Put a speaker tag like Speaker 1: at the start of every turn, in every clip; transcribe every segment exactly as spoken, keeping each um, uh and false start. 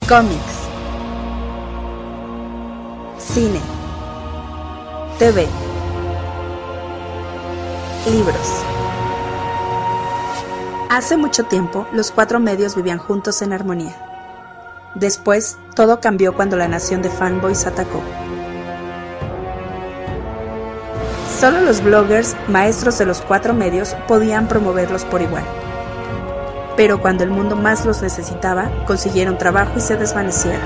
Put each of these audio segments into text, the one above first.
Speaker 1: Cómics, cine, T V, libros. Hace mucho tiempo, los cuatro medios vivían juntos en armonía. Después, todo cambió cuando la nación de fanboys atacó. Solo los bloggers, maestros de los cuatro medios, podían promoverlos por igual. Pero cuando el mundo más los necesitaba, consiguieron trabajo y se desvanecieron.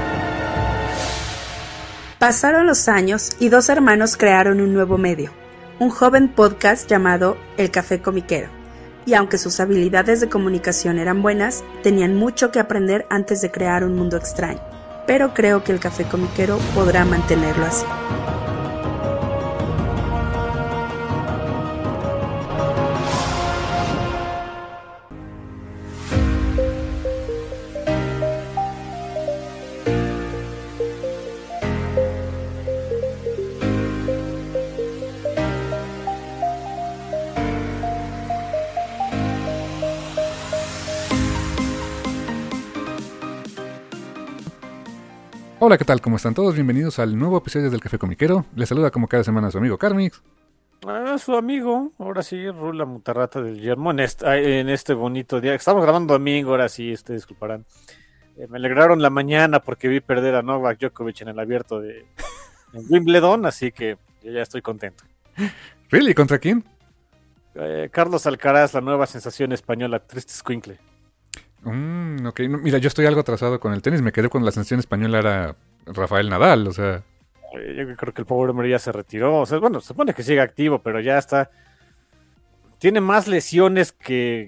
Speaker 1: Pasaron los años y dos hermanos crearon un nuevo medio, un joven podcast llamado El Café Comiquero. Y aunque sus habilidades de comunicación eran buenas, tenían mucho que aprender antes de crear un mundo extraño. Pero creo que El Café Comiquero podrá mantenerlo así.
Speaker 2: Hola, ¿qué tal? ¿Cómo están todos? Bienvenidos al nuevo episodio del Café Comiquero. Les saluda como cada semana su amigo Carmix.
Speaker 3: Ah, su amigo, ahora sí, Rula Mutarrata del Guillermo, en este, en este bonito día. Estamos grabando domingo, ahora sí, ustedes disculparán. Eh, me alegraron la mañana porque vi perder a Novak Djokovic en el abierto de en Wimbledon, así que yo ya estoy contento.
Speaker 2: ¿Really? ¿Contra quién?
Speaker 3: Eh, Carlos Alcaraz, la nueva sensación española, triste escuincle.
Speaker 2: Mm, ok, no, mira, yo estoy algo atrasado con el tenis. Me quedé con la sensación española era Rafael Nadal, o sea...
Speaker 3: Eh, yo creo que el pobre hombre ya se retiró. O sea, bueno, se supone que sigue activo, pero ya está... Tiene más lesiones que...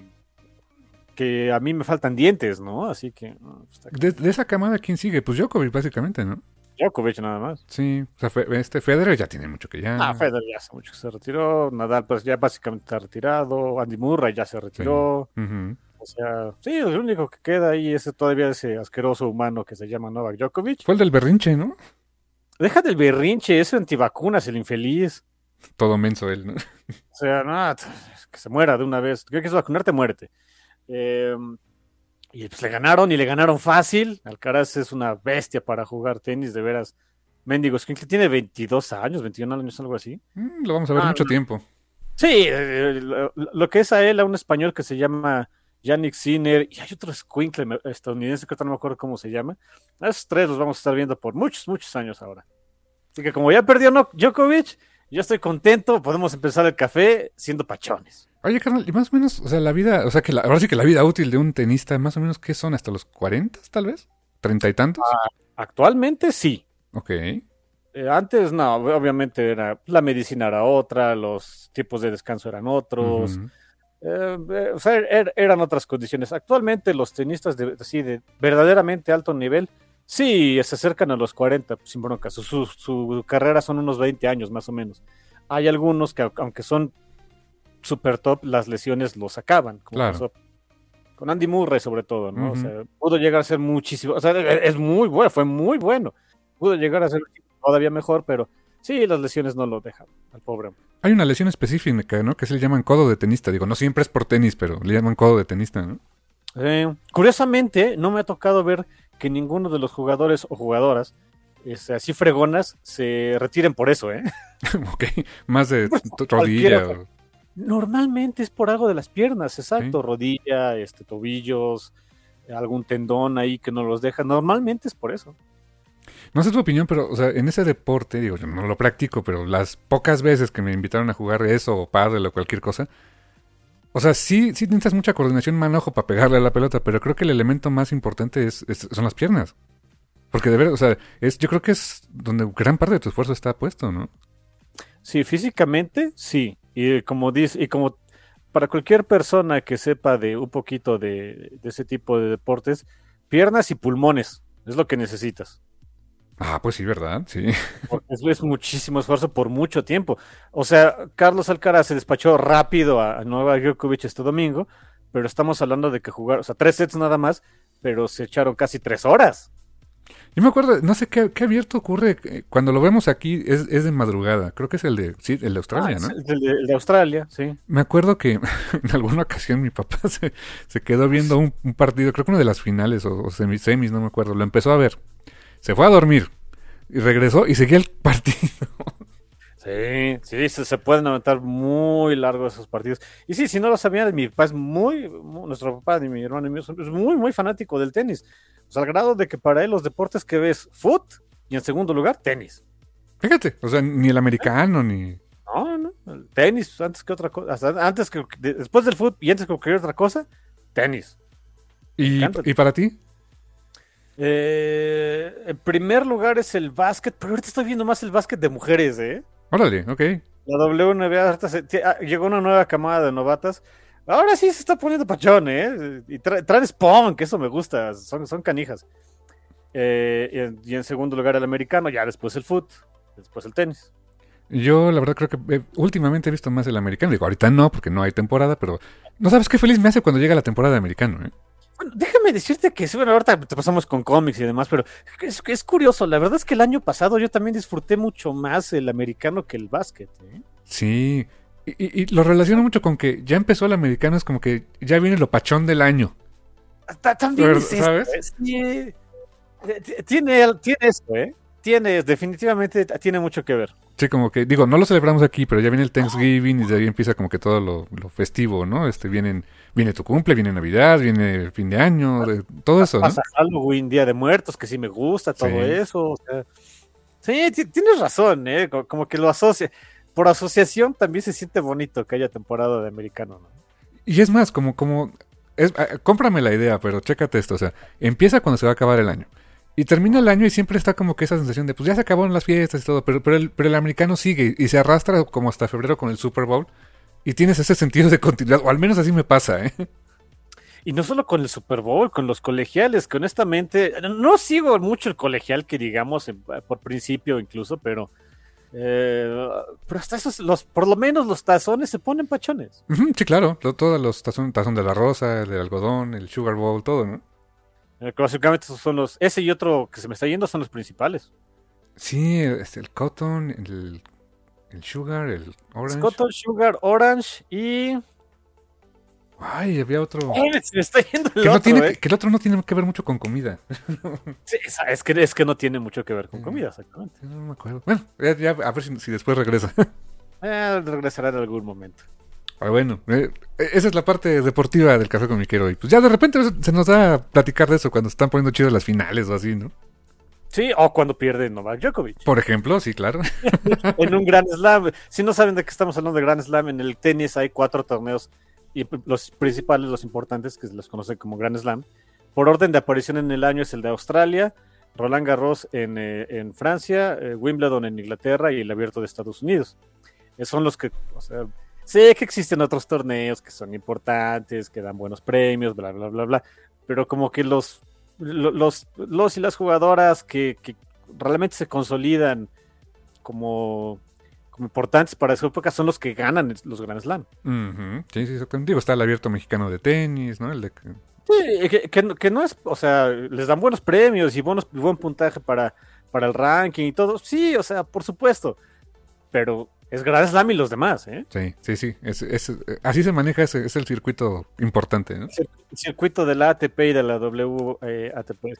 Speaker 3: que a mí me faltan dientes, ¿no? Así que... No, está...
Speaker 2: de, de esa camada, ¿quién sigue? Pues Djokovic, básicamente, ¿no?
Speaker 3: Djokovic nada más.
Speaker 2: Sí, o sea, fe, este Federer ya tiene mucho que ya...
Speaker 3: Ah, Federer ya hace mucho que se retiró. Nadal, pues ya básicamente está retirado. Andy Murray ya se retiró.
Speaker 2: Sí. Uh-huh.
Speaker 3: O sea, sí, el único que queda ahí es todavía ese asqueroso humano que se llama Novak Djokovic.
Speaker 2: Fue el del berrinche, ¿no?
Speaker 3: Deja del berrinche, ese antivacunas, el infeliz.
Speaker 2: Todo menso él, ¿no?
Speaker 3: O sea, no, que se muera de una vez. ¿Qué quieres vacunarte? Muérete. Eh, y pues le ganaron y le ganaron fácil. Alcaraz es una bestia para jugar tenis, de veras. Mendigos, que tiene veintidós años, veintiún años, algo así.
Speaker 2: Mm, lo vamos a ver
Speaker 3: ah,
Speaker 2: mucho
Speaker 3: no.
Speaker 2: tiempo.
Speaker 3: Sí, eh, lo, lo que es a él, a un español que se llama Yannick Sinner, y hay otro escuincle estadounidense que no me acuerdo cómo se llama. A esos tres los vamos a estar viendo por muchos, muchos años ahora. Así que como ya perdió no, Djokovic, yo estoy contento, podemos empezar el café siendo pachones.
Speaker 2: Oye, carnal, y más o menos, o sea, la vida, o sea, que la, ahora sí que la vida útil de un tenista, más o menos, ¿qué son? ¿Hasta los cuarenta, tal vez? ¿Treinta y tantos?
Speaker 3: Ah, actualmente sí.
Speaker 2: Ok.
Speaker 3: Eh, antes no, obviamente era, la medicina era otra, los tipos de descanso eran otros.
Speaker 2: Uh-huh.
Speaker 3: Eh, eh, o sea, er, eran otras condiciones. Actualmente los tenistas de, así de verdaderamente alto nivel, sí, se acercan a los cuarenta, sin bronca. Su, su, su carrera son unos veinte años más o menos. Hay algunos que, aunque son super top, las lesiones los acaban. Como
Speaker 2: claro.
Speaker 3: Pasó con Andy Murray sobre todo, ¿no?
Speaker 2: Uh-huh.
Speaker 3: O sea, pudo llegar a ser muchísimo, o sea, es muy bueno, fue muy bueno. Pudo llegar a ser todavía mejor, pero sí, las lesiones no lo dejan al pobre hombre.
Speaker 2: Hay una lesión específica, ¿no? Que se le llaman codo de tenista. Digo, no siempre es por tenis, pero le llaman codo de tenista, ¿no?
Speaker 3: Eh, curiosamente, no me ha tocado ver que ninguno de los jugadores o jugadoras este, así fregonas se retiren por eso, ¿eh?
Speaker 2: Ok, más de
Speaker 3: Pues,
Speaker 2: rodilla. O...
Speaker 3: Normalmente es por algo de las piernas, exacto.
Speaker 2: Sí.
Speaker 3: Rodilla, este, tobillos, algún tendón ahí que no los deja. Normalmente es por eso.
Speaker 2: No sé tu opinión, pero, o sea, en ese deporte, digo, yo no lo practico, pero las pocas veces que me invitaron a jugar eso, o pádel o cualquier cosa, o sea, sí, sí necesitas mucha coordinación mano-ojo para pegarle a la pelota, pero creo que el elemento más importante es, es, son las piernas. Porque de verdad, o sea, es, yo creo que es donde gran parte de tu esfuerzo está puesto, ¿no?
Speaker 3: Sí, físicamente, sí. Y como dice, y como para cualquier persona que sepa de un poquito de, de ese tipo de deportes, piernas y pulmones es lo que necesitas.
Speaker 2: Ah, pues sí, ¿verdad? Sí.
Speaker 3: Porque eso es muchísimo esfuerzo por mucho tiempo. O sea, Carlos Alcaraz se despachó rápido a, a Novak Djokovic este domingo, pero estamos hablando de que jugar, o sea, tres sets nada más, pero se echaron casi tres horas.
Speaker 2: Yo me acuerdo, no sé qué, qué abierto ocurre eh, cuando lo vemos aquí, es, es de madrugada. Creo que es el de, sí, el de Australia,
Speaker 3: Ah,
Speaker 2: ¿no?
Speaker 3: es el de, el de Australia, sí.
Speaker 2: Me acuerdo que en alguna ocasión mi papá se, se quedó viendo un, un partido, creo que una de las finales o, o semis, semis, no me acuerdo. Lo empezó a ver. Se fue a dormir y regresó y seguía el partido.
Speaker 3: Sí, sí, se, se pueden aventar muy largos esos partidos. Y sí, si no lo sabían, mi papá es muy, muy- nuestro papá y mi hermano y mío son- es muy, muy fanático del tenis. O sea, al grado de que para él los deportes que ves, foot y en segundo lugar, tenis.
Speaker 2: Fíjate, o sea, ni el americano, ni...
Speaker 3: No, no, el tenis antes que otra cosa, antes que, de- después del foot y antes que cualquier otra cosa, tenis.
Speaker 2: ¿Y,
Speaker 3: encanta.
Speaker 2: ¿y para ti?
Speaker 3: Eh, en primer lugar es el básquet, pero ahorita estoy viendo más el básquet de mujeres, ¿eh?
Speaker 2: Órale, ok.
Speaker 3: La W N B A ahorita se- ti- ah, llegó una nueva camada de novatas. Ahora sí se está poniendo pachón, ¿eh? Y tra- traen spawn, que eso me gusta, son, son canijas. Eh, y, en, y en segundo lugar el americano, ya después el foot, después el tenis.
Speaker 2: Yo la verdad creo que eh, últimamente he visto más el americano. Digo, ahorita no, porque no hay temporada, pero no sabes qué feliz me hace cuando llega la temporada de americano, ¿eh?
Speaker 3: Bueno, déjame decirte que sí, bueno, ahorita te pasamos con cómics y demás, pero es, es curioso, la verdad es que el año pasado yo también disfruté mucho más el americano que el básquet, ¿eh?
Speaker 2: Sí. Y, y- y lo relaciono mucho con que ya empezó el americano, es como que ya viene lo pachón del año.
Speaker 3: Ta- También
Speaker 2: ¿Verdad?
Speaker 3: es eso,
Speaker 2: ¿Sabes?
Speaker 3: ¿eh? Sí, eh, t- tiene, tiene eso, ¿eh? Tiene, definitivamente tiene mucho que ver.
Speaker 2: Sí, como que, digo, no lo celebramos aquí, pero ya viene el Thanksgiving y de ahí empieza como que todo lo, lo festivo, ¿no? Este, vienen, viene tu cumple, viene Navidad, viene el fin de año, de- todo eso, ¿no?
Speaker 3: Pasa Halloween, Día de Muertos, que sí me gusta, todo
Speaker 2: Sí.
Speaker 3: eso. O sea, sí, ti- tienes razón, ¿eh? Co- Como que lo asocia. Por asociación también se siente bonito que haya temporada de americano, ¿no?
Speaker 2: Y es más, como, como, es, ah, cómprame la idea, pero chécate esto, o sea, empieza cuando se va a acabar el año. Y termina el año y siempre está como que esa sensación de, pues ya se acabaron las fiestas y todo, pero, pero, el, pero el americano sigue y se arrastra como hasta febrero con el Super Bowl. Y tienes ese sentido de continuidad, o al menos así me pasa, ¿eh?
Speaker 3: Y no solo con el Super Bowl, con los colegiales, que honestamente, no sigo mucho el colegial que digamos en- por principio incluso, pero eh, pero hasta esos, los, por lo menos los tazones se ponen pachones.
Speaker 2: Ujú, sí, claro, lo- todos los tazón, tazón de la rosa, el del algodón, el Sugar Bowl, todo, ¿no?
Speaker 3: Eh, que básicamente esos son los, ese y otro que se me está yendo son los principales.
Speaker 2: Sí, este, el cotton, el, el sugar, el orange.
Speaker 3: Cotton, Sugar, Orange y...
Speaker 2: Ay, había otro.
Speaker 3: Ay, se me está yendo el
Speaker 2: Que, no
Speaker 3: otro,
Speaker 2: tiene,
Speaker 3: ¿eh?
Speaker 2: que el otro no tiene que ver mucho con comida.
Speaker 3: Sí, es, es que, es que no tiene mucho que ver con comida, exactamente.
Speaker 2: No me acuerdo. Bueno, ya, ya, a ver si, si después regresa.
Speaker 3: Eh, regresará en algún momento.
Speaker 2: Ah, bueno, eh, esa es la parte deportiva del Café Comiquero. Y pues ya de repente se nos da a platicar de eso cuando se están poniendo chidas las finales o así, ¿no?
Speaker 3: Sí, o cuando pierde Novak Djokovic.
Speaker 2: Por ejemplo, sí, claro.
Speaker 3: En un Grand Slam. Si no saben de qué estamos hablando de Grand Slam, en el tenis hay cuatro torneos y los principales, los importantes, que se los conocen como Grand Slam. Por orden de aparición en el año es el de Australia, Roland Garros en, eh, en Francia, eh, Wimbledon en Inglaterra y el Abierto de Estados Unidos. Eh, son los que, o sea, sé que existen otros torneos que son importantes, que dan buenos premios, bla, bla, bla, bla, pero como que los, lo- los, los y las jugadoras que, que realmente se consolidan como, como importantes para esa época son los que ganan los Grand Slam.
Speaker 2: Ujú, sí, sí, exactamente. Digo, está el abierto mexicano de tenis, ¿no? El de...
Speaker 3: Sí, que, que no- que no es, o sea, les dan buenos premios y buenos, y buen puntaje para, para el ranking y todo. Sí, o sea, por supuesto. Pero es Grand Slam y los demás, ¿eh?
Speaker 2: Sí, sí, sí. Es, es- eh, así se maneja, ese, es el circuito importante, ¿no?
Speaker 3: El circuito de la A T P y de la W A T P.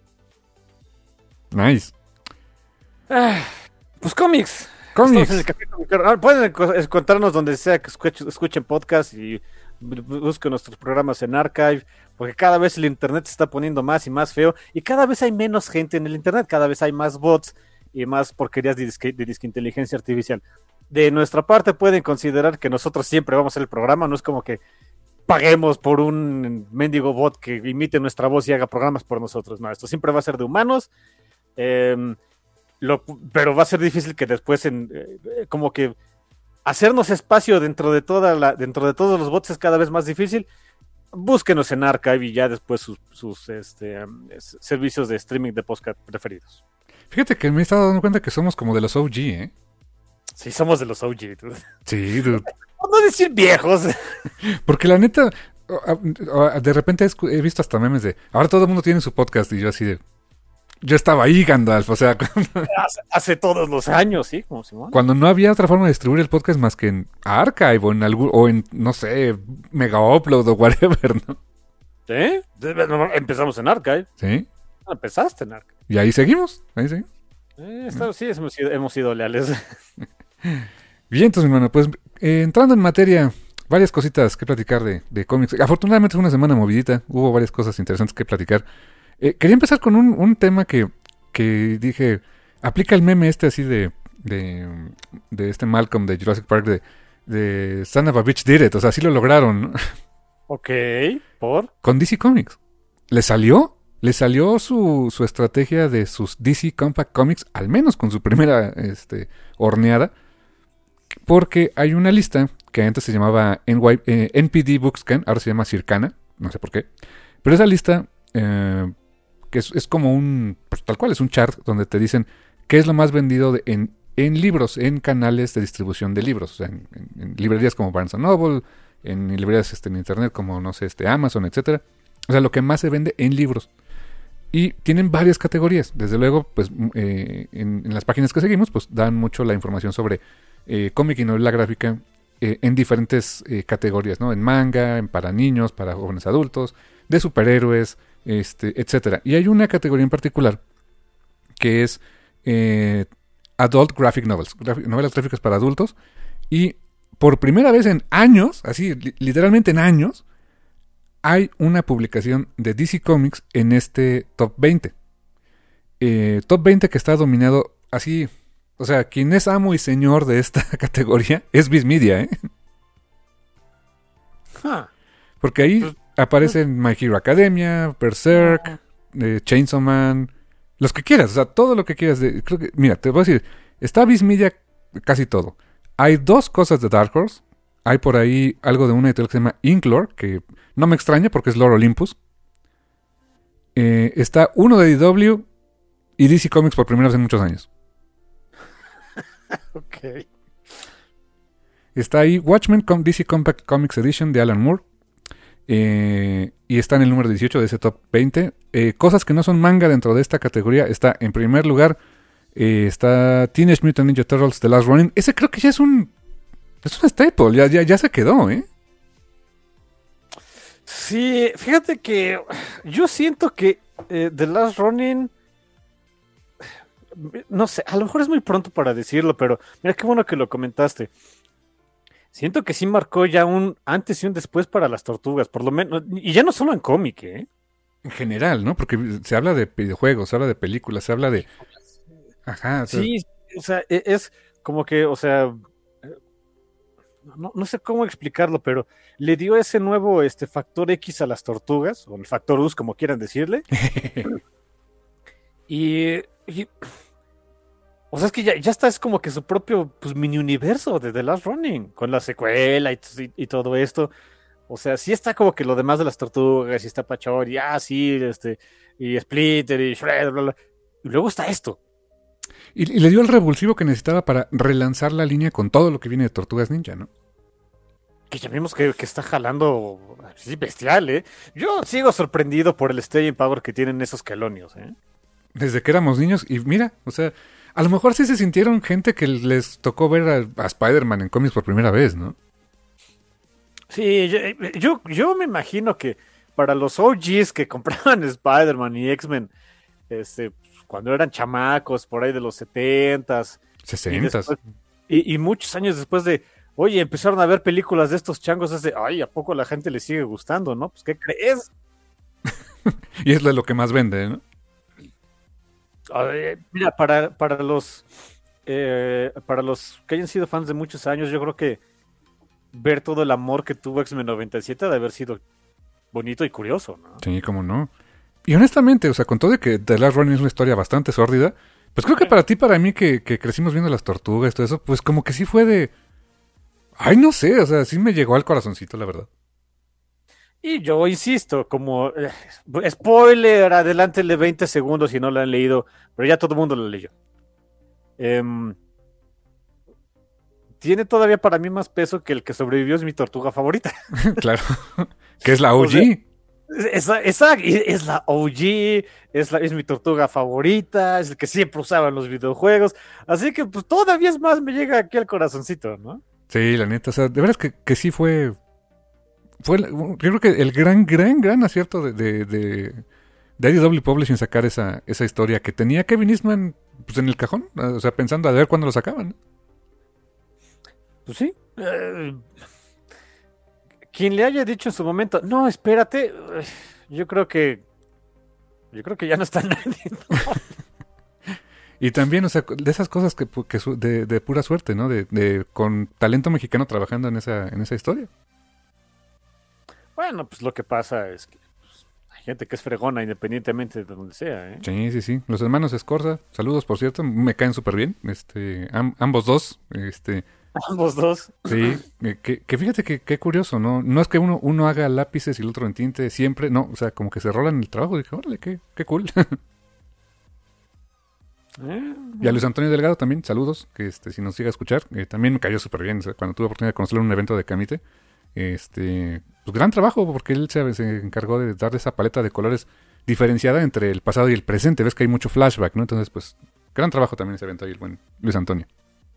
Speaker 2: Nice.
Speaker 3: Ah, pues cómics.
Speaker 2: Cómics.
Speaker 3: Estamos en el Café Comiquero. Ah, pueden co- encontrarnos donde sea que escuchen, escuchen podcast y bu- busquen nuestros programas en Archive, porque cada vez el internet se está poniendo más y más feo y cada vez hay menos gente en el internet, cada vez hay más bots y más porquerías de disque, de disque inteligencia artificial. De nuestra parte pueden considerar que nosotros siempre vamos a hacer el programa, no es como que paguemos por un mendigo bot que imite nuestra voz y haga programas por nosotros, no, esto siempre va a ser de humanos. Eh, lo, pero va a ser difícil que después en, eh, como que hacernos espacio dentro de toda la, dentro de todos los bots es cada vez más difícil. Búsquenos en Archive y ya después sus, sus este, um, s- servicios de streaming de podcast preferidos.
Speaker 2: Fíjate que me he estado dando cuenta que somos como de los O G, ¿eh?
Speaker 3: Sí, somos de los O G. dude.
Speaker 2: Sí, dude.
Speaker 3: Por no decir viejos.
Speaker 2: Porque la neta, o- o- de repente he escu- he visto hasta memes de, ahora todo el mundo tiene su podcast y yo así de, yo estaba ahí, Gandalf, o sea, cuando,
Speaker 3: Hace, hace todos los años, ¿sí? Como Simón.
Speaker 2: cuando no había otra forma de distribuir el podcast más que en Archive o en algún, o en, no sé, Mega Upload o whatever, ¿no?
Speaker 3: ¿Sí? Empezamos en Archive.
Speaker 2: Sí.
Speaker 3: Empezaste en Archive.
Speaker 2: Y ahí seguimos, ahí seguimos.
Speaker 3: Eh, está, sí, hemos sido, hemos sido leales.
Speaker 2: Bien, entonces, mi hermano, pues eh, entrando en materia, varias cositas que platicar de, de cómics. Afortunadamente fue una semana movidita, hubo varias cosas interesantes que platicar. Eh, quería empezar con un, un tema que, que dije, aplica el meme este así de, de, de este Malcolm de Jurassic Park, de, de Son of a Bitch Did It, o sea, sí lo lograron, ¿no?
Speaker 3: Ok, ¿por?
Speaker 2: Con D C Comics. ¿Le salió? Le salió su, su estrategia de sus D C Compact Comics, al menos con su primera este, horneada, porque hay una lista que antes se llamaba N Y, eh, N P D Bookscan, ahora se llama Circana, no sé por qué, pero esa lista, eh, que es, es como un, pues, tal cual es un chart donde te dicen qué es lo más vendido de, en, en libros, en canales de distribución de libros, o sea, en, en, en librerías como Barnes and Noble, en librerías este, en internet como, no sé, este, Amazon, etcétera. O sea, lo que más se vende en libros. Y tienen varias categorías. Desde luego, pues eh, en, en las páginas que seguimos, pues dan mucho la información sobre eh, cómic y novela gráfica eh, en diferentes eh, categorías, ¿no? En manga, en para niños, para jóvenes adultos, de superhéroes, este, etcétera. Y hay una categoría en particular que es eh, Adult Graphic Novels, graf- novelas gráficas para adultos. Y por primera vez en años, así li- literalmente en años, hay una publicación de D C Comics en este top veinte. Eh, top veinte que está dominado así. O sea, quien es amo y señor de esta categoría es Viz Media, ¿eh?
Speaker 3: Huh.
Speaker 2: Porque ahí
Speaker 3: Pues,
Speaker 2: aparecen My Hero Academia, Berserk, eh, Chainsaw Man, los que quieras, o sea, todo lo que quieras. De, creo que, mira, te voy a decir, está Viz Media casi todo. Hay dos cosas de Dark Horse. Hay por ahí algo de una editorial que se llama Inklore, que no me extraña porque es Lore Olympus. Eh, está uno de D W y D C Comics por primera vez en muchos años.
Speaker 3: ok.
Speaker 2: Está ahí Watchmen con D C Compact Comics Edition de Alan Moore. Eh, y está en el número dieciocho de ese top veinte. Eh, cosas que no son manga dentro de esta categoría. Está en primer lugar. Eh, está Teenage Mutant Ninja Turtles The Last Ronin. Ese creo que ya es un. Es un staple. Ya, ya, ya se quedó, ¿eh?
Speaker 3: Sí, fíjate que yo siento que eh, The Last Ronin, no sé, a lo mejor es muy pronto para decirlo, pero mira qué bueno que lo comentaste. Siento que sí marcó ya un antes y un después para las tortugas, por lo menos, y ya no solo en cómic, ¿eh?
Speaker 2: En general, ¿no? Porque se habla de videojuegos, se habla de películas, se habla de. Ajá. O sea,
Speaker 3: Sí, o sea, e- es como que, o sea, eh, no, no sé cómo explicarlo, pero le dio ese nuevo este factor X a las tortugas, o el factor U S, como quieran decirle. y, y- o sea, es que ya, ya está, es como que su propio pues, mini universo de The Last Running, con la secuela y, y- y todo esto. O sea, sí está como que lo demás de las tortugas, y está Pachor, y ah, sí, este, y Splitter, y Shredder, bla, bla. Y luego está esto.
Speaker 2: y, y le dio el revulsivo que necesitaba para relanzar la línea con todo lo que viene de Tortugas Ninja, ¿no?
Speaker 3: Que ya vimos que, que está jalando sí, bestial, ¿eh? Yo sigo sorprendido por el staying power que tienen esos quelonios, ¿eh?
Speaker 2: Desde que éramos niños. Y mira, o sea, a lo mejor sí se sintieron gente que les tocó ver a, a Spider-Man en cómics por primera vez, ¿no?
Speaker 3: Sí, yo, yo, yo me imagino que para los O Gs que compraban Spider-Man y X-Men, este, cuando eran chamacos, por ahí de los setentas, y,
Speaker 2: Sesentas.
Speaker 3: después- y, y muchos años después de, oye, empezaron a ver películas de estos changos, es de, ay, ¿a poco la gente le sigue gustando, no? Pues, ¿qué crees?
Speaker 2: Y es lo que más vende, ¿no?
Speaker 3: Ay, mira, para, para los eh, para los que hayan sido fans de muchos años, yo creo que ver todo el amor que tuvo X-Men noventa y siete ha de haber sido bonito y curioso, ¿no?
Speaker 2: Sí, cómo no. Y honestamente, o sea, con todo de que The Last Running es una historia bastante sórdida, pues creo que para ti, para mí, que, que crecimos viendo las tortugas y todo eso, pues como que sí fue de... Ay, no sé, o sea, sí me llegó al corazoncito, la verdad.
Speaker 3: Y yo insisto, como eh, spoiler, adelántele veinte segundos si no lo han leído, pero ya todo el mundo lo leyó. Em, tiene todavía para mí más peso que el que sobrevivió es mi tortuga favorita.
Speaker 2: Claro. Que es la
Speaker 3: O
Speaker 2: O G.
Speaker 3: sea, Esa, esa es la O G, es, la, es mi tortuga favorita, es el que siempre usaba en los videojuegos. Así que pues todavía es más me llega aquí al corazoncito, ¿no?
Speaker 2: Sí, la neta, o sea, de veras que, que sí fue... fue Yo creo que el gran, gran, gran acierto de, de, de, de I D W Publishing sacar esa, esa historia que tenía Kevin Eastman pues, en el cajón, o sea, pensando a ver cuándo lo sacaban, ¿no?
Speaker 3: Pues sí. Eh, quien le haya dicho en su momento, no, espérate, yo creo que yo creo que ya no está nadie, ¿no?
Speaker 2: Y también, o sea, de esas cosas que, que de, de pura suerte, ¿no? De, de con talento mexicano trabajando en esa en esa historia.
Speaker 3: Bueno, pues lo que pasa es que pues, hay gente que es fregona independientemente de donde sea, ¿eh?
Speaker 2: Sí, sí, sí. Los hermanos Escorza, saludos por cierto, me caen súper bien, este, am, ambos dos, este.
Speaker 3: Ambos dos.
Speaker 2: Sí, que, que fíjate que qué curioso, ¿no? No es que uno, uno haga lápices y el otro en tinte siempre, no, o sea, como que se rolan el trabajo. Dije, órale, qué, qué cool.
Speaker 3: ¿Eh?
Speaker 2: Y a Luis Antonio Delgado también, saludos, que este, si nos llega a escuchar, eh, también me cayó súper bien, o sea, cuando tuve oportunidad de conocerlo en un evento de Camite, este, pues gran trabajo, porque él se, se encargó de darle esa paleta de colores diferenciada entre el pasado y el presente, ves que hay mucho flashback, ¿no? Entonces, pues, gran trabajo también ese evento ahí, el buen Luis Antonio.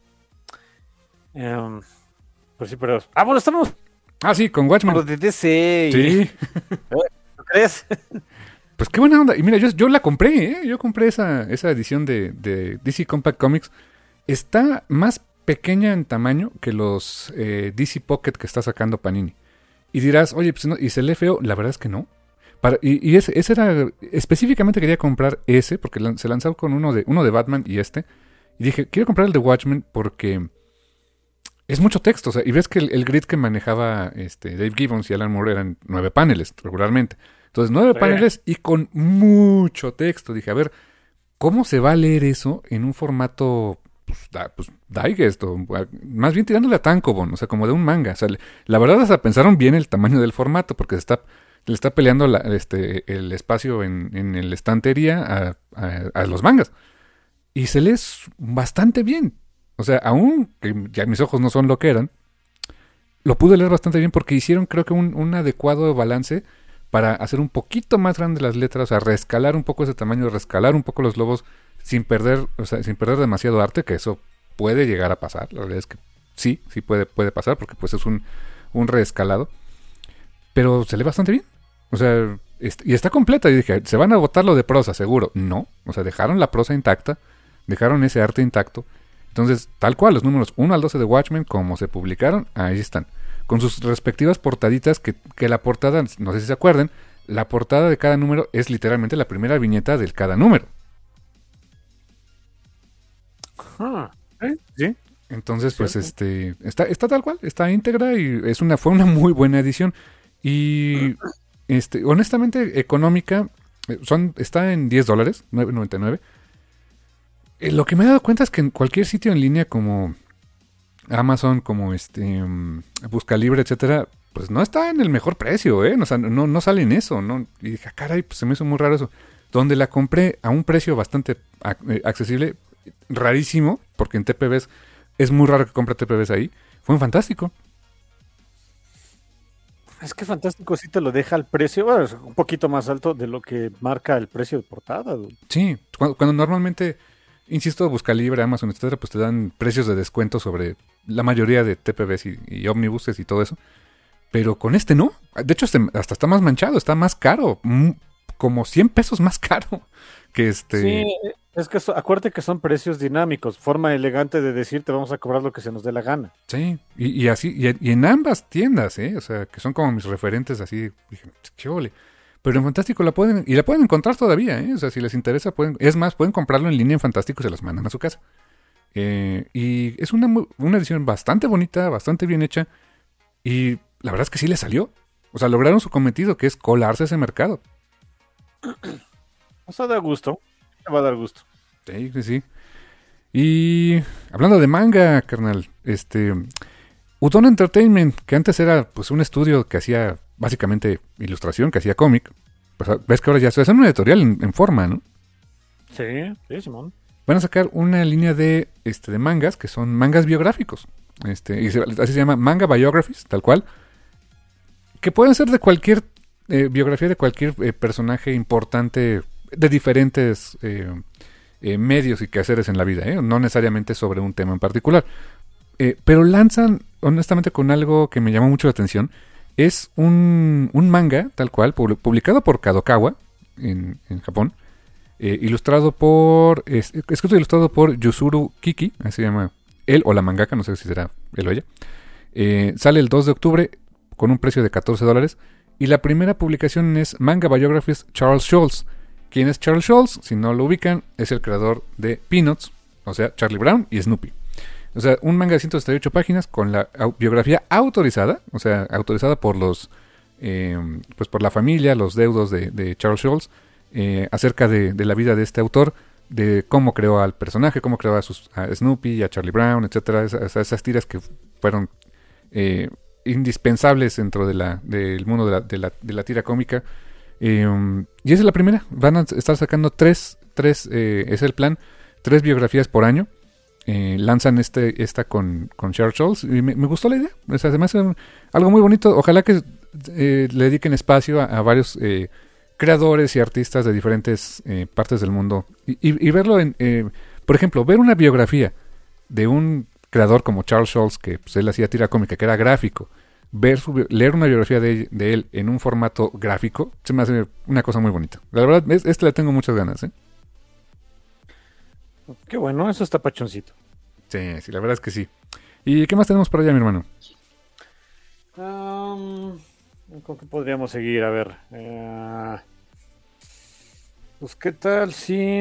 Speaker 3: Um, pues sí, pero... Ah, bueno, estamos...
Speaker 2: Ah, sí, con Watchmen.
Speaker 3: Por de D C.
Speaker 2: Sí.
Speaker 3: ¿No crees?
Speaker 2: Pues qué buena onda. Y mira, yo, yo la compré, ¿eh? Yo compré esa, esa edición de, de D C Compact Comics. Está más pequeña en tamaño que los eh, D C Pocket que está sacando Panini. Y dirás, oye, pues no, ¿y se lee feo? La verdad es que no. Para, y y ese, ese era... Específicamente quería comprar ese, porque lan, se lanzó con uno de, uno de Batman y este. Y dije, quiero comprar el de Watchmen porque... es mucho texto, o sea, y ves que el, el grid que manejaba este Dave Gibbons y Alan Moore eran nueve paneles regularmente. Entonces, nueve sí. paneles y con mucho texto. Dije, a ver, ¿cómo se va a leer eso en un formato, pues, da, pues digest, o más bien tirándole a tankobon, o sea, como de un manga? O sea, la verdad, hasta pensaron bien el tamaño del formato, porque se está, le está peleando la, este, el espacio en, en la estantería a, a, a los mangas. Y se lee bastante bien. O sea, aún que ya mis ojos no son lo que eran, lo pude leer bastante bien porque hicieron creo que un, un adecuado balance para hacer un poquito más grande las letras, o sea, reescalar un poco ese tamaño, reescalar un poco los logos sin perder, o sea, sin perder demasiado arte, que eso puede llegar a pasar. La verdad es que sí, sí puede, puede pasar porque pues es un, un reescalado. Pero se lee bastante bien. O sea, est- y está completa. Y dije, ¿se van a botar lo de prosa? Seguro. No. O sea, dejaron la prosa intacta, dejaron ese arte intacto. Entonces, tal cual, los números uno al doce de Watchmen, como se publicaron, ahí están. Con sus respectivas portaditas, que, que la portada, no sé si se acuerdan, la portada de cada número es literalmente la primera viñeta de cada número.
Speaker 3: Ah, ¿eh? Sí.
Speaker 2: Entonces, pues, este, está, está tal cual, está íntegra y es una, fue una muy buena edición. Y, este, honestamente, económica, son, está en diez dólares, nueve noventa y nueve. Eh, lo que me he dado cuenta es que en cualquier sitio en línea como Amazon, como este um, Buscalibre, etcétera, pues no está en el mejor precio, ¿eh? O sea, no, no sale en eso, ¿no? Y dije, caray, pues se me hizo muy raro eso. Donde la compré a un precio bastante ac- accesible, rarísimo, porque en T P Bs es muy raro que compre T P Bs ahí, fue un Fantástico.
Speaker 3: Es que Fantástico sí te lo deja al precio, bueno, es un poquito más alto de lo que marca el precio de portada. Dude.
Speaker 2: Sí, cuando, cuando normalmente... Insisto, Buscalibre, Amazon, etcétera, pues te dan precios de descuento sobre la mayoría de T P Bs y, y ómnibuses y todo eso. Pero con este no. De hecho, este, hasta está más manchado, está más caro. Mm, como cien pesos más caro que este.
Speaker 3: Sí, es que so, acuérdate que son precios dinámicos, forma elegante de decir te vamos a cobrar lo que se nos dé la gana.
Speaker 2: Sí, y, y así, y, y en ambas tiendas, ¿eh? O sea, que son como mis referentes así. Dije, qué ole. Pero en Fantástico la pueden, y la pueden encontrar todavía, ¿eh? O sea, si les interesa, pueden, es más, pueden comprarlo en línea en Fantástico y se las mandan a su casa. Eh, y es una, una edición bastante bonita, bastante bien hecha, y la verdad es que sí le salió. O sea, lograron su cometido, que es colarse a ese mercado.
Speaker 3: O sea, da gusto, te va a dar gusto.
Speaker 2: Sí, sí, sí. Y hablando de manga, carnal, este... Udon Entertainment, que antes era pues un estudio que hacía básicamente ilustración, que hacía cómic. Pues, ves que ahora ya se hace una editorial en, en forma, ¿no?
Speaker 3: Sí, sí, Simón.
Speaker 2: Van a sacar una línea de, este, de mangas que son mangas biográficos. Este, y se, así se llama Manga Biographies, tal cual. Que pueden ser de cualquier eh, biografía de cualquier eh, personaje importante de diferentes eh, eh, medios y quehaceres en la vida, ¿eh? No necesariamente sobre un tema en particular. Eh, pero lanzan, honestamente, con algo que me llamó mucho la atención. Es un, un manga, tal cual, publicado por Kadokawa, en, en Japón. Eh, ilustrado por... Es, escrito e ilustrado por Yuzuru Kiki, así se llama él o la mangaka, no sé si será él o ella. Eh, sale el dos de octubre con un precio de catorce dólares. Y la primera publicación es Manga Biographies Charles Schulz. ¿Quién es Charles Schulz? Si no lo ubican, es el creador de Peanuts, o sea, Charlie Brown y Snoopy. O sea, un manga de ciento sesenta y ocho páginas con la au- biografía autorizada, o sea, autorizada por los, eh, pues por la familia, los deudos de, de Charles Schulz, eh, acerca de, de la vida de este autor, de cómo creó al personaje, cómo creó a, sus, a Snoopy, a Charlie Brown, etcétera. Esas, esas tiras que fueron eh, indispensables dentro de la, del mundo de la, de la, de la tira cómica. Eh, y esa es la primera. Van a estar sacando tres, tres eh, es el plan, tres biografías por año. Eh, lanzan este esta con, con Charles Schulz y me, me gustó la idea. O sea, además es algo muy bonito. Ojalá que eh, le dediquen espacio a, a varios eh, creadores y artistas de diferentes eh, partes del mundo y, y, y verlo en, eh, por ejemplo, ver una biografía de un creador como Charles Schulz, que pues, él hacía tira cómica, que era gráfico, ver su, leer una biografía de, de él en un formato gráfico, se me hace una cosa muy bonita. La verdad, es, este le tengo muchas ganas, ¿eh?
Speaker 3: Qué bueno, eso está pachoncito.
Speaker 2: Sí, sí, la verdad es que sí. ¿Y qué más tenemos por allá, mi hermano?
Speaker 3: Um, ¿Con qué podríamos seguir? A ver. Eh, pues, ¿qué tal si...?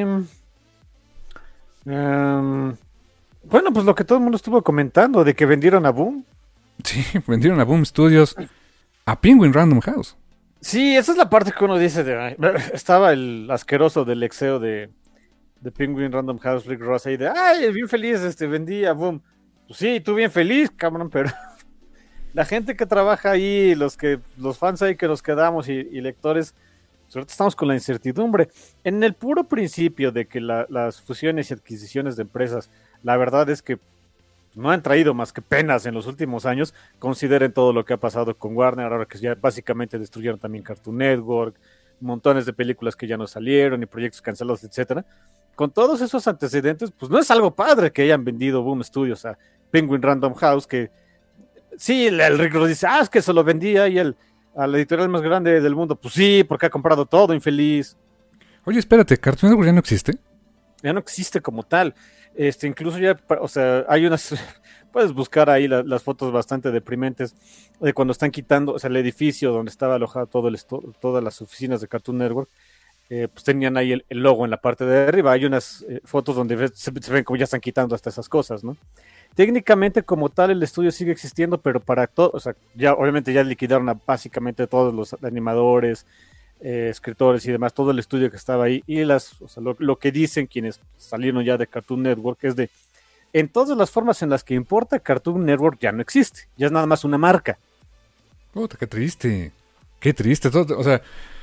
Speaker 3: Um, bueno, pues lo que todo el mundo estuvo comentando, de que vendieron a Boom.
Speaker 2: Sí, vendieron a Boom Studios a Penguin Random House.
Speaker 3: Sí, esa es la parte que uno dice de... Estaba el asqueroso del exeo de... de Penguin Random House, Rick Ross, ahí de, ay, bien feliz, este, vendí a Boom. Pues sí, tú bien feliz, cabrón, pero la gente que trabaja ahí, los que los fans ahí que nos quedamos y, y lectores, pues ahorita estamos con la incertidumbre. En el puro principio de que la, las fusiones y adquisiciones de empresas, la verdad es que no han traído más que penas en los últimos años. Consideren todo lo que ha pasado con Warner, ahora que ya básicamente destruyeron también Cartoon Network, montones de películas que ya no salieron y proyectos cancelados, etcétera. Con todos esos antecedentes, pues no es algo padre que hayan vendido Boom Studios a Penguin Random House, que sí, el, el Rick Ross dice, ah, es que se lo vendía y el, a la editorial más grande del mundo, pues sí, porque ha comprado todo, infeliz.
Speaker 2: Oye, espérate, ¿Cartoon Network ya no existe?
Speaker 3: Ya no existe como tal. Este, incluso ya, o sea, hay unas, puedes buscar ahí la, las fotos bastante deprimentes de cuando están quitando, o sea, el edificio donde estaba alojado todo el, todas las oficinas de Cartoon Network. Eh, pues tenían ahí el, el logo en la parte de arriba. Hay unas eh, fotos donde se, se ven como ya están quitando hasta esas cosas, ¿no? Técnicamente como tal el estudio sigue existiendo, pero para todo, o sea, ya obviamente ya liquidaron a básicamente todos los animadores, eh, escritores y demás, todo el estudio que estaba ahí, y las, o sea, lo, lo que dicen quienes salieron ya de Cartoon Network es de, en todas las formas en las que importa, Cartoon Network ya no existe, ya es nada más una marca.
Speaker 2: Puta, qué triste, qué triste, todo, o sea,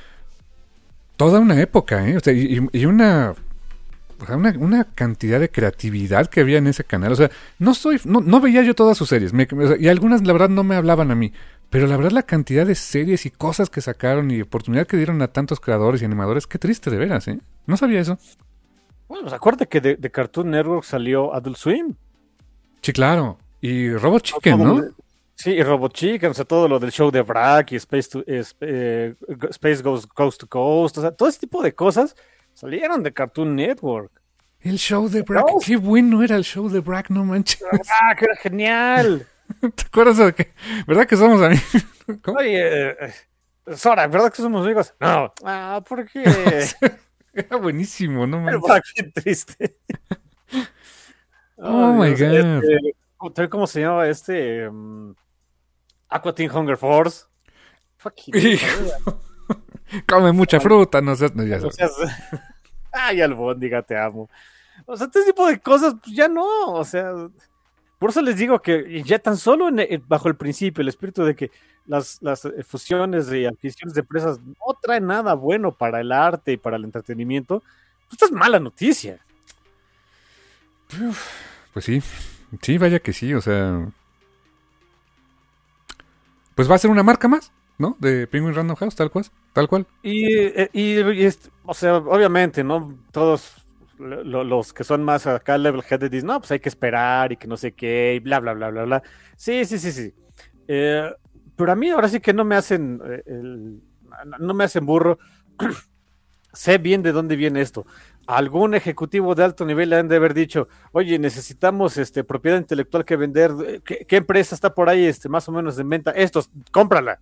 Speaker 2: toda una época, ¿eh? O sea, y, y una, o sea, una, una cantidad de creatividad que había en ese canal. O sea, no soy, no, no veía yo todas sus series. Me, o sea, y algunas, la verdad, no me hablaban a mí. Pero la verdad, la cantidad de series y cosas que sacaron y oportunidad que dieron a tantos creadores y animadores, qué triste de veras, ¿eh? No sabía eso.
Speaker 3: Bueno, pues acuérdate que de, de Cartoon Network salió Adult Swim.
Speaker 2: Sí, claro. Y Robot Chicken, ¿no?
Speaker 3: Sí, y Robot Chicken, o sea, todo lo del show de Brack y Space, to, eh, eh, Space Goes Coast to Coast, o sea, todo ese tipo de cosas salieron de Cartoon Network.
Speaker 2: El show de Brack, no. Qué bueno era el show de Brack, no manches.
Speaker 3: ¡Ah, que era genial!
Speaker 2: ¿Te acuerdas de que, verdad que somos amigos?
Speaker 3: ¿Cómo? Oye, eh, Sora, ¿verdad que somos amigos? No. Ah, ¿por qué?
Speaker 2: Era buenísimo, no manches.
Speaker 3: El Brack bien triste.
Speaker 2: Oh, oh my Dios,
Speaker 3: God. Este, ¿cómo se llamaba este? Um, Aqua Teen Hunger Force.
Speaker 2: Fucking come mucha fruta, no sé. No, ya sabes.
Speaker 3: O sea, ay, albóndiga, te amo. O sea, este tipo de cosas, pues ya no. O sea, por eso les digo que ya tan solo en, en, bajo el principio, el espíritu de que las, las fusiones y adquisiciones de empresas no traen nada bueno para el arte y para el entretenimiento, pues esta es mala noticia.
Speaker 2: Pues sí, sí, vaya que sí, o sea. Pues va a ser una marca más. ¿no? De Penguin Random House, tal cual. Tal cual.
Speaker 3: Y, y, y es- o sea, obviamente, ¿no? Todos lo- los que son más acá level headed dicen, no, pues hay que esperar y que no sé qué, y bla, bla, bla, bla, bla. Sí, sí, sí, sí. Eh, pero a mí ahora sí que no me hacen, eh, el- no no me hacen burro. Sé bien de dónde viene esto. Algún ejecutivo de alto nivel le han de haber dicho, oye, necesitamos este, propiedad intelectual que vender. eh, ¿Qué, qué empresa está por ahí este, más o menos en venta? Estos, cómprala.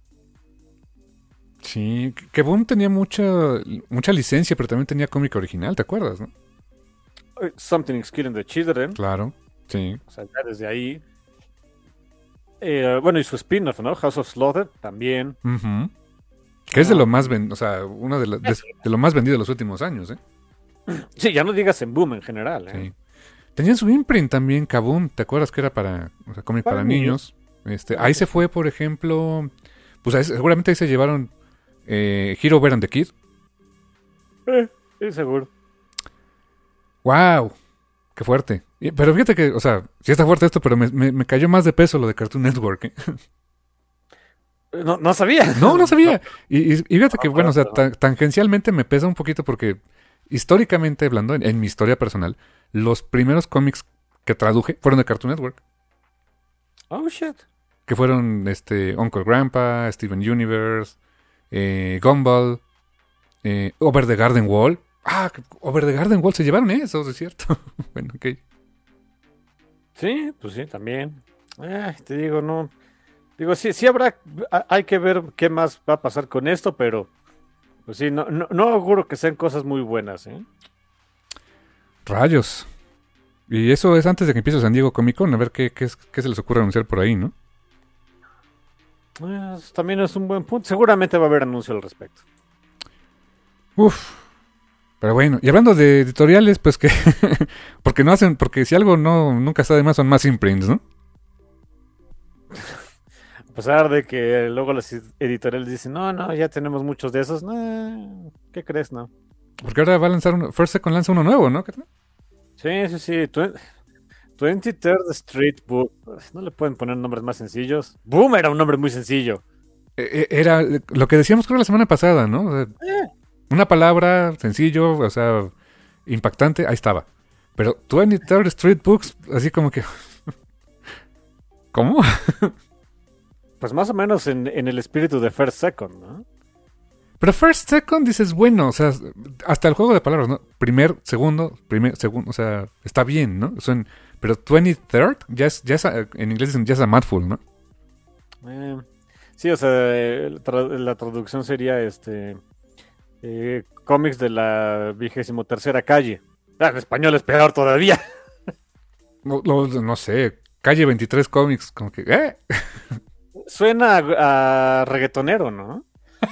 Speaker 2: Sí, que que Boom tenía mucha, mucha licencia, pero también tenía cómic original, ¿te acuerdas, no?
Speaker 3: Eh, Something is Killing the Children.
Speaker 2: Claro, sí.
Speaker 3: O sea, ya desde ahí. Eh, bueno, y su spin-off, ¿no? House of Slaughter también.
Speaker 2: Ujú. Que es de
Speaker 3: Ah,
Speaker 2: lo más ven- o sea, uno de, la- de, de lo más vendido de los últimos años, ¿eh?
Speaker 3: Sí, ya no digas en Boom en general. ¿eh?
Speaker 2: Sí. Tenían su imprint también, Kaboom, ¿te acuerdas que era para, o sea, cómic
Speaker 3: Para
Speaker 2: para niños? Este, ahí se fue, por ejemplo, pues ahí- seguramente ahí se llevaron eh, Hero Bear and the Kid.
Speaker 3: Eh, sí, seguro.
Speaker 2: ¡Wow! ¡Qué fuerte! Y- Pero fíjate que, o sea, sí está fuerte esto, pero me, me- me cayó más de peso lo de Cartoon Network, ¿eh?
Speaker 3: Eh, No, no sabía.
Speaker 2: No, no sabía. Y, y- y fíjate que,
Speaker 3: No,
Speaker 2: bueno, o sea,
Speaker 3: pero-
Speaker 2: ta- tangencialmente me pesa un poquito porque, históricamente hablando, en, en mi historia personal, los primeros cómics que traduje fueron de Cartoon Network.
Speaker 3: Oh, shit.
Speaker 2: Que fueron este Uncle Grandpa, Steven Universe, eh, Gumball, eh, Over the Garden Wall. Ah, que- Over the Garden Wall se llevaron eso, es cierto. Bueno, ok.
Speaker 3: Sí, pues sí, también. Ay, te digo, no. Digo, sí, sí habrá, ha- hay que ver qué más va a pasar con esto, pero pues sí, no, no, no auguro que sean cosas muy buenas, ¿eh?
Speaker 2: Rayos. Y eso es antes de que empiece San Diego Comic Con, a ver qué, qué, es- qué se les ocurre anunciar por ahí, ¿no?
Speaker 3: Eh, también es un buen punto. Seguramente va a haber anuncio al respecto.
Speaker 2: Uf. Pero bueno, y hablando de editoriales, pues que... porque no hacen, porque si algo no nunca está de más son más imprints, ¿no?
Speaker 3: A pesar de que luego las editoriales dicen, no, no, ya tenemos muchos de esos. Nah, ¿qué crees, no?
Speaker 2: Porque ahora va a lanzar uno, First Second lanza uno nuevo, ¿no?
Speaker 3: Sí, sí, sí. Twen- veintitrés Street Book. No le pueden poner nombres más sencillos. Boom era un nombre muy sencillo.
Speaker 2: Eh, eh, Era eh, lo que decíamos creo la semana pasada, ¿no? O sea, una palabra sencillo, o sea, impactante, ahí estaba. Pero veintitrés Street Books, así como que... ¿Cómo?
Speaker 3: Pues más o menos en, en el espíritu de First Second, ¿no?
Speaker 2: Pero First Second dices, bueno, o sea, hasta el juego de palabras, ¿no? Primer, segundo, primer, segundo, o sea, está bien, ¿no? Son, pero veintitrés ya es, ya es, a- en inglés dicen ya es a mouthful, ¿no?
Speaker 3: Eh, sí, o sea, eh, la, tra- la traducción sería este eh, cómics de la vigésimo tercera calle. Ah, en español es peor todavía.
Speaker 2: No, no, no sé, Calle veintitrés Comics, como que, ¿eh?
Speaker 3: Suena a, a reggaetonero, ¿no?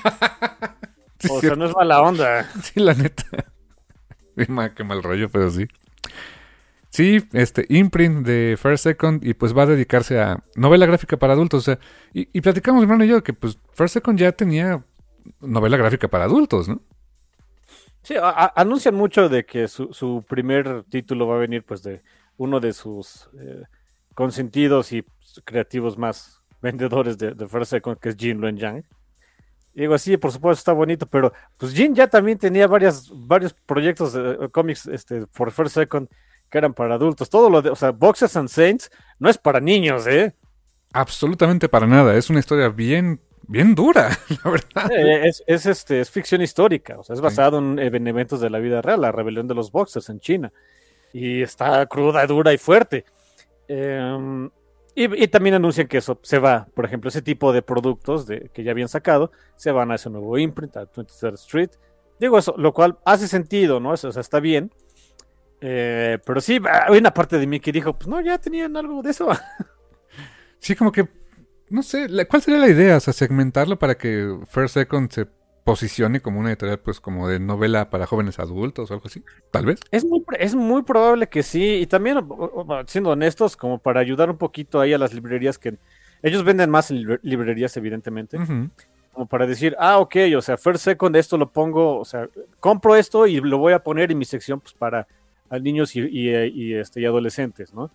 Speaker 2: Sí,
Speaker 3: O
Speaker 2: sí,
Speaker 3: sea, no es mala onda.
Speaker 2: sí, la neta. Sí, ma, qué mal rollo, pero sí. Sí, este, imprint de First Second y pues va a dedicarse a novela gráfica para adultos. O sea, y, y platicamos, hermano y yo, que pues First Second ya tenía novela gráfica para adultos, ¿no?
Speaker 3: Sí, a- a- anuncian mucho de que su, su primer título va a venir pues de uno de sus eh, consentidos y creativos más vendedores de, de First Second, que es Jin Luen Yang. Y digo, sí, por supuesto está bonito, pero pues Jin ya también tenía varias, varios proyectos de eh, cómics este, por First Second que eran para adultos. Todo lo de, o sea, Boxers and Saints no es para niños, ¿eh?
Speaker 2: Absolutamente para nada. Es una historia bien, bien dura, la verdad.
Speaker 3: Eh, Es, es, este, es ficción histórica, o sea, es basado en, en eventos de la vida real, la rebelión de los Boxers en China. Y está cruda, dura y fuerte. Eh, y, y también anuncian que eso se va, por ejemplo, ese tipo de productos de, que ya habían sacado, se van a ese nuevo imprint, a veintitrés Street. Digo eso, lo cual hace sentido, ¿no? O sea, está bien. Eh, pero sí, hay una parte de mí que dijo, pues no, ya tenían algo de eso.
Speaker 2: Sí, como que, no sé, la- ¿cuál sería la idea? O sea, segmentarlo para que First Second se posicione como una editorial, pues, como de novela para jóvenes adultos o algo así, tal vez.
Speaker 3: Es muy, es muy probable que sí, y también, o- o- siendo honestos, como para ayudar un poquito ahí a las librerías que ellos venden más en libre- librerías, evidentemente,
Speaker 2: Ujú.
Speaker 3: como para decir, ah, ok, o sea, First Second, esto lo pongo, o sea, compro esto y lo voy a poner en mi sección pues para a niños y, y, y, este, y adolescentes, ¿no?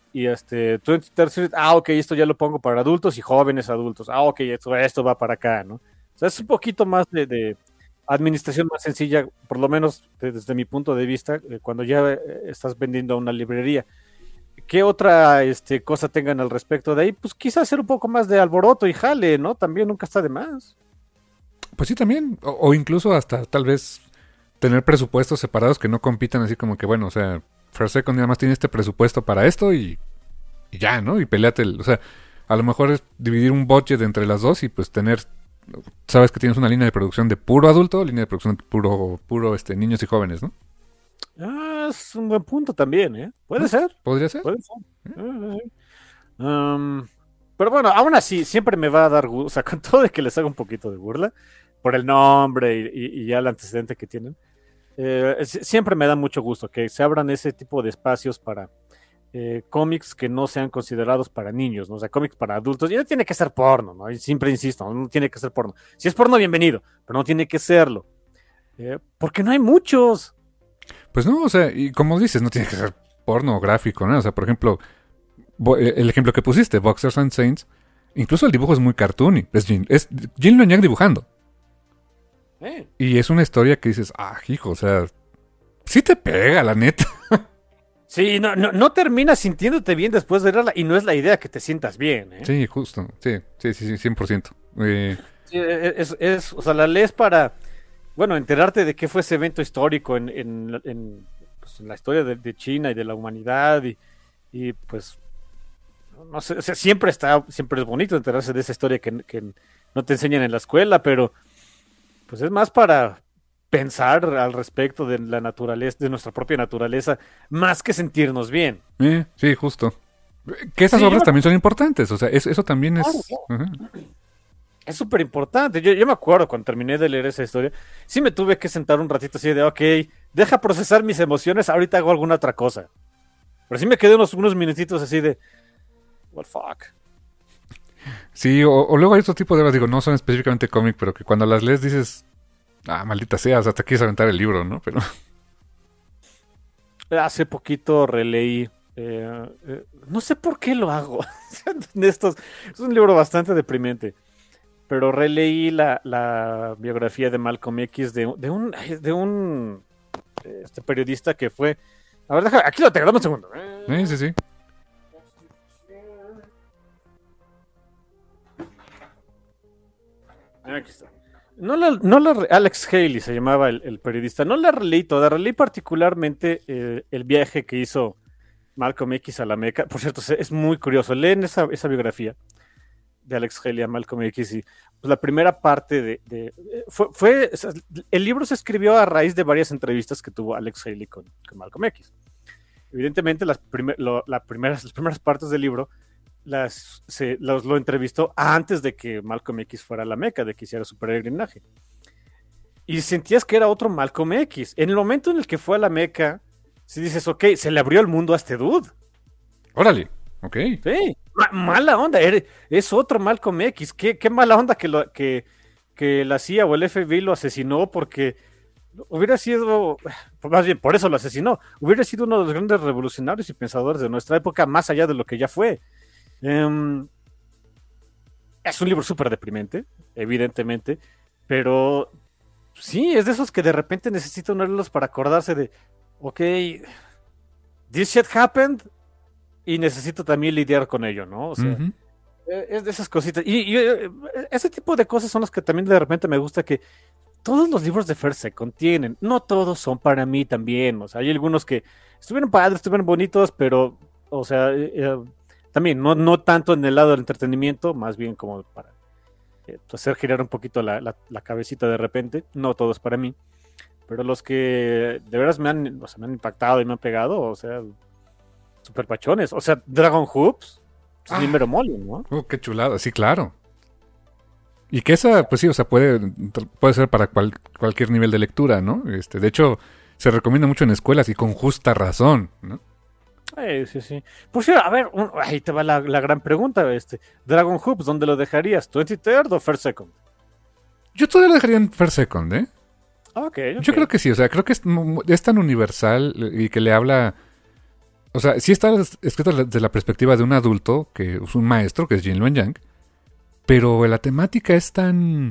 Speaker 3: y este twentieth Street, ah, ok, esto ya lo pongo para adultos y jóvenes adultos, ah, ok, esto, esto va para acá, ¿no? O sea, es un poquito más de, de administración más sencilla, por lo menos desde mi punto de vista, eh, cuando ya eh, estás vendiendo a una librería. ¿Qué otra este, cosa tengan al respecto de ahí? Pues quizás hacer un poco más de alboroto y jale, ¿no? También nunca está de más.
Speaker 2: Pues sí, también. O, o incluso hasta tal vez tener presupuestos separados que no compitan así como que, bueno, o sea, First Second nada más tiene este presupuesto para esto y, y ya, ¿no? Y peleate. El, o sea, a lo mejor es dividir un budget entre las dos y pues tener, sabes que tienes una línea de producción de puro adulto, línea de producción de puro, puro este, niños y jóvenes, ¿no?
Speaker 3: Ah, es un buen punto también, ¿eh? Puede ¿no? ser.
Speaker 2: ¿Podría ser?
Speaker 3: Puede ser. ¿Eh? Um, pero bueno, aún así, siempre me va a dar gusto, o sea, con todo de que les haga un poquito de burla, por el nombre y, y, y ya el antecedente que tienen, eh, siempre me da mucho gusto que se abran ese tipo de espacios para eh, cómics que no sean considerados para niños, ¿no? O sea, cómics para adultos, y no tiene que ser porno, ¿no? Y siempre insisto, no tiene que ser porno. Si es porno, bienvenido, pero no tiene que serlo. Eh, porque no hay muchos.
Speaker 2: Pues no, o sea, y como dices, no tiene que ser pornográfico, ¿no? O sea, por ejemplo, el ejemplo que pusiste, Boxers and Saints, incluso el dibujo es muy cartoony. Es Jin, es Jin Loñac dibujando. Eh. Y es una historia que dices, ah, hijo, o sea, sí te pega, la neta.
Speaker 3: Sí, no, no, no terminas sintiéndote bien después de verla, y no es la idea que te sientas bien, ¿eh?
Speaker 2: Sí, justo, sí, sí, sí, sí cien por ciento. Eh...
Speaker 3: Sí, es, es, o sea, la lees para... Bueno, enterarte de qué fue ese evento histórico en, en, en, pues, en la historia de, de China y de la humanidad y, y pues no sé, o sea, siempre está, siempre es bonito enterarse de esa historia que, que no te enseñan en la escuela, pero pues es más para pensar al respecto de la naturaleza, de nuestra propia naturaleza, más que sentirnos bien.
Speaker 2: Eh, sí, justo. Que esas sí, obras yo... también son importantes, o sea, eso, eso también es... Claro, claro. Uh-huh.
Speaker 3: Es súper importante. Yo, yo me acuerdo cuando terminé de leer esa historia, sí me tuve que sentar un ratito así de, ok, deja procesar mis emociones, ahorita hago alguna otra cosa. Pero sí me quedé unos, unos minutitos así de, what fuck.
Speaker 2: Sí, o, o luego hay otro tipo de obras, digo, no son específicamente cómic, pero que cuando las lees dices, ah, maldita sea, hasta quieres aventar el libro, ¿no? Pero
Speaker 3: hace poquito releí, eh, eh, no sé por qué lo hago. Estos, es un libro bastante deprimente. Pero releí la, la biografía de Malcolm X de, de un de un este periodista que fue... A ver, deja, aquí lo tengo, dame un segundo.
Speaker 2: Sí, sí, sí.
Speaker 3: Aquí está. No la, no la, Alex Haley se llamaba el, el periodista. No la releí toda, releí particularmente eh, el viaje que hizo Malcolm X a la Meca. Por cierto, es muy curioso. Leen esa, esa biografía de Alex Haley a Malcolm X y pues, la primera parte de, de fue, fue el libro se escribió a raíz de varias entrevistas que tuvo Alex Haley con, con Malcolm X. Evidentemente las, primer, lo, la primeras, las primeras partes del libro las, se, los, lo entrevistó antes de que Malcolm X fuera a la Meca, de que hiciera su peregrinaje, y sentías que era otro Malcolm X. En el momento en el que fue a la Meca, si dices, ok, se le abrió el mundo a este dude.
Speaker 2: Órale. Ok.
Speaker 3: Sí, Ma- mala onda, es otro Malcolm X. Qué, qué mala onda que, lo, que, que la C I A o el F B I lo asesinó, porque hubiera sido, más bien por eso lo asesinó, hubiera sido uno de los grandes revolucionarios y pensadores de nuestra época, más allá de lo que ya fue. Um, es un libro súper deprimente, evidentemente, pero sí, es de esos que de repente necesita uno leerlos para acordarse de, ok, this shit happened, y necesito también lidiar con ello, ¿no? O sea, uh-huh. es de esas cositas. Y, y ese tipo de cosas son las que también de repente me gusta, que todos los libros de First Second tienen. No todos son para mí también. O sea, hay algunos que estuvieron padres, estuvieron bonitos, pero, o sea, eh, también no, no tanto en el lado del entretenimiento, más bien como para eh, hacer girar un poquito la, la, la cabecita de repente. No todos para mí. Pero los que de veras me han, o sea, me han impactado y me han pegado, o sea... super pachones, o sea, Dragon Hoops, pues ah, ni mero mole, ¿no?
Speaker 2: Oh, qué chulada, sí, claro. Y que esa, pues sí, o sea, puede, puede ser para cual, cualquier nivel de lectura, ¿no? Este, de hecho, se recomienda mucho en escuelas y con justa razón, ¿no?
Speaker 3: Eh, sí, sí. Por cierto, a ver, un, ahí te va la, la gran pregunta, este, Dragon Hoops, ¿dónde lo dejarías? ¿twenty-third o First Second?
Speaker 2: Yo todavía lo dejaría en First Second, ¿eh?
Speaker 3: Okay, ok.
Speaker 2: Yo creo que sí, o sea, creo que es, es tan universal y que le habla... O sea, sí está escrito desde la perspectiva de un adulto, que es un maestro, que es Jin Luen Yang, pero la temática es tan...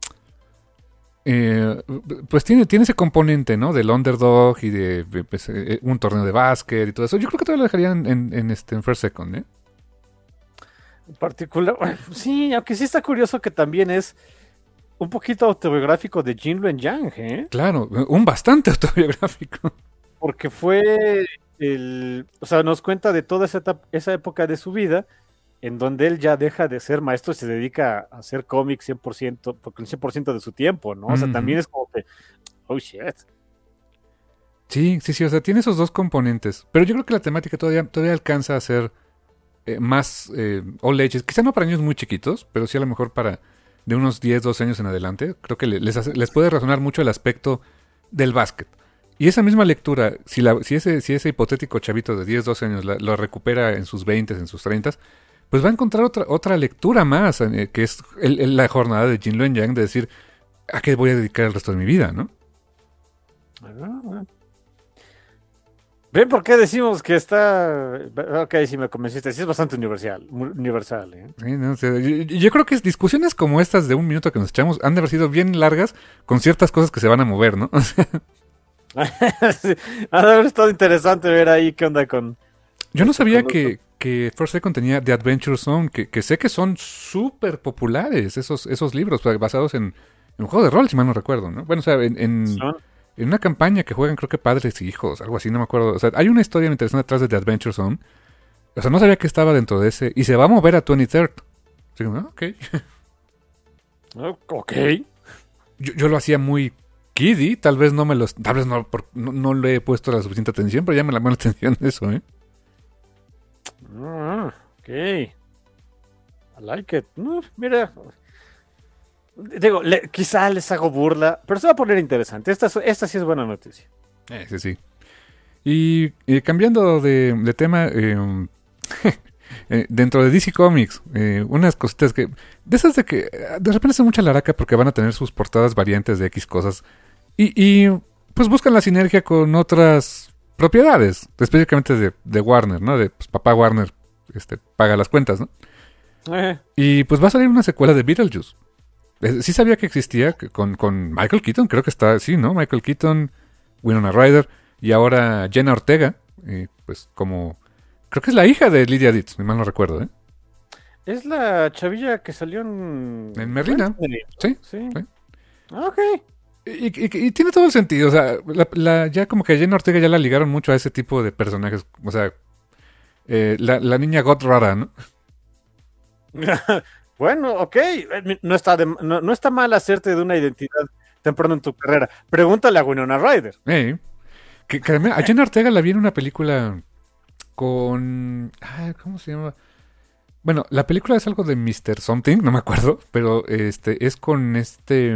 Speaker 2: Eh, pues tiene, tiene ese componente, ¿no? Del underdog y de pues, eh, un torneo de básquet y todo eso. Yo creo que todavía lo dejarían en, en, este, en First Second, ¿eh?
Speaker 3: En particular, sí, aunque sí está curioso que también es un poquito autobiográfico de Jin Luen Yang, ¿eh?
Speaker 2: Claro, un bastante autobiográfico.
Speaker 3: Porque fue el... O sea, nos cuenta de toda esa, etapa, esa época de su vida en donde él ya deja de ser maestro y se dedica a hacer cómics cien por ciento, porque el cien por ciento de su tiempo, ¿no? O sea, uh-huh. También es como que, oh shit.
Speaker 2: Sí, sí, sí, o sea, tiene esos dos componentes, pero yo creo que la temática todavía, todavía alcanza a ser eh, más eh, all ages, quizá no para niños muy chiquitos, pero sí a lo mejor para de unos diez, doce años en adelante, creo que les, hace, les puede resonar mucho el aspecto del básquet. Y esa misma lectura, si, la, si, ese, si ese hipotético chavito de diez, doce años la, lo recupera en sus veinte, en sus treinta, pues va a encontrar otra, otra lectura más, eh, que es el, el, la jornada de Jin Luen Yang, de decir, ¿a qué voy a dedicar el resto de mi vida, no?
Speaker 3: ¿Ven por qué decimos que está...? Ok, si me convenciste, sí es bastante universal, universal, ¿eh?
Speaker 2: Sí, no, o sea, yo, yo creo que discusiones como estas de un minuto que nos echamos han de haber sido bien largas con ciertas cosas que se van a mover, ¿no?
Speaker 3: Sí, ha de haber estado interesante ver ahí qué onda con...
Speaker 2: Yo no sabía que, que First Second tenía The Adventure Zone, que, que sé que son súper populares esos, esos libros, basados en, en un juego de rol, si mal no recuerdo, ¿no? Bueno, o sea, en, en, en una campaña que juegan, creo que padres y hijos, algo así, no me acuerdo. O sea, hay una historia interesante detrás de The Adventure Zone. O sea, no sabía que estaba dentro de ese. Y se va a mover a veintithird. Así que, ah, ok.
Speaker 3: Ok.
Speaker 2: Yo, yo lo hacía muy kiddie, tal vez no me los... Tal vez no, por, no, no le he puesto la suficiente atención, pero ya me llamó la atención eso, ¿eh?
Speaker 3: Ah, ok. I like it. No, mira. Digo, le, quizá les hago burla, pero se va a poner interesante. Esta, esta sí es buena noticia.
Speaker 2: Eh, sí, sí. Y, y cambiando de, de tema, eh, eh, dentro de D C Comics, eh, unas cositas que... De esas de que de repente hace mucha laraca porque van a tener sus portadas variantes de X cosas. Y, y pues buscan la sinergia con otras propiedades, específicamente de, de Warner, ¿no? De pues, papá Warner este, paga las cuentas, ¿no?
Speaker 3: Eh.
Speaker 2: Y pues va a salir una secuela de Beetlejuice. Eh, sí sabía que existía que con, con Michael Keaton, creo que está, sí, ¿no? Michael Keaton, Winona Ryder y ahora Jenna Ortega, eh, pues como... Creo que es la hija de Lydia Ditz, si mal no recuerdo, ¿eh?
Speaker 3: Es la chavilla que salió en...
Speaker 2: En Merlina. Sí,
Speaker 3: sí.
Speaker 2: sí.
Speaker 3: Ok.
Speaker 2: Y, y, y tiene todo el sentido, o sea, la, la, ya como que a Jenna Ortega ya la ligaron mucho a ese tipo de personajes, o sea, eh, la, la niña got rara, ¿no?
Speaker 3: Bueno, ok, no está, de, no, no está mal hacerte de una identidad temprano en tu carrera. Pregúntale a Winona Ryder.
Speaker 2: Eh, que, que a Jenna Ortega la vi en una película con... Ay, ¿cómo se llama? Bueno, la película es algo de mister Something, no me acuerdo, pero este es con este...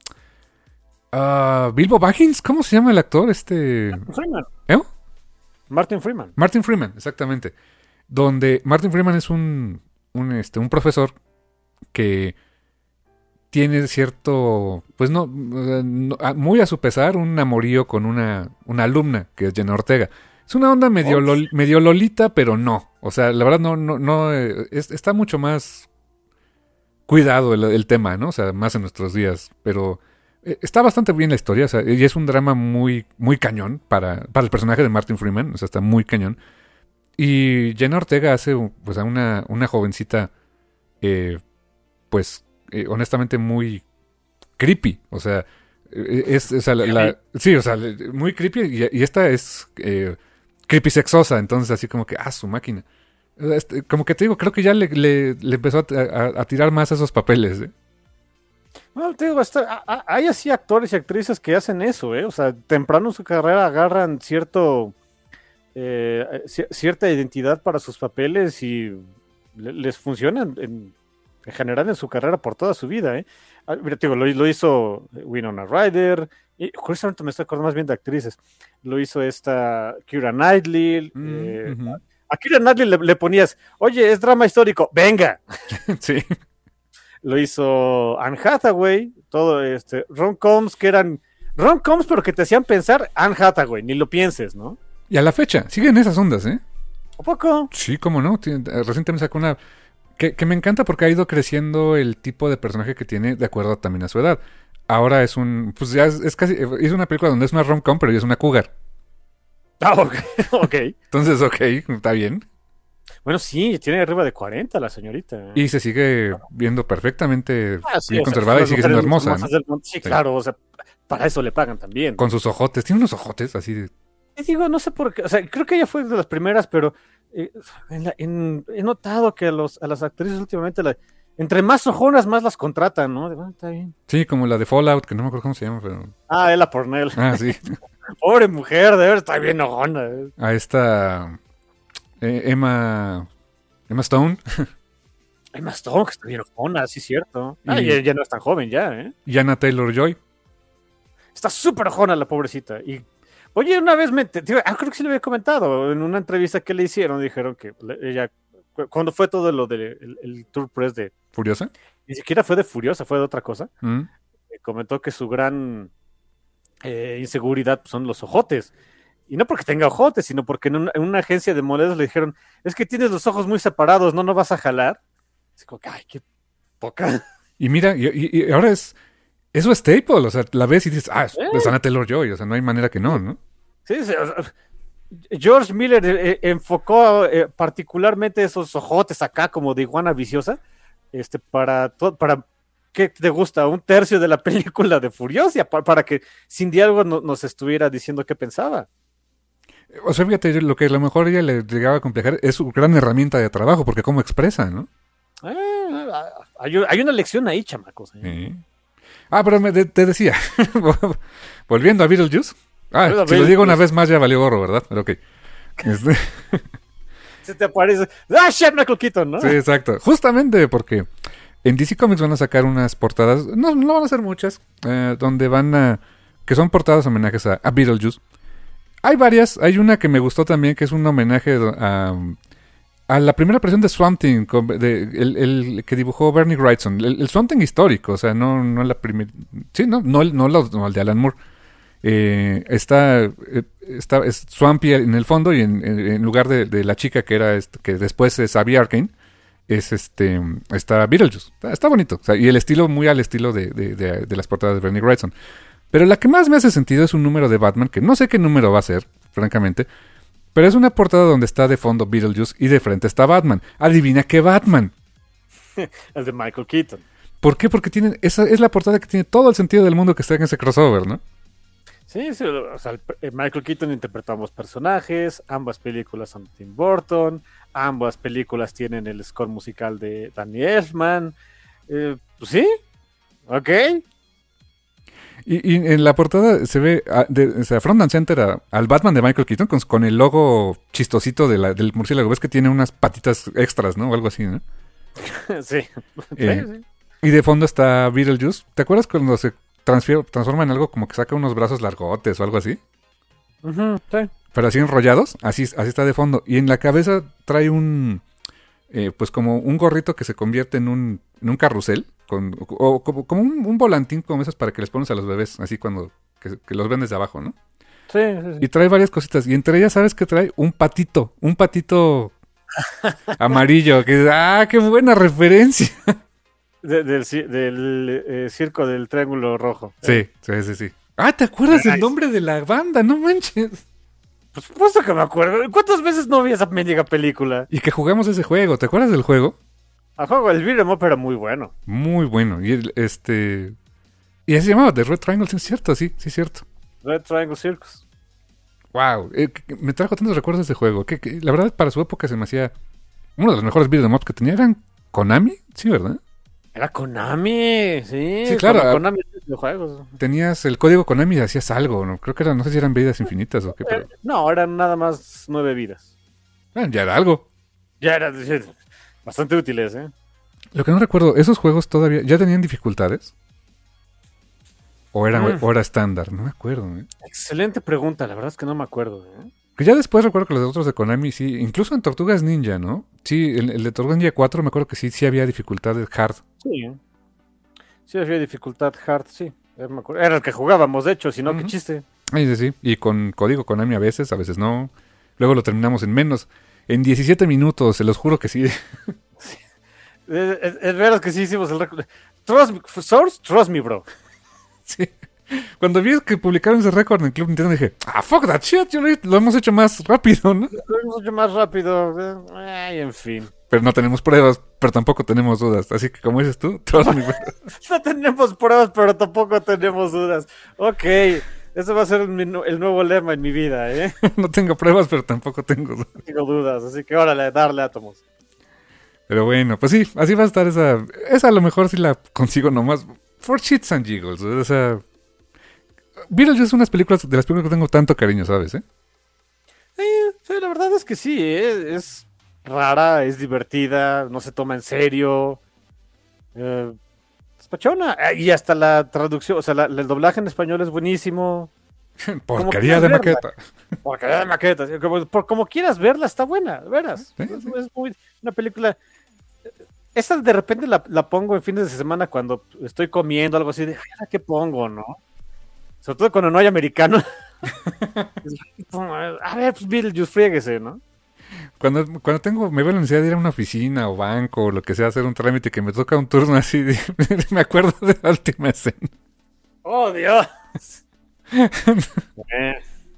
Speaker 2: Uh, Bilbo Baggins, ¿cómo se llama el actor? Este...
Speaker 3: Martin Freeman.
Speaker 2: ¿Eh?
Speaker 3: Martin Freeman.
Speaker 2: Martin Freeman, exactamente. Donde Martin Freeman es un, un, este, un profesor que tiene cierto, pues no, no, muy a su pesar, un amorío con una, una alumna que es Jenna Ortega. Es una onda medio, lol, medio lolita, pero no. O sea, la verdad no, no, no, es, está mucho más cuidado el, el tema, ¿no? O sea, más en nuestros días, pero está bastante bien la historia, o sea, y es un drama muy, muy cañón para, para el personaje de Martin Freeman, o sea, está muy cañón. Y Jenna Ortega hace pues a una, una jovencita, eh, pues, eh, honestamente muy creepy, o sea, es, o sea, la, la, sí, o sea, muy creepy, y, y esta es eh, creepy sexosa, entonces así como que, ah, su máquina. Este, como que te digo, creo que ya le, le, le empezó a, a, a tirar más a esos papeles, ¿eh?
Speaker 3: Bueno, te digo, está, hay así actores y actrices que hacen eso, ¿eh? O sea, temprano en su carrera agarran cierto eh, cierta identidad para sus papeles y les funcionan en, en general en su carrera por toda su vida, ¿eh? Ah, mira, te digo, lo, lo hizo Winona Ryder, y curiosamente me estoy acordando más bien de actrices. Lo hizo esta Keira Knightley. Mm, eh, uh-huh. a, a Keira Knightley le, le ponías, oye, es drama histórico, venga.
Speaker 2: Sí.
Speaker 3: Lo hizo Anne Hathaway, todo este, rom-coms que eran rom-coms pero que te hacían pensar Anne Hathaway, ni lo pienses, ¿no?
Speaker 2: Y a la fecha, siguen esas ondas, ¿eh?
Speaker 3: ¿A poco?
Speaker 2: Sí, cómo no. Tien- eh, Recientemente sacó una... Que, que me encanta porque ha ido creciendo el tipo de personaje que tiene de acuerdo también a su edad. Ahora es un... Pues ya es, es casi... Es una película donde es una rom-com, pero ya es una cougar.
Speaker 3: Ah, ok. ok.
Speaker 2: Entonces, ok, está bien.
Speaker 3: Bueno, sí, tiene arriba de cuarenta la señorita.
Speaker 2: Y se sigue viendo perfectamente
Speaker 3: Ah, sí,
Speaker 2: bien
Speaker 3: o sea,
Speaker 2: conservada y
Speaker 3: las
Speaker 2: sigue siendo
Speaker 3: mujeres
Speaker 2: hermosa,
Speaker 3: hermosas
Speaker 2: ¿no?
Speaker 3: del mundo. Sí, claro, o sea, para eso le pagan también.
Speaker 2: Con sus ojotes. Tiene unos ojotes así de...
Speaker 3: Y digo, no sé por qué, o sea, creo que ella fue de las primeras, pero eh, en la- en- he notado que a, los, a las actrices últimamente, la- entre más ojonas, más las contratan, ¿no? De, "Ah, está bien".
Speaker 2: Sí, como la de Fallout, que no me acuerdo cómo se llama, pero...
Speaker 3: Ah, Ella Pornell.
Speaker 2: Ah, sí.
Speaker 3: Pobre mujer, de ver, está bien ojona. eh.
Speaker 2: A esta... eh, Emma... Emma Stone.
Speaker 3: Emma Stone, que está bien ojona, sí, cierto. Ah,
Speaker 2: Y-
Speaker 3: ya, ya no es tan joven, ya, ¿eh?
Speaker 2: Y Anna Taylor-Joy.
Speaker 3: Está súper ojona la pobrecita. Y, oye, una vez me... te- te- ah, creo que sí le había comentado, en una entrevista que le hicieron, dijeron que le- ella... cu- Cuando fue todo lo del el, el tour press de...
Speaker 2: ¿Furiosa?
Speaker 3: Ni siquiera fue de Furiosa, fue de otra cosa.
Speaker 2: Mm.
Speaker 3: eh, comentó que su gran eh, inseguridad pues, son los ojotes. Y no porque tenga ojotes, sino porque en una, en una agencia de modelos le dijeron, es que tienes los ojos muy separados, no, no vas a jalar. Es como que, ay, qué poca.
Speaker 2: Y mira, y, y- y ahora es... Es su staple, o sea, la ves y dices, ah, es,
Speaker 3: Eh.
Speaker 2: es Anna Taylor-Joy, o sea, no hay manera que no, ¿no?
Speaker 3: Sí, sí, o sea, George Miller eh, eh, enfocó eh, particularmente esos ojotes acá como de iguana viciosa, este, para todo, para ¿qué te gusta? Un tercio de la película de Furiosa, pa- para que sin diálogo no- nos estuviera diciendo qué pensaba.
Speaker 2: O sea, fíjate, lo que a lo mejor ella le llegaba a complejar es su gran herramienta de trabajo, porque cómo expresa, ¿no?
Speaker 3: Ah, hay, hay una lección ahí, chamacos. ¿eh?
Speaker 2: Sí. Ah, pero me, de- te decía, volviendo a Beetlejuice. Ah,
Speaker 3: Volviendo a
Speaker 2: si lo digo una
Speaker 3: Beetlejuice.
Speaker 2: vez más ya valió gorro, ¿verdad? Pero ok. Este-
Speaker 3: Se te aparece. ¡Ah, shit, Michael Keaton! ¿no?
Speaker 2: sí, exacto. Justamente porque en D C Comics van a sacar unas portadas, no, no van a ser muchas, eh, donde van a... que son portadas homenajes a, a Beetlejuice. Hay varias, hay una que me gustó también, que es un homenaje a, a la primera aparición de Swamp Thing, con- de- el, el que dibujó Bernie Wrightson, el, el Swamp Thing histórico, o sea, no, no la primera... Sí, no, no, el- no, los- no el de Alan Moore. Eh, está, eh, está es Swampy en el fondo y en, en- en lugar de, de la chica que era este- que después es Abby Arkane, es este está Beetlejuice. Está, está bonito, o sea, y el estilo muy al estilo de, de, de- de las portadas de Bernie Wrightson. Pero la que más me hace sentido es un número de Batman, que no sé qué número va a ser, francamente, pero es una portada donde está de fondo Beetlejuice y de frente está Batman. Adivina qué Batman.
Speaker 3: El de Michael Keaton.
Speaker 2: ¿Por qué? Porque tienen, esa es la portada que tiene todo el sentido del mundo que está en ese crossover, ¿no?
Speaker 3: Sí, sí, o sea, el- eh, Michael Keaton interpretó a ambos personajes, ambas películas son de Tim Burton, ambas películas tienen el score musical de Danny Elfman. Eh, pues sí, ok.
Speaker 2: Y, y en la portada se ve, a- de, o sea, front and center a- al Batman de Michael Keaton con, con el logo chistosito de la- del murciélago. Ves que tiene unas patitas extras, ¿no? O algo así, ¿no?
Speaker 3: sí.
Speaker 2: Eh,
Speaker 3: sí, sí.
Speaker 2: Y de fondo está Beetlejuice. ¿Te acuerdas cuando se transfier- transforma en algo como que saca unos brazos largotes o algo así?
Speaker 3: Ujú, sí.
Speaker 2: Pero así enrollados, así, así está de fondo. Y en la cabeza trae un, eh, pues como un gorrito que se convierte en un, en un carrusel. Con, o como, como un, un volantín como esos para que les pones a los bebés, así cuando que, que los ven desde abajo, ¿no?
Speaker 3: Sí, sí, sí.
Speaker 2: Y trae varias cositas. Y entre ellas, ¿sabes qué trae? Un patito. Un patito amarillo. Que, ¡ah, qué buena referencia!
Speaker 3: De- del ci- del, eh, circo del Triángulo Rojo.
Speaker 2: Sí, sí, sí, sí. Ah, ¿te acuerdas
Speaker 3: Nice.
Speaker 2: el nombre de la banda? No manches.
Speaker 3: Por supuesto que me acuerdo. ¿Cuántas veces no vi esa mendiga película?
Speaker 2: Y que jugamos ese juego. ¿Te acuerdas del juego?
Speaker 3: A juego, el beat'em up era muy bueno.
Speaker 2: Muy bueno. Y el, este... Y así se llamaba, The Red Triangle. Sí, es cierto, sí, sí, es cierto.
Speaker 3: Red Triangle Circus.
Speaker 2: Wow. Eh, que- que me trajo tantos recuerdos de ese juego. Que, que la verdad, para su época se me hacía... Uno de los mejores beat'em ups que tenía. ¿Eran Konami? Sí, ¿verdad?
Speaker 3: Era Konami, sí.
Speaker 2: Sí, claro.
Speaker 3: Kon- Konami de videojuegos.
Speaker 2: Tenías el código Konami y hacías algo, ¿no? Creo que era, no sé si eran vidas infinitas o qué, pero...
Speaker 3: Eh, no, eran nada más nueve vidas.
Speaker 2: ah, ya era algo.
Speaker 3: Ya eran eh, bastante útiles, ¿eh?
Speaker 2: Lo que no recuerdo, ¿esos juegos todavía ya tenían dificultades? ¿O era,
Speaker 3: Mm.
Speaker 2: o era estándar? No me acuerdo, ¿eh?
Speaker 3: Excelente pregunta, la verdad es que no me acuerdo, ¿eh?
Speaker 2: Que ya después recuerdo que los otros de Konami sí, incluso en Tortugas Ninja, ¿no? Sí, el, el de Tortugas Ninja cuatro me acuerdo que sí, sí había dificultades hard.
Speaker 3: Sí. Sí, había dificultad hard, sí. eh, me acuerdo. Era el que jugábamos, de hecho, si no, qué
Speaker 2: Ujú.
Speaker 3: chiste.
Speaker 2: Ay, sí, sí. Y con código Konami a veces, a veces no. Luego lo terminamos en menos. En diecisiete minutos, se los juro que sí.
Speaker 3: Es, es, es verdad que sí hicimos el récord. Trust me, Source, trust me, bro.
Speaker 2: Sí. Cuando vi que publicaron ese récord en Club Nintendo dije, ah, fuck that shit, yo lo, lo hemos hecho más rápido, ¿no?
Speaker 3: Lo hemos hecho más rápido. Ay, en fin.
Speaker 2: Pero no tenemos pruebas, pero tampoco tenemos dudas. Así que como dices tú, trust me, bro.
Speaker 3: No tenemos pruebas, pero tampoco tenemos dudas. Ok, ese va a ser mi, el nuevo lema en mi vida, ¿eh?
Speaker 2: No tengo pruebas, pero tampoco tengo dudas.
Speaker 3: No tengo dudas, así que órale, darle átomos.
Speaker 2: Pero bueno, pues sí, así va a estar esa. Esa a lo mejor sí la consigo nomás. For shits and giggles. O sea. Beetlejuice es unas películas de las películas que tengo tanto cariño, ¿sabes? Eh?
Speaker 3: Sí, sí, la verdad es que sí, ¿eh? Es rara, es divertida, no se toma en serio. Eh, es pachona. Ah, y hasta la traducción, o sea, la, el doblaje en español es buenísimo.
Speaker 2: Porquería de
Speaker 3: verla.
Speaker 2: maqueta.
Speaker 3: Porquería de maqueta. Como, por, como quieras verla, está buena, de veras.
Speaker 2: Sí,
Speaker 3: es,
Speaker 2: sí.
Speaker 3: es muy, una película. Esa de repente la, la pongo en fines de semana cuando estoy comiendo, algo así de, ay, ¿qué pongo, no? Sobre todo cuando no hay americano. A ver, pues Beetlejuice, fríguese, ¿no?
Speaker 2: Cuando, cuando tengo, me veo la necesidad de ir a una oficina o banco o lo que sea, hacer un trámite que me toca un turno así, de, me acuerdo de la última escena.
Speaker 3: ¡Oh, Dios! eh.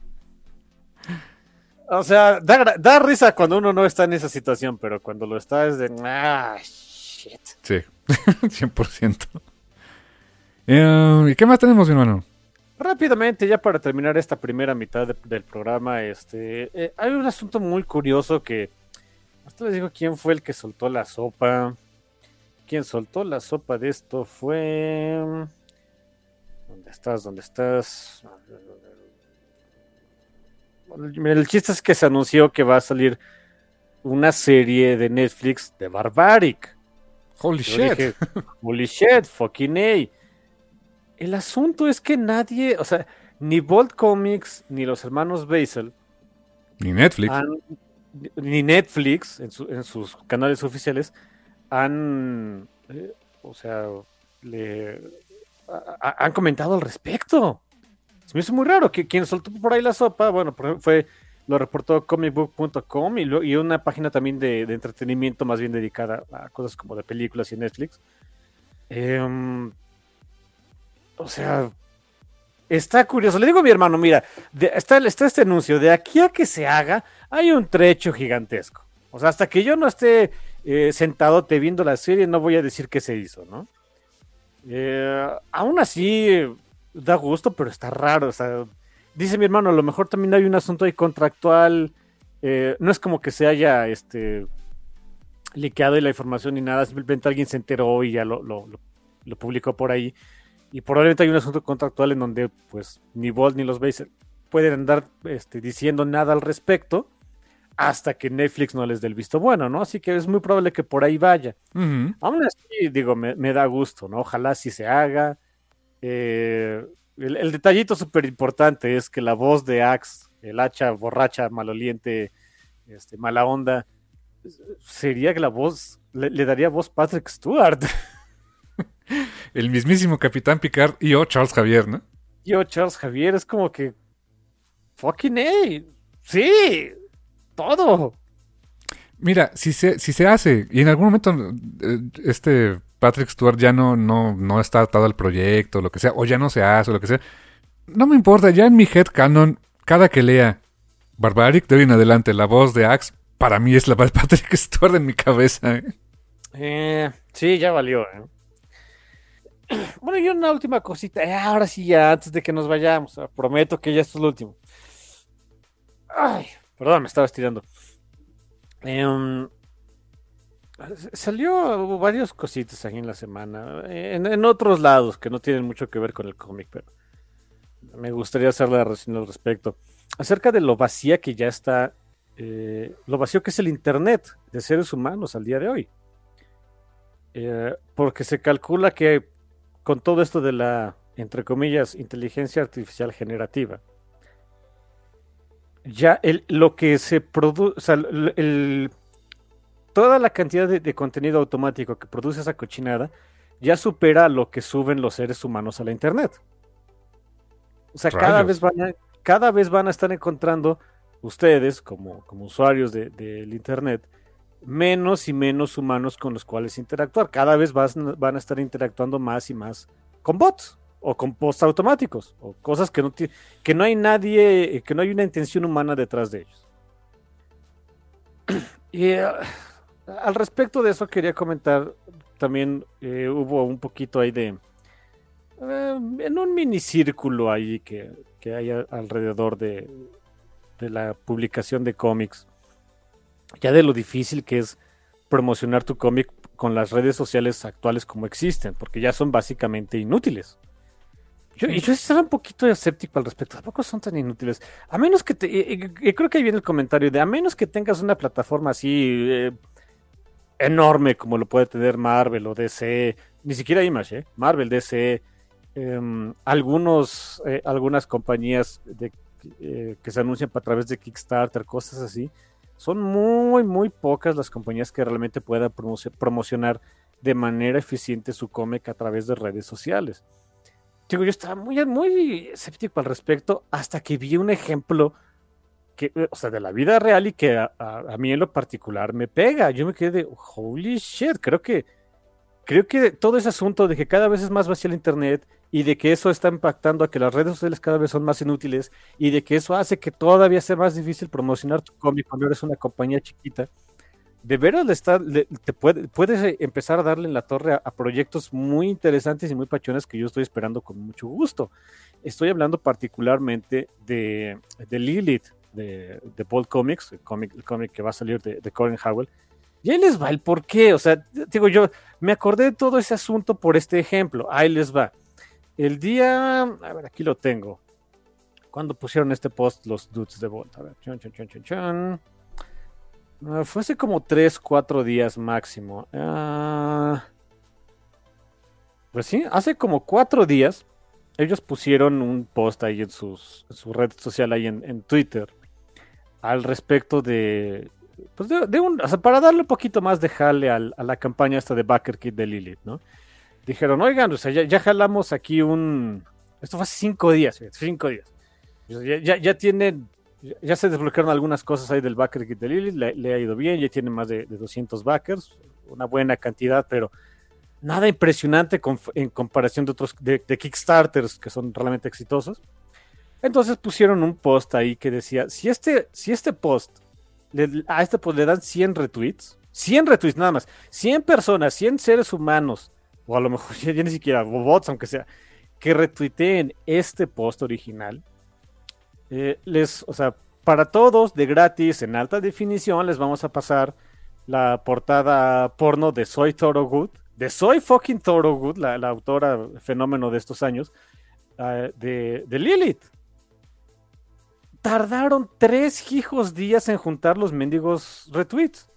Speaker 3: O sea, da, da risa cuando uno no está en esa situación, pero cuando lo está es de, ah, shit.
Speaker 2: Sí, cien por ciento. Eh, ¿Y qué más tenemos, mi hermano?
Speaker 3: Rápidamente, ya para terminar esta primera mitad de, del programa, este, eh, hay un asunto muy curioso que, hasta les digo quién fue el que soltó la sopa. Quien soltó la sopa de esto fue... ¿Dónde estás? ¿Dónde estás? El chiste es que se anunció que va a salir una serie de Netflix de Barbaric.
Speaker 2: Holy
Speaker 3: Yo
Speaker 2: shit.
Speaker 3: dije, holy shit, fucking A. El asunto es que nadie, o sea, ni Bolt Comics, ni los hermanos Basel,
Speaker 2: Ni Netflix.
Speaker 3: han, ni Netflix, en, su, en sus canales oficiales, han, eh, o sea, le, a, a, han comentado al respecto. Se me hizo muy raro que quien soltó por ahí la sopa, bueno, por ejemplo, fue, lo reportó comic book punto com y, lo, y una página también de, de entretenimiento más bien dedicada a cosas como de películas y Netflix. Eh, o sea, está curioso. Le digo a mi hermano, mira, de, está, está este anuncio, de aquí a que se haga, hay un trecho gigantesco. O sea, hasta que yo no esté eh, sentado te viendo la serie, no voy a decir qué se hizo, ¿no? Eh, aún así, da gusto, pero está raro. O sea, dice mi hermano, a lo mejor también hay un asunto ahí contractual. Eh, no es como que se haya este, liqueado la información ni nada, simplemente alguien se enteró y ya lo, lo, lo, lo publicó por ahí. Y probablemente hay un asunto contractual en donde pues ni Bolt ni los Basel pueden andar este, diciendo nada al respecto hasta que Netflix no les dé el visto bueno, ¿no? Así que es muy probable que por ahí vaya.
Speaker 2: Uh-huh.
Speaker 3: Aún así, digo, me, me da gusto, ¿no? Ojalá sí se haga. Eh, el, el detallito súper importante es que la voz de Axe, el hacha borracha, maloliente, este, mala onda, sería que la voz, le, le daría voz Patrick Stewart.
Speaker 2: El mismísimo Capitán Picard y o Charles Javier, ¿no?
Speaker 3: Yo, Charles Javier, es como que fucking hey, sí, todo.
Speaker 2: Mira, si se, si se hace, y en algún momento este Patrick Stewart ya no, no, no está atado al proyecto, lo que sea, o ya no se hace, o lo que sea, no me importa, ya en mi headcanon, cada que lea Barbaric, de hoy en adelante, la voz de Axe, para mí es la de Patrick Stewart en mi cabeza. ¿eh?
Speaker 3: Eh, sí, ya valió, ¿eh? Bueno, y una última cosita. Eh, ahora sí, ya, antes de que nos vayamos. O sea, prometo que ya esto es lo último. Ay, perdón, me estaba estirando. Eh, salió hubo varios cositas aquí en la semana. En, en otros lados que no tienen mucho que ver con el cómic, pero me gustaría hacer la reseña al respecto. Acerca de lo vacía que ya está. Eh, lo vacío que es el internet de seres humanos al día de hoy. Eh, porque se calcula que con todo esto de la, entre comillas, inteligencia artificial generativa, ya el, lo que se produce, o sea, el, el, toda la cantidad de, de contenido automático que produce esa cochinada ya supera lo que suben los seres humanos a la internet. O sea, cada vez, van a, cada vez van a estar encontrando ustedes, como, como usuarios del de, de internet, menos y menos humanos con los cuales interactuar. Cada vez van, van a estar interactuando más y más con bots o con posts automáticos o cosas que no, que no hay nadie, que no hay una intención humana detrás de ellos. Y uh, al respecto de eso quería comentar también, eh, hubo un poquito ahí de uh, en un minicírculo ahí que, que hay a, alrededor de, de la publicación de cómics, ya de lo difícil que es promocionar tu cómic con las redes sociales actuales como existen, porque ya son básicamente inútiles. Yo, y yo estaba un poquito escéptico al respecto. Tampoco son tan inútiles. A menos que te... Y, y, y creo que ahí viene el comentario de a menos que tengas una plataforma así eh, enorme como lo puede tener Marvel o D C, ni siquiera Image, ¿eh? Marvel, D C, eh, algunos, eh, algunas compañías de, eh, que se anuncian a través de Kickstarter, cosas así. Son muy, muy pocas las compañías que realmente puedan promocio- promocionar de manera eficiente su cómic a través de redes sociales. Digo, yo estaba muy, muy escéptico al respecto hasta que vi un ejemplo que, o sea, de la vida real y que a, a, a mí en lo particular me pega. Yo me quedé de, holy shit, creo que, creo que todo ese asunto de que cada vez es más vacía el internet y de que eso está impactando a que las redes sociales cada vez son más inútiles y de que eso hace que todavía sea más difícil promocionar tu cómic cuando eres una compañía chiquita. De veras le está, le, te puede, puedes empezar a darle en la torre a, a proyectos muy interesantes y muy pachones que yo estoy esperando con mucho gusto. Estoy hablando particularmente de, de Lilith, de, de Bold Comics, el cómic, el cómic que va a salir de, de Corin Howell. Y ahí les va el porqué. O sea, digo yo, me acordé de todo ese asunto por este ejemplo. Ahí les va. El día, a ver, aquí lo tengo. ¿Cuándo pusieron este post los dudes de Bold? A ver, chon, chon, chon, chon, chon. Uh, fue hace como tres, cuatro días máximo. Uh, pues sí, hace como cuatro días ellos pusieron un post ahí en, sus, en su red social, ahí en, en Twitter, al respecto de, pues de, de un, o sea, para darle un poquito más de jale al, a la campaña esta de Backer Kid de Lilith, ¿no? Dijeron, oigan, o sea, ya, ya jalamos aquí un... Esto fue hace cinco días, cinco días. Ya, ya, ya tienen... Ya se desbloquearon algunas cosas ahí del backer kit de Lilith, le, le ha ido bien, ya tiene más de, de doscientos backers, una buena cantidad, pero nada impresionante con, en comparación de otros de, de Kickstarters que son realmente exitosos. Entonces pusieron un post ahí que decía, si este, si este post, le, a este post le dan cien retweets, cien retweets nada más, cien personas, cien seres humanos, o a lo mejor ya, ya ni siquiera bots, aunque sea, que retuiteen este post original, Eh, les, o sea, para todos de gratis en alta definición les vamos a pasar la portada porno de Soy Thorogood, de Soy fucking Thorogood, la, la autora fenómeno de estos años, uh, de, de Lilith. Tardaron tres hijos días en juntar los mendigos retweets.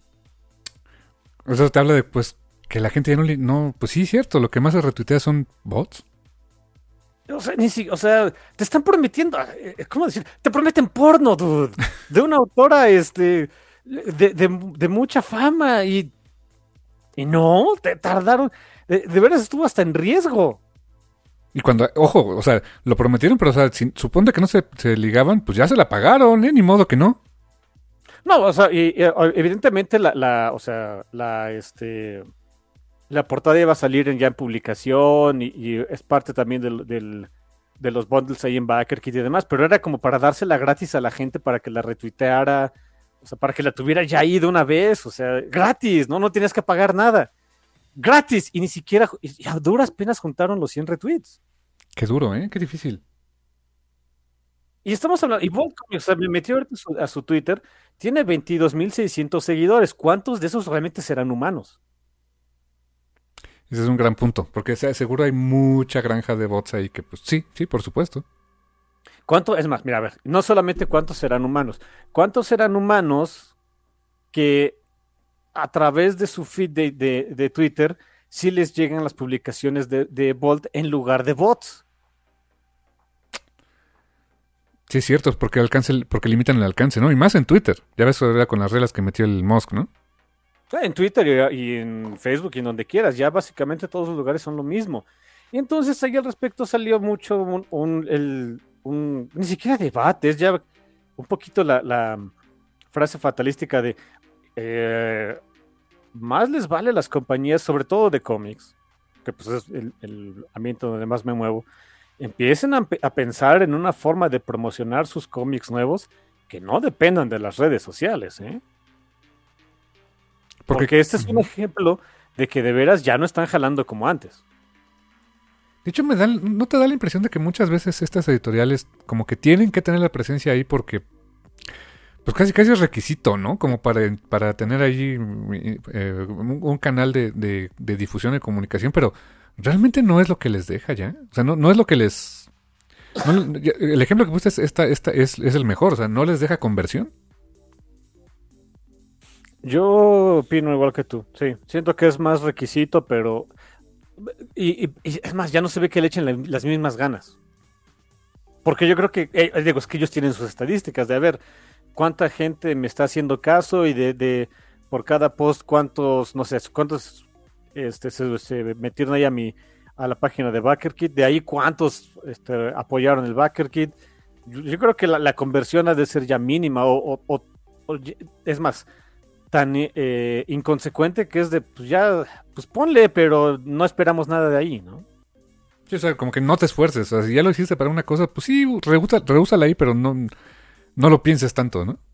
Speaker 2: Eso te habla de, pues, que la gente ya no... no pues sí, cierto, lo que más se retuitea son bots.
Speaker 3: O sea, ni si, o sea, te están prometiendo, ¿cómo decir? Te prometen porno, dude, de una autora, este, de, de, de mucha fama y, y no, te tardaron, de, de veras estuvo hasta en riesgo.
Speaker 2: Y cuando, ojo, o sea, lo prometieron, pero, o sea, si, suponte que no se, se ligaban, pues ya se la pagaron, ¿eh? Ni modo que no.
Speaker 3: No, o sea, y, y, evidentemente la, la, o sea, la, este... La portada iba a salir en, ya en publicación y, y es parte también del, del, de los bundles ahí en BackerKit y demás, pero era como para dársela gratis a la gente para que la retuiteara, o sea, para que la tuviera ya ahí de una vez, o sea, gratis, ¿no? No tienes que pagar nada. Gratis, y ni siquiera, y a duras penas juntaron los cien retweets.
Speaker 2: Qué duro, ¿eh? Qué difícil.
Speaker 3: Y estamos hablando, y Bold Comics, o sea, me metió ahorita a su, a su Twitter, tiene veintidós mil seiscientos seguidores. ¿Cuántos de esos realmente serán humanos?
Speaker 2: Ese es un gran punto, porque seguro hay mucha granja de bots ahí que, pues sí, sí, por supuesto.
Speaker 3: ¿Cuánto? Es más, mira, a ver, no solamente cuántos serán humanos, ¿cuántos serán humanos que a través de su feed de, de, de Twitter sí les llegan las publicaciones de, de Bolt en lugar de bots?
Speaker 2: Sí, es cierto, porque alcance, porque limitan el alcance, ¿no? Y más en Twitter. Ya ves con las reglas que metió el Musk, ¿no?
Speaker 3: En Twitter y en Facebook y en donde quieras, ya básicamente todos los lugares son lo mismo. Y entonces ahí al respecto salió mucho un, un, el, un ni siquiera debate, es ya un poquito la, la frase fatalística de eh, más les vale a las compañías, sobre todo de cómics, que pues es el, el ambiente donde más me muevo, empiecen a, a pensar en una forma de promocionar sus cómics nuevos que no dependan de las redes sociales, ¿eh?
Speaker 2: Porque,
Speaker 3: Porque este es un
Speaker 2: ujú.
Speaker 3: ejemplo de que de veras ya no están jalando como antes.
Speaker 2: De hecho, me da, ¿no te da la impresión de que muchas veces estas editoriales como que tienen que tener la presencia ahí porque pues casi casi es requisito, ¿no? Como para, para tener ahí eh, un, un canal de, de, de difusión y comunicación, pero realmente no es lo que les deja ya. O sea, no, no es lo que les... no, el ejemplo que pusiste es, esta, esta es, es el mejor, o sea, no les deja conversión.
Speaker 3: Yo opino igual que tú, sí. Siento que es más requisito, pero... Y, y- y es más, ya no se ve que le echen la- las mismas ganas. Porque yo creo que, eh, digo, es que ellos tienen sus estadísticas de a ver cuánta gente me está haciendo caso y de, de por cada post cuántos, no sé, cuántos este, se, se metieron ahí a mi, a la página de BackerKit, de ahí cuántos este, apoyaron el BackerKit. Yo, yo creo que la, la conversión ha de ser ya mínima o, o- o- o ye- es más, tan eh, inconsecuente que es de, pues ya, pues ponle, pero no esperamos nada de ahí, ¿no?
Speaker 2: Sí, o sea, como que no te esfuerces. O sea, si ya lo hiciste para una cosa, pues sí, rehúsa- rehúsala ahí, pero no, no lo pienses tanto, ¿no?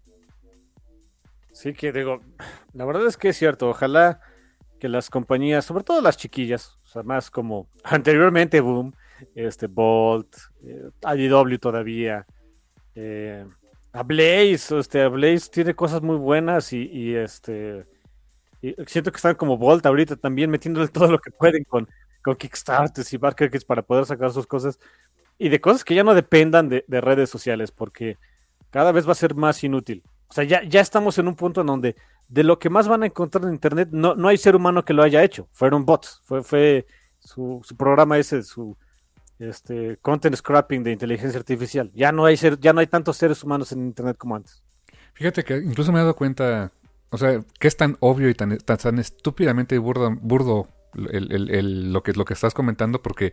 Speaker 3: Sí que digo, la verdad es que es cierto, ojalá que las compañías, sobre todo las chiquillas, o sea, más como anteriormente Boom, este Bolt, eh, I D W todavía, eh, a Blaze, este, a Blaze tiene cosas muy buenas y, y, este y siento que están como Bolt ahorita también metiéndole todo lo que pueden con, con Kickstarters y Backers para poder sacar sus cosas y de cosas que ya no dependan de, de redes sociales, porque cada vez va a ser más inútil. O sea, ya, ya estamos en un punto en donde de lo que más van a encontrar en Internet, no, no hay ser humano que lo haya hecho. Fueron bots. Fue, fue su, su programa ese, su este, content scrapping de inteligencia artificial. Ya no hay ser, ya no hay tantos seres humanos en Internet como antes.
Speaker 2: Fíjate que incluso me he dado cuenta, o sea, que es tan obvio y tan, tan, tan estúpidamente burdo, burdo el, el- el- lo, que, lo que estás comentando, porque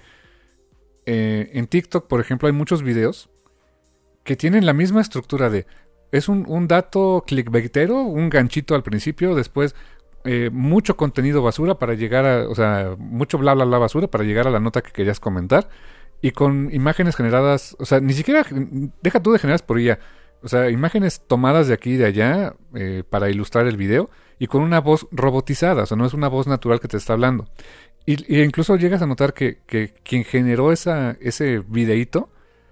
Speaker 2: eh, en TikTok, por ejemplo, hay muchos videos que tienen la misma estructura de, es un, un dato clickbaitero, un ganchito al principio, después eh, mucho contenido basura para llegar a, o sea, mucho bla bla bla basura para llegar a la nota que querías comentar, y con imágenes generadas, o sea, ni siquiera, deja tú de generadas por I A, o sea, imágenes tomadas de aquí y de allá eh, para ilustrar el video, y con una voz robotizada, o sea, no es una voz natural que te está hablando. Y, y incluso llegas a notar que, que quien generó esa, ese videíto,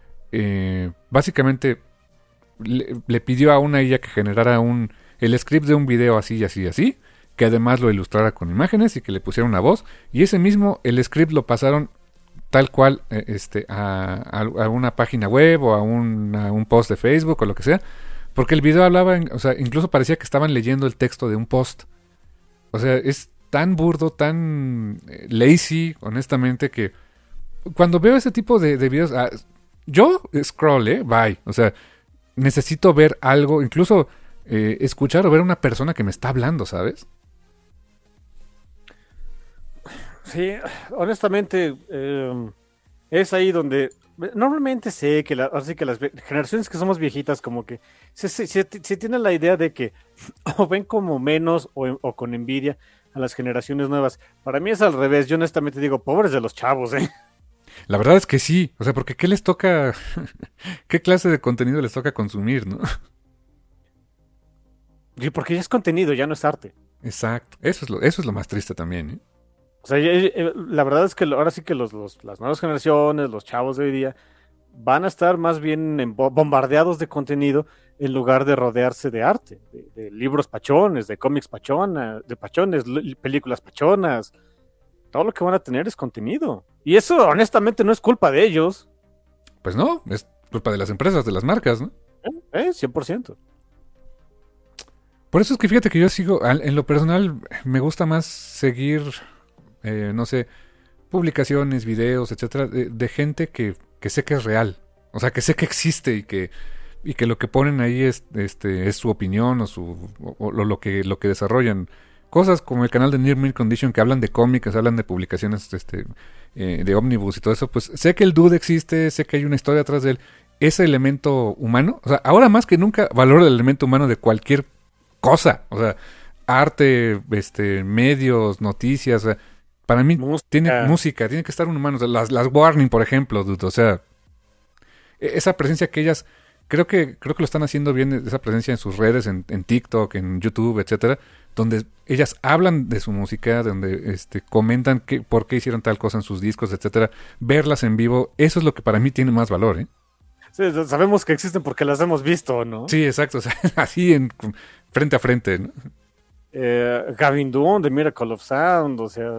Speaker 2: eh, básicamente le, le pidió a una I A que generara un, el script de un video así y así y así, que además lo ilustrara con imágenes y que le pusiera una voz, y ese mismo, el script lo pasaron tal cual eh, este, a, a, a una página web o a un, a un post de Facebook o lo que sea, porque el video hablaba, en, o sea, incluso parecía que estaban leyendo el texto de un post. O sea, es tan burdo, tan eh, lazy, honestamente, que cuando veo ese tipo de, de videos, ah, yo scroll, ¿eh? Bye. O sea, necesito ver algo, incluso eh, escuchar o ver a una persona que me está hablando, ¿sabes?
Speaker 3: Sí, honestamente, eh, es ahí donde normalmente sé que, la, así que las ve- generaciones que somos viejitas como que se, se, se- se tiene la idea de que o ven como menos o, o con envidia a las generaciones nuevas. Para mí es al revés. Yo honestamente digo, pobres de los chavos, ¿eh?
Speaker 2: La verdad es que sí. O sea, porque ¿qué les toca? ¿Qué clase de contenido les toca consumir, no?
Speaker 3: Y porque ya es contenido, ya no es arte.
Speaker 2: Exacto. Eso es lo, eso es lo más triste también, ¿eh?
Speaker 3: O sea, ya- eh, la verdad es que lo- ahora sí que los, los- las nuevas generaciones, los chavos de hoy día, van a estar más bien en bo- bombardeados de contenido en lugar de rodearse de arte, de, de libros pachones, de cómics pachona, de pachones, li- películas pachonas. Todo lo que van a tener es contenido. Y eso, honestamente, no es culpa de ellos,
Speaker 2: Pues no, es culpa de las empresas, de las marcas, ¿no?
Speaker 3: ¿eh? cien por ciento.
Speaker 2: Por eso es que fíjate que yo sigo, al- en lo personal, me gusta más seguir, eh, no sé, publicaciones, videos, etcétera, de, de gente que, que sé que es real. O sea, que sé que existe y que, y que lo que ponen ahí es, este, es su opinión o su, o, o lo que, lo que desarrollan. cosas como el canal de Near Mint Condition que hablan de cómics, hablan de publicaciones este, eh, de Omnibus y todo eso, pues sé que el dude existe, sé que hay una historia atrás de él. Ese elemento humano, o sea, ahora más que nunca valoro el elemento humano de cualquier cosa, o sea, arte, este, medios, noticias, o sea, para mí música. tiene música, tiene que estar un humano, o sea, las, las Warning, por ejemplo, dude, o sea, esa presencia que ellas, creo que creo que lo están haciendo bien, esa presencia en sus redes, en, en TikTok, en YouTube, etcétera, donde ellas hablan de su música, donde este, comentan que, por qué hicieron tal cosa en sus discos, etcétera, verlas en vivo, eso es lo que para mí tiene más valor, ¿eh?
Speaker 3: Sí, sabemos que existen porque las hemos visto, ¿no?
Speaker 2: Sí, exacto, o sea, así en frente a frente, ¿no?
Speaker 3: Eh, Gavin Dunn de Miracle of Sound, o sea,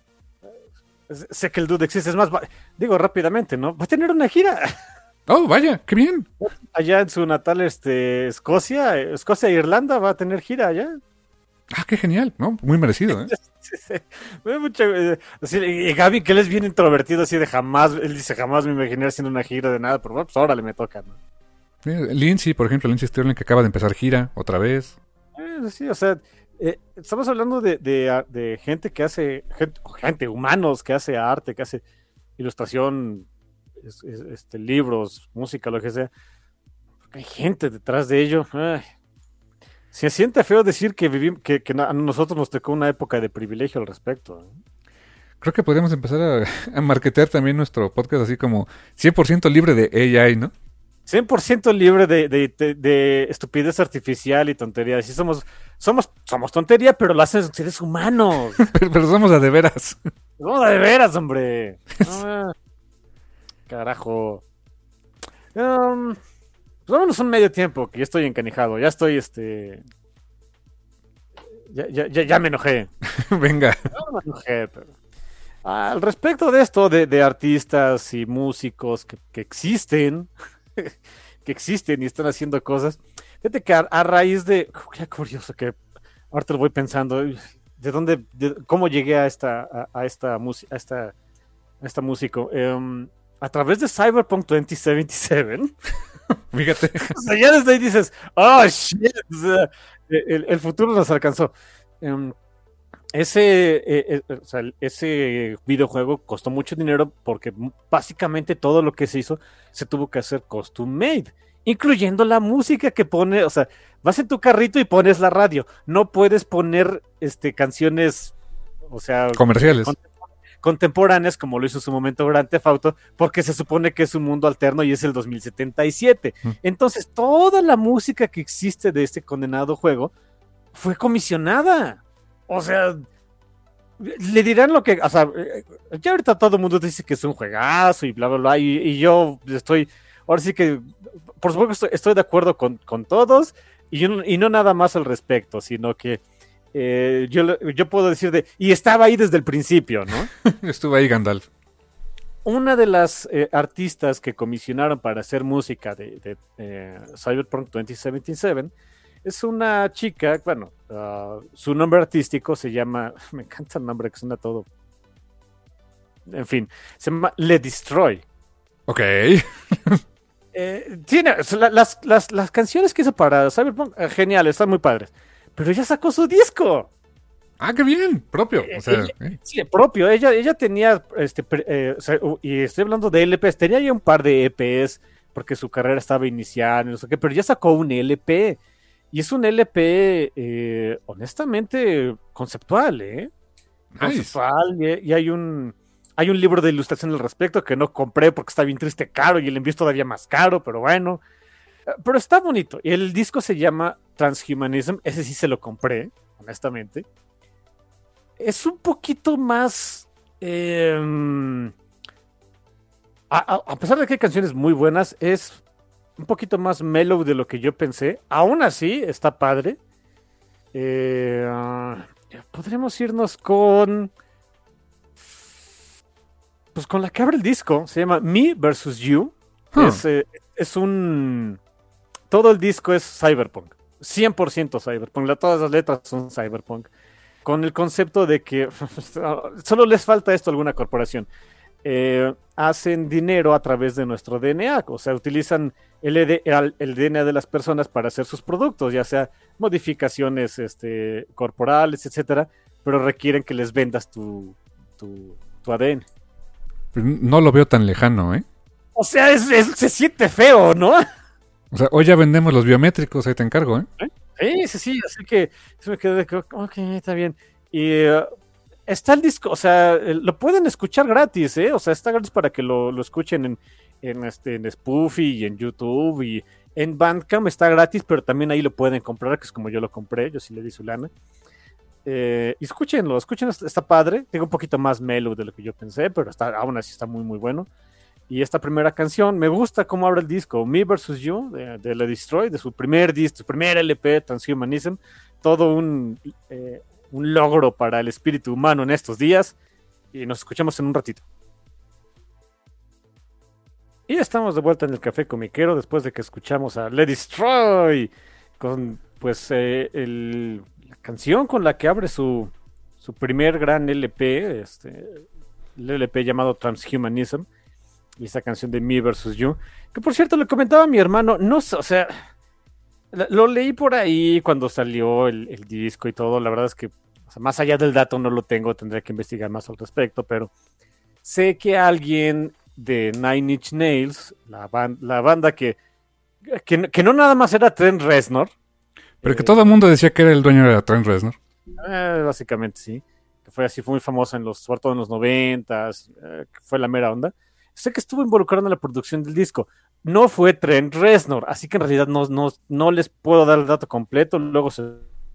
Speaker 3: sé que el dude existe, es más, va, digo rápidamente, ¿no? Va a tener una gira.
Speaker 2: Oh, vaya, qué bien.
Speaker 3: Allá en su natal, este, Escocia, Escocia e Irlanda va a tener gira allá.
Speaker 2: Ah, qué genial, ¿no? Muy merecido, ¿eh?
Speaker 3: Sí, sí. Mucho, eh, así, y Gaby, que él es bien introvertido, así de jamás, él dice, jamás me imaginé haciendo una gira de nada, pero bueno, pues órale, me toca, ¿no?
Speaker 2: Lindsay, por ejemplo, Lindsay Sterling, que acaba de empezar gira otra vez.
Speaker 3: Eh, sí, o sea, eh, estamos hablando de, de, de gente que hace, gente, gente, humanos que hace arte, que hace ilustración, es, es, este, libros, música, lo que sea. Porque hay gente detrás de ello. Ay. Se siente feo decir que, vivimos, que, que a nosotros nos tocó una época de privilegio al respecto.
Speaker 2: Creo que podemos empezar a, a marketear también nuestro podcast así como cien por ciento libre de A I, ¿no?
Speaker 3: cien por ciento libre de, de, de, de estupidez artificial y tontería. Sí, somos, somos, somos tontería, pero lo hacen seres humanos.
Speaker 2: pero, pero somos a de veras.
Speaker 3: Somos a de veras, hombre. No, carajo. Um, pues vámonos un medio tiempo, que ya estoy encanijado. Ya estoy, este... Ya, ya, ya, ya me enojé.
Speaker 2: Venga.
Speaker 3: No me enojé, pero... Al respecto de esto, de, de artistas y músicos que, que existen... que existen y están haciendo cosas. Fíjate que a, a raíz de... Qué curioso que ahorita lo voy pensando. ¿De dónde... De, cómo llegué a esta... a, a esta música... a esta... a esta músico? Um, a través de Cyberpunk veinte setenta y siete.
Speaker 2: Fíjate.
Speaker 3: O sea, ya desde ahí dices... Oh, shit. O sea, el, el futuro nos alcanzó. Um, ese, eh, eh, o sea, ese videojuego costó mucho dinero porque básicamente todo lo que se hizo se tuvo que hacer custom made, incluyendo la música que pone, o sea, vas en tu carrito y pones la radio, no puedes poner este, canciones, o sea,
Speaker 2: comerciales,
Speaker 3: cont contemporáneas como lo hizo en su momento Grand Theft Auto, porque se supone que es un mundo alterno y es el dos mil setenta y siete. Mm. Entonces, toda la música que existe de este condenado juego fue comisionada. O sea, le dirán lo que, o sea, ya ahorita todo el mundo dice que es un juegazo y bla, bla, bla, y, y yo estoy, ahora sí que, por supuesto estoy, estoy de acuerdo con, con todos, y, yo, y no nada más al respecto, sino que eh, yo, yo puedo decir de, y estaba ahí desde el principio, ¿no?
Speaker 2: Estuvo ahí Gandalf.
Speaker 3: Una de las eh, artistas que comisionaron para hacer música de, de eh, Cyberpunk veinte setenta y siete es una chica, bueno, uh, su nombre artístico se llama, me encanta el nombre que suena todo, en fin, se llama Le Destroy.
Speaker 2: Ok.
Speaker 3: eh, tiene las, las, las canciones que hizo para Cyberpunk, eh, geniales, están muy padres, pero ella sacó su disco.
Speaker 2: Ah, qué bien, propio. O sea,
Speaker 3: ella,
Speaker 2: eh.
Speaker 3: Sí, propio. Ella, ella tenía, este, eh, o sea, y estoy hablando de L Pes, tenía ya un par de E Pes porque su carrera estaba iniciando, no sé qué, pero ya sacó un L P. Y es un L P, eh, honestamente, conceptual, ¿eh? Nice. Conceptual, y, y hay un hay un libro de ilustración al respecto que no compré porque está bien triste caro y el envío es todavía más caro, pero bueno. Pero está bonito. Y el disco se llama Transhumanism, ese sí se lo compré, honestamente. Es un poquito más... Eh, a, a pesar de que hay canciones muy buenas, es... un poquito más mellow de lo que yo pensé. Aún así, está padre. Eh, uh, podremos irnos con... Pues con la que abre el disco. Se llama Me versus You. Huh. Es, eh, es un... Todo el disco es cyberpunk. cien por ciento cyberpunk. La, todas las letras son cyberpunk. Con el concepto de que solo les falta esto a alguna corporación. eh, hacen dinero a través de nuestro D N A, o sea, utilizan el, E D el, el D N A de las personas para hacer sus productos, ya sea modificaciones este, corporales, etcétera, pero requieren que les vendas tu, tu, tu A D N.
Speaker 2: No lo veo tan lejano, ¿eh?
Speaker 3: O sea, es, es, se siente feo, ¿no?
Speaker 2: O sea, hoy ya vendemos los biométricos, ahí te encargo, ¿eh?
Speaker 3: Sí, sí, sí, así que se me quedó de que, ok, está bien. Y uh, está el disco, o sea, lo pueden escuchar gratis, ¿eh? O sea, está gratis para que lo, lo escuchen en, en, este, en Spoofy y en YouTube y en Bandcamp está gratis, pero también ahí lo pueden comprar, que es como yo lo compré, yo sí le di su lana. Eh, y escúchenlo, escúchenlo, está padre. Tengo un poquito más mellow de lo que yo pensé, pero está, aún así está muy, muy bueno. Y esta primera canción, me gusta cómo abre el disco, Me versus. You, de, de Le Destroy, de su primer disco, su primer L P, Transhumanism. Todo un, eh, un logro para el espíritu humano en estos días. Y nos escuchamos en un ratito. Y estamos de vuelta en el Café Comiquero después de que escuchamos a Le Destroy con, pues, eh, el, la canción con la que abre su, su primer gran L P, este, el L P llamado Transhumanism. Y esa canción de Me versus. You, que por cierto le comentaba a mi hermano, no sé, o sea, lo leí por ahí cuando salió el, el disco y todo, la verdad es que, o sea, más allá del dato no lo tengo, tendré que investigar más al respecto, pero sé que alguien de Nine Inch Nails, la, ban la banda que, que, que no nada más era Trent Reznor,
Speaker 2: pero que eh, todo el mundo decía que era el dueño de Trent Reznor.
Speaker 3: Eh, básicamente sí, que fue así, fue muy famosa en los, sobre todo en los noventas, eh, que fue la mera onda. Sé que estuvo involucrado en la producción del disco. No fue Trent Reznor, así que en realidad no, no, no les puedo dar el dato completo. Luego, se,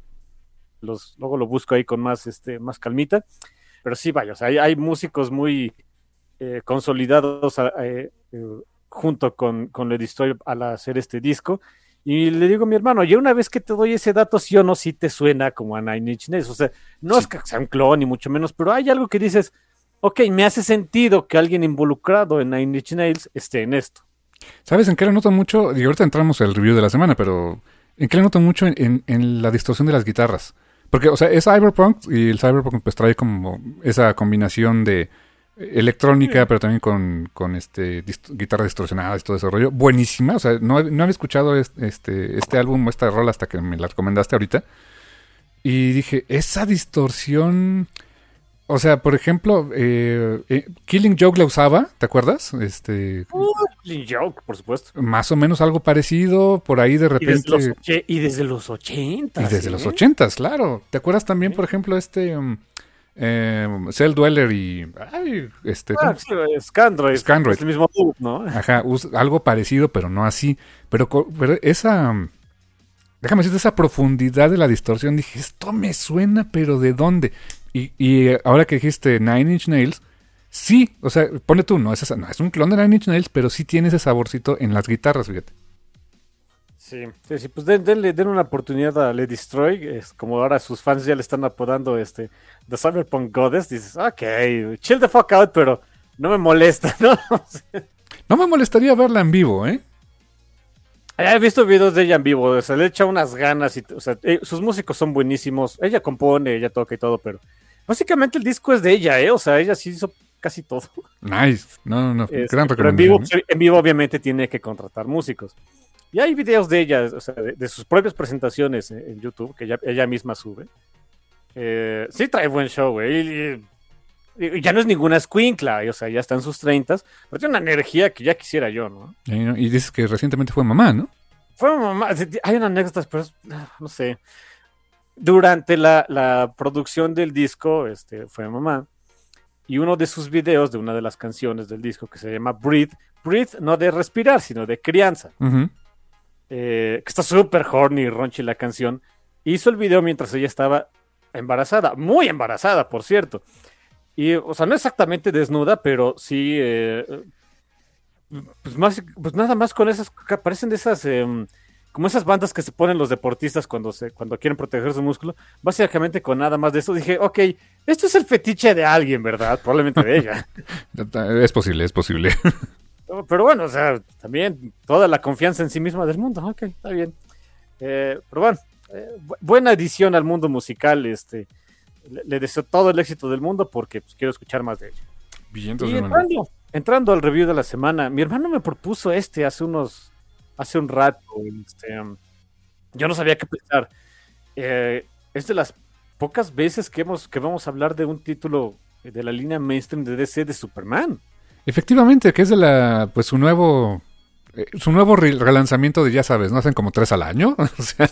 Speaker 3: los, luego lo busco ahí con más, este, más calmita. Pero sí, vaya, o sea, hay, hay músicos muy eh, consolidados eh, eh, junto con, con Le Destroy al hacer este disco. Y le digo a mi hermano, ya una vez que te doy ese dato, sí o no, sí te suena como a Nine Inch Nails. O sea, no sí. es que sea un clon ni mucho menos, pero hay algo que dices... Ok, me hace sentido que alguien involucrado en Nine Inch Nails esté en esto.
Speaker 2: ¿Sabes en qué le noto mucho? Y ahorita entramos al review de la semana, pero ¿en qué le noto mucho? En, en, en la distorsión de las guitarras. Porque, o sea, es cyberpunk y el cyberpunk pues trae como esa combinación de electrónica, sí. pero también con, con este dist- guitarra distorsionada y todo ese rollo. Buenísima, o sea, no, no había escuchado este, este, este álbum o esta rola hasta que me la recomendaste ahorita. Y dije, esa distorsión... O sea, por ejemplo, eh, eh, Killing Joke la usaba, ¿te acuerdas? Este,
Speaker 3: uh, Killing Joke, por supuesto.
Speaker 2: Más o menos algo parecido, por ahí de repente...
Speaker 3: Y desde los, och- y desde los ochentas.
Speaker 2: Y desde
Speaker 3: ¿eh?
Speaker 2: los ochentas, claro. ¿Te acuerdas también, ¿sí? por ejemplo, este... Um, eh, Cell Dweller y... Ay, este,
Speaker 3: ah, sí, Scandroid.
Speaker 2: Scandroid.
Speaker 3: Es el mismo loop, ¿no?
Speaker 2: Ajá, us- algo parecido, pero no así. Pero, pero esa... Déjame decirte, esa profundidad de la distorsión, dije, esto me suena, pero ¿de dónde? Y, y ahora que dijiste Nine Inch Nails, sí, o sea, pone tú, no es, esa, no es un clon de Nine Inch Nails, pero sí tiene ese saborcito en las guitarras, fíjate.
Speaker 3: Sí, sí, sí, pues den, denle, den una oportunidad a Le Destroy, es como ahora sus fans ya le están apodando este The Cyberpunk Goddess, dices, ok, chill the fuck out, pero no me molesta, ¿no?
Speaker 2: No me molestaría verla en vivo, ¿eh?
Speaker 3: He visto videos de ella en vivo, o sea, le echa unas ganas, y, o sea, eh, sus músicos son buenísimos, ella compone, ella toca y todo, pero básicamente el disco es de ella, ¿eh? O sea, ella sí hizo casi todo.
Speaker 2: Nice, no, no, no,
Speaker 3: este,
Speaker 2: gran
Speaker 3: pero en vivo,
Speaker 2: recomendación, ¿eh?
Speaker 3: en vivo obviamente tiene que contratar músicos. Y hay videos de ella, o sea, de, de sus propias presentaciones en, en YouTube, que ella, ella misma sube. Eh, sí trae buen show, güey. Y, y, y ya no es ninguna escuincla, o sea, ya está en sus treintas, pero tiene una energía que ya quisiera yo, ¿no?
Speaker 2: Y, y dices que recientemente fue mamá, ¿no?
Speaker 3: Fue mamá, hay una anécdota, pero no sé. Durante la, la producción del disco, este, fue mamá. Y uno de sus videos, de una de las canciones del disco, que se llama Breathe, Breathe no de respirar, sino de crianza.
Speaker 2: Uh-huh.
Speaker 3: Eh, que está súper horny y raunchy la canción. Hizo el video mientras ella estaba embarazada, muy embarazada, por cierto. Y, o sea, no exactamente desnuda, pero sí... Eh, Pues, más, pues nada más con esas, parecen de esas, eh, como esas bandas que se ponen los deportistas cuando se cuando quieren proteger su músculo, básicamente con nada más de eso, dije, ok, esto es el fetiche de alguien, ¿verdad? Probablemente de ella.
Speaker 2: Es posible, es posible.
Speaker 3: Pero bueno, o sea, también toda la confianza en sí misma del mundo, ok, está bien. Eh, pero bueno, eh, bu- buena edición al mundo musical, este, le, le deseo todo el éxito del mundo porque pues, quiero escuchar más de ella.
Speaker 2: Vientos,
Speaker 3: Y
Speaker 2: hermano.
Speaker 3: entrando, entrando al review de la semana, mi hermano me propuso este hace unos, hace un rato. Este, um, yo no sabía qué pensar. Eh, es de las pocas veces que hemos, que vamos a hablar de un título de la línea mainstream de D C de Superman.
Speaker 2: Efectivamente, que es de la, pues su nuevo, eh, su nuevo re- relanzamiento de, ya sabes, ¿no? Hacen como tres al año. O sea,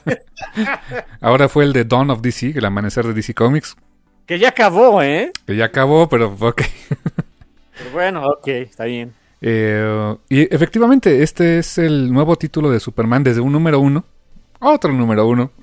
Speaker 2: ahora fue el de Dawn of D C, el amanecer de D C Comics,
Speaker 3: Que ya acabó, ¿eh?
Speaker 2: que ya acabó, pero ok.
Speaker 3: Pero bueno, ok, está bien.
Speaker 2: Eh, y efectivamente, este es el nuevo título de Superman desde un número uno. Otro número uno.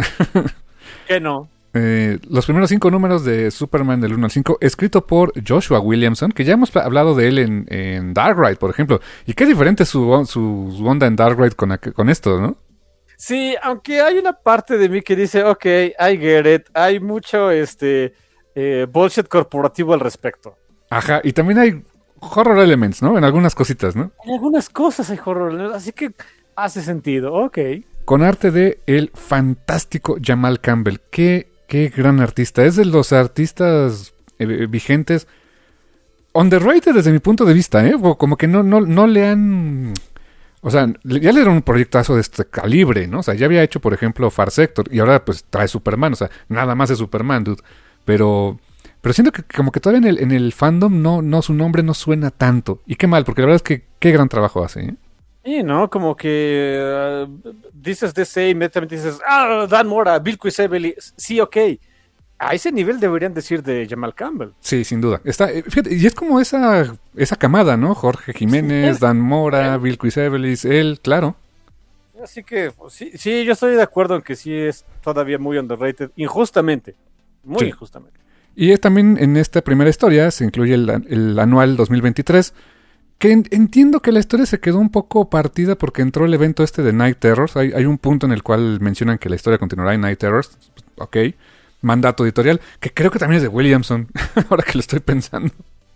Speaker 3: Que no.
Speaker 2: Eh, los primeros cinco números de Superman del uno al cinco, escrito por Joshua Williamson, que ya hemos hablado de él en, en Dark Ride, por ejemplo. Y qué diferente es su, su, su onda en Dark Ride con, aqu- con esto, ¿no?
Speaker 3: Sí, aunque hay una parte de mí que dice, ok, I get it. Hay mucho este eh, bullshit corporativo al respecto.
Speaker 2: Ajá, y también hay horror elements, ¿no? En algunas cositas, ¿no?
Speaker 3: En algunas cosas hay horror, así que hace sentido, ok.
Speaker 2: Con arte de el fantástico Jamal Campbell. Qué, qué gran artista. Es de los artistas eh, vigentes. Underrated desde mi punto de vista, ¿eh? O como que no, no, no le han... O sea, le- ya le era un proyectazo de este calibre, ¿no? O sea, ya había hecho, por ejemplo, Far Sector. Y ahora, pues, trae Superman. O sea, nada más de Superman, dude. Pero... Pero siento que como que todavía en el, en el fandom no, no, su nombre no suena tanto. Y qué mal, porque la verdad es que qué gran trabajo hace, ¿eh?
Speaker 3: Y no, como que uh, dices D C, inmediatamente dices, ah, Dan Mora, Bill Quisebeli, sí, ok. A ese nivel deberían decir de Jamal Campbell.
Speaker 2: Sí, sin duda. Está, eh, fíjate, y es como esa, esa camada, ¿no? Jorge Jiménez, Dan Mora, Bill Quisebelig, él, claro.
Speaker 3: Así que pues, sí, sí, yo estoy de acuerdo en que sí es todavía muy underrated, injustamente, muy
Speaker 2: Sí.
Speaker 3: injustamente.
Speaker 2: Y es también en esta primera historia se incluye el, el anual dos mil veintitrés, que en- entiendo que la historia se quedó un poco partida porque entró el evento este de Night Terrors. Hay, hay un punto en el cual mencionan que la historia continuará en Night Terrors. Ok. Mandato editorial, que creo que también es de Williamson, ahora que lo estoy pensando.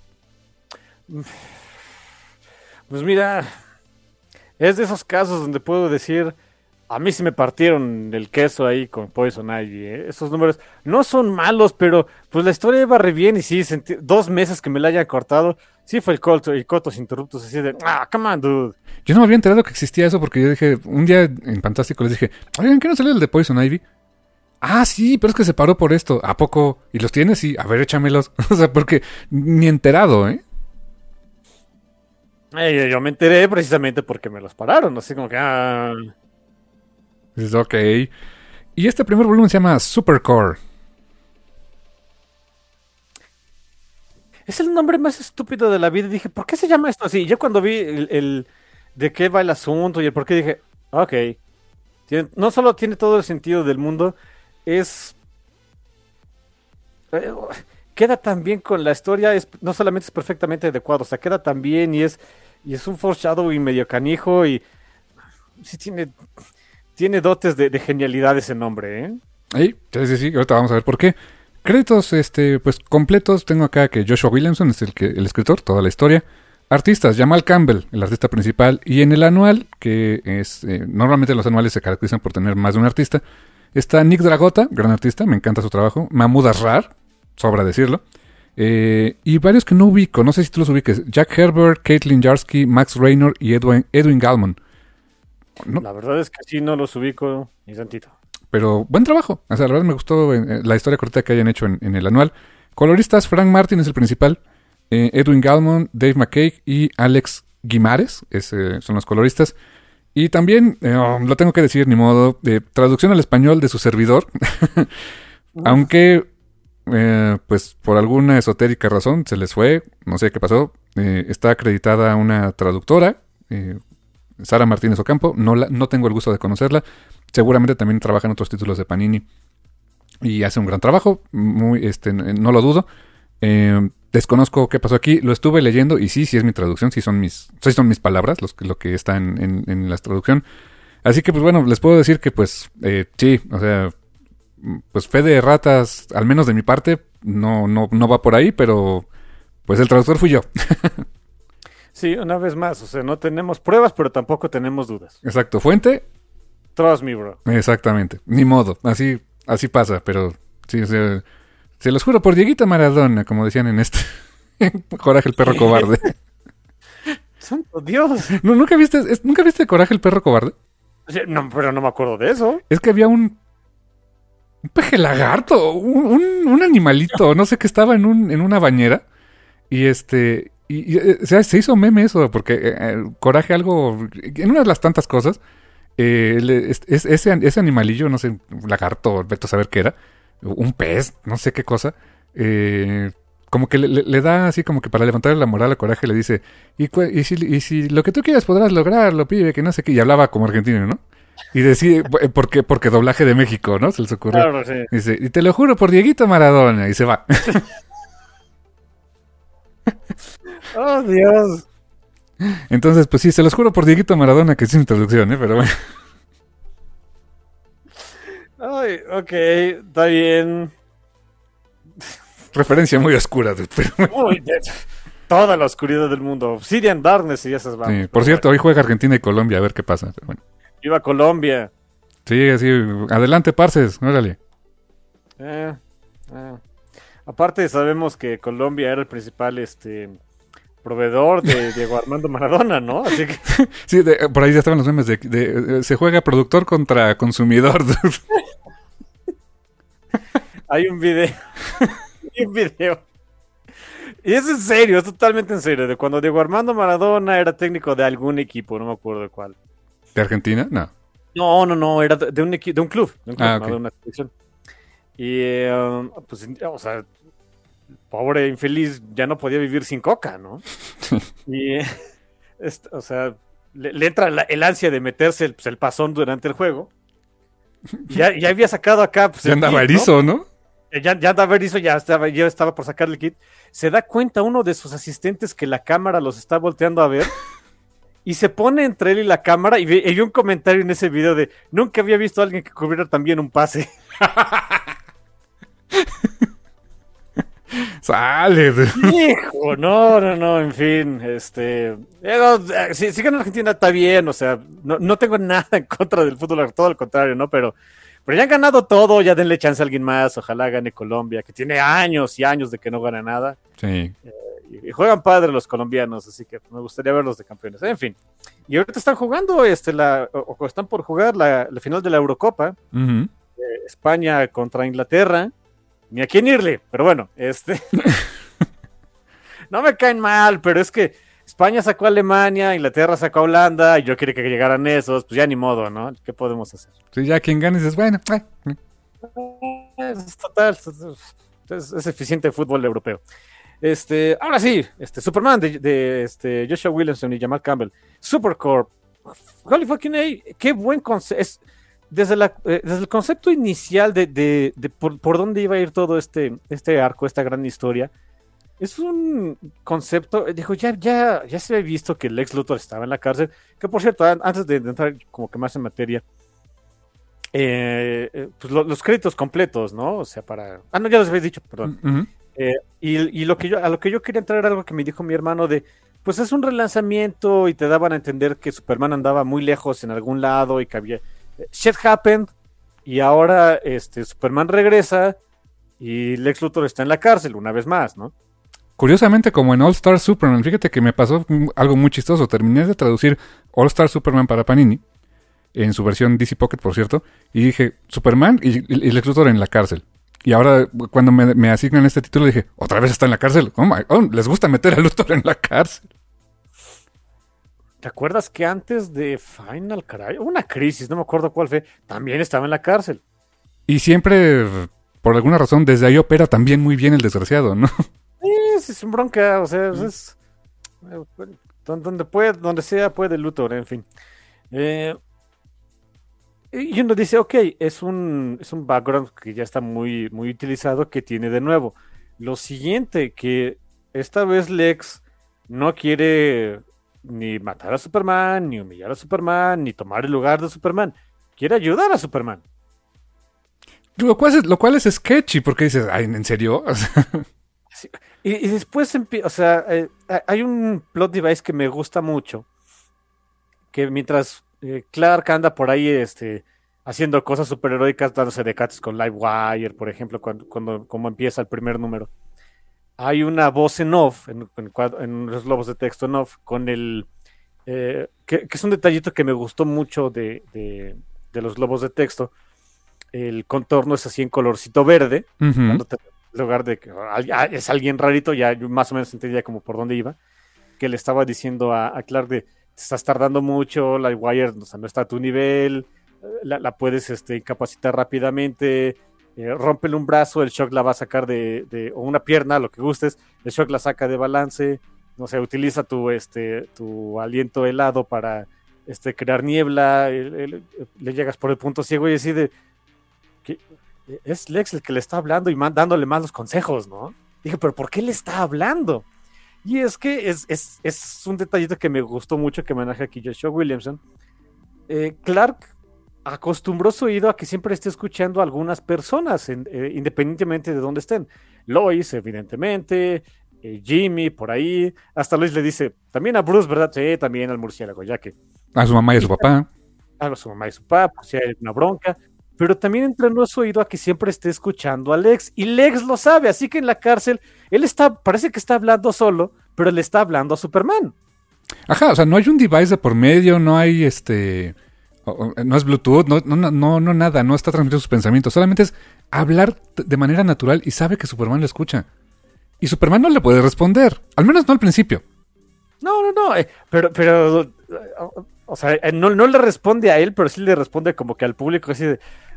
Speaker 3: Pues mira, es de esos casos donde puedo decir, a mí sí me partieron el queso ahí con Poison Ivy, ¿eh? Esos números no son malos, pero pues la historia iba re bien y sí, sentí, dos meses que me la hayan cortado, sí fue el corto y cotos interruptos así de, ah, come on, dude.
Speaker 2: Yo no me había enterado que existía eso porque yo dije, un día en Fantástico les dije, oigan, ¿qué no salió el de Poison Ivy? Ah, sí, pero es que se paró por esto. ¿A poco? ¿Y los tienes? Sí, a ver, échamelos. O sea, porque ni enterado, ¿eh?
Speaker 3: Eh, yo me enteré precisamente porque me los pararon, así como que, ah...
Speaker 2: Dices, ok. Y este primer volumen se llama Supercore.
Speaker 3: Es el nombre más estúpido de la vida. Dije, ¿por qué se llama esto así? Yo cuando vi el, el de qué va el asunto y el por qué dije, ok. Tiene- no solo tiene todo el sentido del mundo, es... eh, queda tan bien con la historia, es, no solamente es perfectamente adecuado, o sea, queda tan bien y es, y es un foreshadowing medio canijo y sí tiene, tiene dotes de, de genialidad ese nombre, ¿eh?
Speaker 2: Ahí, sí, sí, sí, ahorita vamos a ver por qué. Créditos, este, pues completos. Tengo acá que Joshua Williamson es el que el escritor, toda la historia. Artistas, Jamal Campbell, el artista principal. Y en el anual, que es, eh, normalmente los anuales se caracterizan por tener más de un artista, está Nick Dragota, gran artista, me encanta su trabajo. Mahmoud Asrar, sobra decirlo. Eh, y varios que no ubico, no sé si tú los ubiques. Jack Herbert, Caitlin Jarsky, Max Raynor y Edwin, Edwin Gallman. No,
Speaker 3: La verdad es que sí, no los ubico ni tantito.
Speaker 2: pero buen trabajo. O sea, la verdad me gustó eh, la historia corta que hayan hecho en, en el anual. Coloristas, Frank Martin es el principal. Eh, Edwin Gallman, Dave McKay y Alex Guimares es, eh, son los coloristas. Y también, eh, oh, lo tengo que decir, ni modo, eh, traducción al español de su servidor. Aunque, eh, pues por alguna esotérica razón se les fue, no sé qué pasó. Eh, está acreditada una traductora, eh, Sara Martínez Ocampo. No, la, no tengo el gusto de conocerla. Seguramente también trabaja en otros títulos de Panini y hace un gran trabajo, muy, este, no lo dudo. Eh, desconozco qué pasó aquí, lo estuve leyendo y sí, sí es mi traducción, sí son mis, sí son mis palabras los, lo que está en, en, en la traducción. Así que pues bueno, les puedo decir que pues eh, sí, o sea, pues fe de ratas, al menos de mi parte, no, no, no va por ahí, pero pues el traductor fui yo.
Speaker 3: Sí, una vez más, o sea, no tenemos pruebas, pero tampoco tenemos dudas.
Speaker 2: Exacto, fuente.
Speaker 3: Trust me, bro.
Speaker 2: Exactamente, ni modo, así, así pasa, pero sí, o sea, se los juro por Dieguito Maradona, como decían en este. Coraje el perro cobarde.
Speaker 3: ¡Santo Dios!
Speaker 2: ¿No, ¿nunca, viste, es- ¿Nunca viste Coraje el perro cobarde?
Speaker 3: O sea, no, pero no me acuerdo de eso.
Speaker 2: Es que había un, un peje lagarto, un, un, un animalito, no sé, que estaba en, un, en una bañera. Y este... Y, y, eh, o sea, se hizo meme eso, porque eh, eh, Coraje algo... En una de las tantas cosas, eh, le- es- es- ese, ese animalillo, no sé, un lagarto, vete a saber qué era, un pez, no sé qué cosa, eh, como que le, le- le da así como que para levantarle la moral a Coraje le dice, y, cu- y, si, y si lo que tú quieras podrás lograrlo, pibe, que no sé qué, y hablaba como argentino, ¿no? Y decía, eh, porque, porque doblaje de México, ¿no? Se les ocurrió.
Speaker 3: Claro, sí.
Speaker 2: Dice, y te lo juro por Dieguito Maradona, y se va.
Speaker 3: ¡Oh, Dios!
Speaker 2: Entonces, pues sí, se los juro por Dieguito Maradona que es mi traducción, ¿eh? Pero bueno.
Speaker 3: Ay, ok, está bien.
Speaker 2: Referencia muy oscura, dude, pero bueno.
Speaker 3: Uy, de- toda la oscuridad del mundo. Obsidian Darkness y esas vamos.
Speaker 2: Sí, por cierto, hoy juega Argentina y Colombia, a ver qué pasa. Pero bueno.
Speaker 3: Viva Colombia.
Speaker 2: Sí, así, adelante, parces, órale.
Speaker 3: Eh, eh. Aparte, sabemos que Colombia era el principal este proveedor de Diego Armando Maradona, ¿no? Así que
Speaker 2: Sí, de- por ahí ya estaban los memes de, de- eh, se juega productor contra consumidor, dude.
Speaker 3: hay un video. Hay un video. Y es en serio, es totalmente en serio. De cuando Diego Armando Maradona era técnico de algún equipo, no me acuerdo de cuál.
Speaker 2: ¿De Argentina? No.
Speaker 3: No, no, no, era de de un equipo, de un club, de un club,
Speaker 2: Ah,
Speaker 3: no
Speaker 2: ok.
Speaker 3: de una selección. Y, eh, um, pues, o sea, pobre infeliz ya no podía vivir sin coca, ¿no? Y, eh, est- o sea, le, le entra la- el ansia de meterse el, pues, el pasón durante el juego. Y Ya, ya había sacado acá. Pues,
Speaker 2: Ya
Speaker 3: el
Speaker 2: andaba
Speaker 3: kit, ¿no?
Speaker 2: erizo, ¿no?
Speaker 3: Ya, ya andaba erizo, ya estaba, ya estaba por sacar el kit. Se da cuenta uno de sus asistentes que la cámara los está volteando a ver. Y se pone entre él y la cámara. Y ve- y vi un comentario en ese video de: nunca había visto a alguien que cubriera tan bien un pase.
Speaker 2: Sale, dude.
Speaker 3: Hijo, no, no, no, en fin, este, eh, no, eh, si, si gana Argentina está bien, o sea, no, no tengo nada en contra del fútbol, todo al contrario, ¿no? Pero, pero ya han ganado todo, ya denle chance a alguien más, ojalá gane Colombia, que tiene años y años de que no gana nada,
Speaker 2: Sí.
Speaker 3: y, y juegan padre los colombianos, así que me gustaría verlos de campeones, en fin. Y ahorita están jugando, este, la, o, o están por jugar la, la final de la Eurocopa,
Speaker 2: Ujú.
Speaker 3: España contra Inglaterra, ni a quién irle, pero bueno, este no me caen mal, pero es que España sacó a Alemania, Inglaterra sacó a Holanda, y yo quería que llegaran esos, pues ya ni modo, ¿no? ¿Qué podemos hacer?
Speaker 2: Sí, ya quien gane dices, bueno, eh, eh.
Speaker 3: Es total, es, es eficiente el fútbol europeo. Este, ahora sí, este Superman de, de este Joshua Williamson y Jamal Campbell, Supercorp, holy fucking A, qué buen concepto. Desde, la, eh, desde el concepto inicial de, de, de por, por dónde iba a ir todo este, este arco, esta gran historia, es un concepto, eh, dijo, ya, ya, ya se había visto que Lex Luthor estaba en la cárcel, que por cierto, an- antes de, de entrar como que más en materia, eh, eh, pues lo- los créditos completos, ¿no? O sea, para... Ah, no, ya los habéis dicho, perdón.
Speaker 2: Ujú.
Speaker 3: Eh, y y lo que yo, a lo que yo quería entrar era algo que me dijo mi hermano de, pues es un relanzamiento y te daban a entender que Superman andaba muy lejos en algún lado y que había... Shit happened y ahora este, Superman regresa y Lex Luthor está en la cárcel una vez más, ¿no?
Speaker 2: Curiosamente, como en All Star Superman, fíjate que me pasó mm, algo muy chistoso. Terminé de traducir All Star Superman para Panini, en su versión D C Pocket, por cierto, y dije, Superman y, y Lex Luthor en la cárcel. Y ahora, cuando me, me asignan este título, dije, ¿otra vez está en la cárcel? Oh my, oh, les gusta meter a Luthor en la cárcel.
Speaker 3: ¿Te acuerdas que antes de Final, caray, una crisis, no me acuerdo cuál fue, también estaba en la cárcel?
Speaker 2: Y siempre, por alguna razón, desde ahí opera también muy bien el desgraciado, ¿no?
Speaker 3: Es, es un bronca, o sea, es... eh, don- donde puede, donde sea puede Luthor, en fin. Eh, y uno dice, ok, es un, es un background que ya está muy, muy utilizado, que tiene de nuevo. Lo siguiente, que esta vez Lex no quiere ni matar a Superman, ni humillar a Superman, ni tomar el lugar de Superman. Quiere ayudar a Superman.
Speaker 2: Lo cual es, lo cual es sketchy, porque dices, ay, ¿en serio? O sea,
Speaker 3: Sí, Y, y después, empie- o sea, eh, ha- hay un plot device que me gusta mucho, que mientras eh, Clark anda por ahí este, haciendo cosas superheroicas, dándose de cates con Livewire, por ejemplo, cuando, cuando como empieza el primer número, hay una voz en off, en, en, en los globos de texto en off, con el... Eh, que, que es un detallito que me gustó mucho de, de, de los globos de texto. El contorno es así en colorcito verde,
Speaker 2: Uh-huh.
Speaker 3: en lugar de que ah, es alguien rarito, ya yo más o menos entendía como por dónde iba, que le estaba diciendo a, a Clark de, te estás tardando mucho, la wire o sea, no está a tu nivel, la, la puedes este, incapacitar rápidamente, eh, rómpele un brazo, el shock la va a sacar de, de, o una pierna, lo que gustes, el shock la saca de balance, no sé, utiliza tu, este, tu aliento helado para este, crear niebla, el, el, le llegas por el punto ciego y así de... que es Lex el que le está hablando y man, dándole más los consejos, ¿no? Dije, pero ¿por qué le está hablando? Y es que es, es, es un detallito que me gustó mucho que maneja aquí Joshua Williamson. Eh, Clark acostumbró su oído a que siempre esté escuchando a algunas personas, en, eh, independientemente de dónde estén. Lois, evidentemente, eh, Jimmy, por ahí. Hasta Lois le dice, también a Bruce, ¿verdad? Sí, también al murciélago, ya que...
Speaker 2: A su mamá y a su papá.
Speaker 3: A su mamá y su papá, pues si hay una bronca. Pero también entrenó su oído a que siempre esté escuchando a Lex, y Lex lo sabe, así que en la cárcel, él está, parece que está hablando solo, pero le está hablando a Superman.
Speaker 2: Ajá, o sea, no hay un device de por medio, no hay este... No es Bluetooth, no, no, no, no nada, no está transmitiendo sus pensamientos, solamente es hablar de manera natural y sabe que Superman lo escucha. Y Superman no le puede responder, al menos no al principio.
Speaker 3: No, no, no, eh, pero, pero, o sea, eh, no, no le responde a él, pero sí le responde como que al público así de,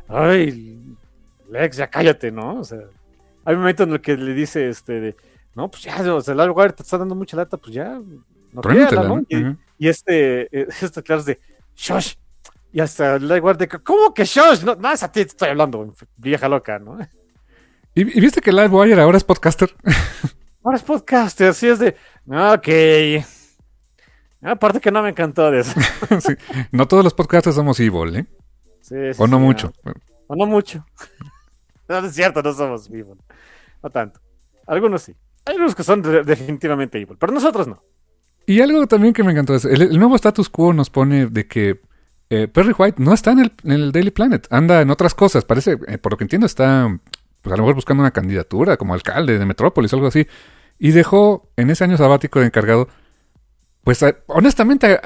Speaker 3: ay, Lex, ya cállate, ¿no? O sea, hay un momento en el que le dice, este, de, no, pues ya, o sea, el lugar te está dando mucha lata, pues ya, no créala, ¿no? Y, uh-huh. y este, este, claro, es de, shush, y hasta el guardia, ¿cómo que shush? No, no, es a ti te estoy hablando, vieja loca, ¿no?
Speaker 2: ¿Y, y viste que Livewire ahora es podcaster?
Speaker 3: Ahora es podcaster, sí es de, ok. Aparte que no me encantó de eso.
Speaker 2: Sí. No todos los podcasters somos evil, ¿eh?
Speaker 3: Sí, sí,
Speaker 2: o no
Speaker 3: sí,
Speaker 2: mucho.
Speaker 3: No. O no mucho. No, no es cierto, no somos evil. No tanto. Algunos sí. Hay algunos que son de- definitivamente evil, pero nosotros no.
Speaker 2: Y algo también que me encantó es, el, el nuevo status quo nos pone de que eh, Perry White no está en el, en el Daily Planet, anda en otras cosas. Parece, eh, por lo que entiendo, está pues a lo mejor buscando una candidatura como alcalde de Metrópolis o algo así. Y dejó en ese año sabático de encargado, pues a, honestamente,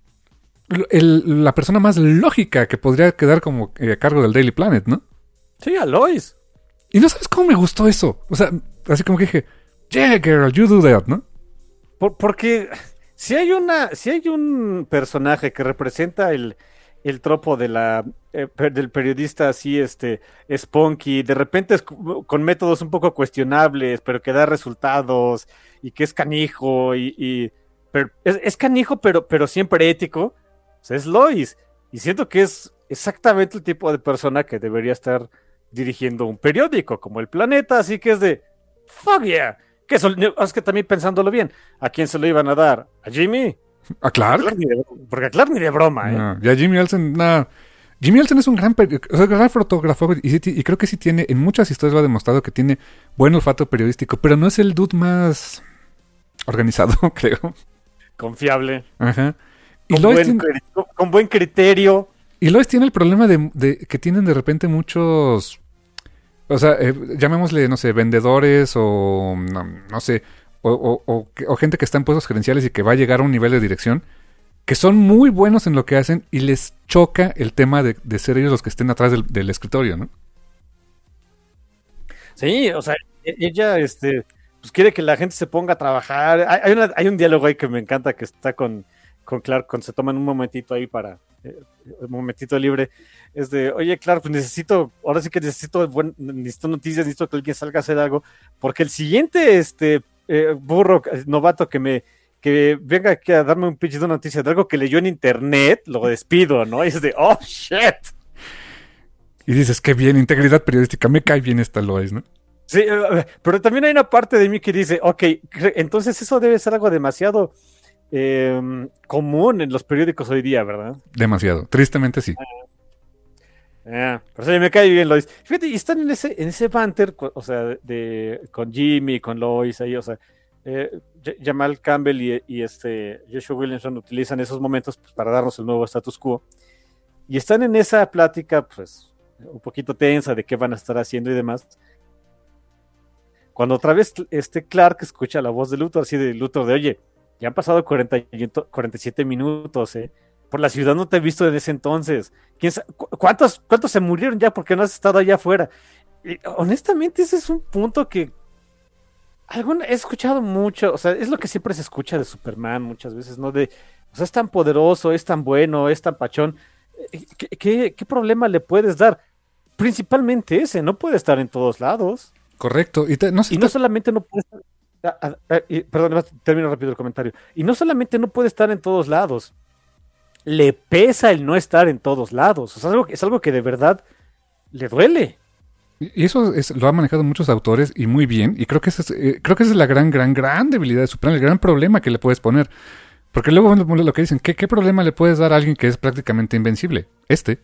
Speaker 2: el, la persona más lógica que podría quedar como eh, a cargo del Daily Planet, ¿no?
Speaker 3: Sí, a Lois.
Speaker 2: Y no sabes cómo me gustó eso. O sea, así como que dije, yeah, girl, you do that, ¿no?
Speaker 3: Por, porque si hay una, si hay un personaje que representa el, el tropo de la eh, per- del periodista así, este, spunky, de repente es cu- con métodos un poco cuestionables, pero que da resultados y que es canijo y, y- pero es, es canijo, pero, pero siempre ético, pues es Lois. Y siento que es exactamente el tipo de persona que debería estar dirigiendo un periódico como El Planeta, así que es de fuck yeah. Que eso, es que también pensándolo bien, ¿a quién se lo iban a dar? ¿A Jimmy?
Speaker 2: ¿A Clark?
Speaker 3: A Clark ni de, porque a Clark ni de broma, ¿eh?
Speaker 2: No, ya Jimmy Olsen, no. Jimmy Olsen es un gran, peri- o sea, gran fotógrafo y, sí, y creo que sí tiene, en muchas historias lo ha demostrado que tiene buen olfato periodístico, pero no es el dude más organizado, creo.
Speaker 3: Confiable.
Speaker 2: Ajá. Y
Speaker 3: Con
Speaker 2: Lois,
Speaker 3: buen,
Speaker 2: tiene,
Speaker 3: cri- con, con buen criterio.
Speaker 2: y Lois tiene el problema de, de que tienen de repente muchos, o sea, eh, llamémosle, no sé, vendedores o, no, no sé, o, o, o, o gente que está en puestos gerenciales y que va a llegar a un nivel de dirección, que son muy buenos en lo que hacen y les choca el tema de, de ser ellos los que estén atrás del, del escritorio, ¿no?
Speaker 3: Sí, o sea, e- ella, este, pues quiere que la gente se ponga a trabajar. Hay, hay, una- hay un diálogo ahí que me encanta que está con, con Clark, cuando se toman un momentito ahí para, eh, un momentito libre. Es de, oye, Clark, pues necesito, ahora sí que necesito, buen, necesito noticias, necesito que alguien salga a hacer algo, porque el siguiente, este, eh, burro, eh, novato que me, que venga aquí a darme un pitch de una noticia de algo que leyó en internet, lo despido, ¿no? Y es de, oh, shit.
Speaker 2: Y dices, qué bien, integridad periodística, me cae bien esta Lois, ¿no?
Speaker 3: Sí, eh, pero también hay una parte de mí que dice, ok, cre- entonces eso debe ser algo demasiado eh, común en los periódicos hoy día, ¿verdad?
Speaker 2: Demasiado, tristemente sí.
Speaker 3: Ah, pero sí, me cae bien Lois. Fíjate, y están en ese, en ese banter, co- o sea, de, con Jimmy, con Lois, ahí, o sea, eh, J- Jamal Campbell y, y este Joshua Williamson utilizan esos momentos pues, para darnos el nuevo status quo. Y están en esa plática, pues, un poquito tensa de qué van a estar haciendo y demás. cuando otra vez este Clark escucha la voz de Luthor, así de Luthor de, oye, ya han pasado cuarenta, cuarenta y siete minutos, ¿eh? Por la ciudad no te he visto desde ese entonces. ¿Quién sabe, cu- ¿Cuántos, cuántos se murieron ya porque no has estado allá afuera? Y, honestamente, ese es un punto que alguna, he escuchado mucho, o sea, es lo que siempre se escucha de Superman muchas veces, ¿no? De, o sea, es tan poderoso, es tan bueno, es tan pachón. Eh, ¿Qué, qué, qué problema le puedes dar? Principalmente ese, no puede estar en todos lados.
Speaker 2: Correcto. Y te- no sé,
Speaker 3: Y no
Speaker 2: te-
Speaker 3: solamente no puede estar... ah, ah, ah, y- perdón, nada más termino rápido el comentario. Y no solamente no puede estar en todos lados, le pesa el no estar en todos lados. O sea, es algo, es algo que de verdad le duele.
Speaker 2: y eso es- lo han manejado muchos autores y muy bien. Y creo que esa es, eh, creo que esa es la gran, gran, gran debilidad de Superman, el gran problema que le puedes poner. Porque luego lo, lo que dicen, ¿qué, ¿qué problema le puedes dar a alguien que es prácticamente invencible? Este.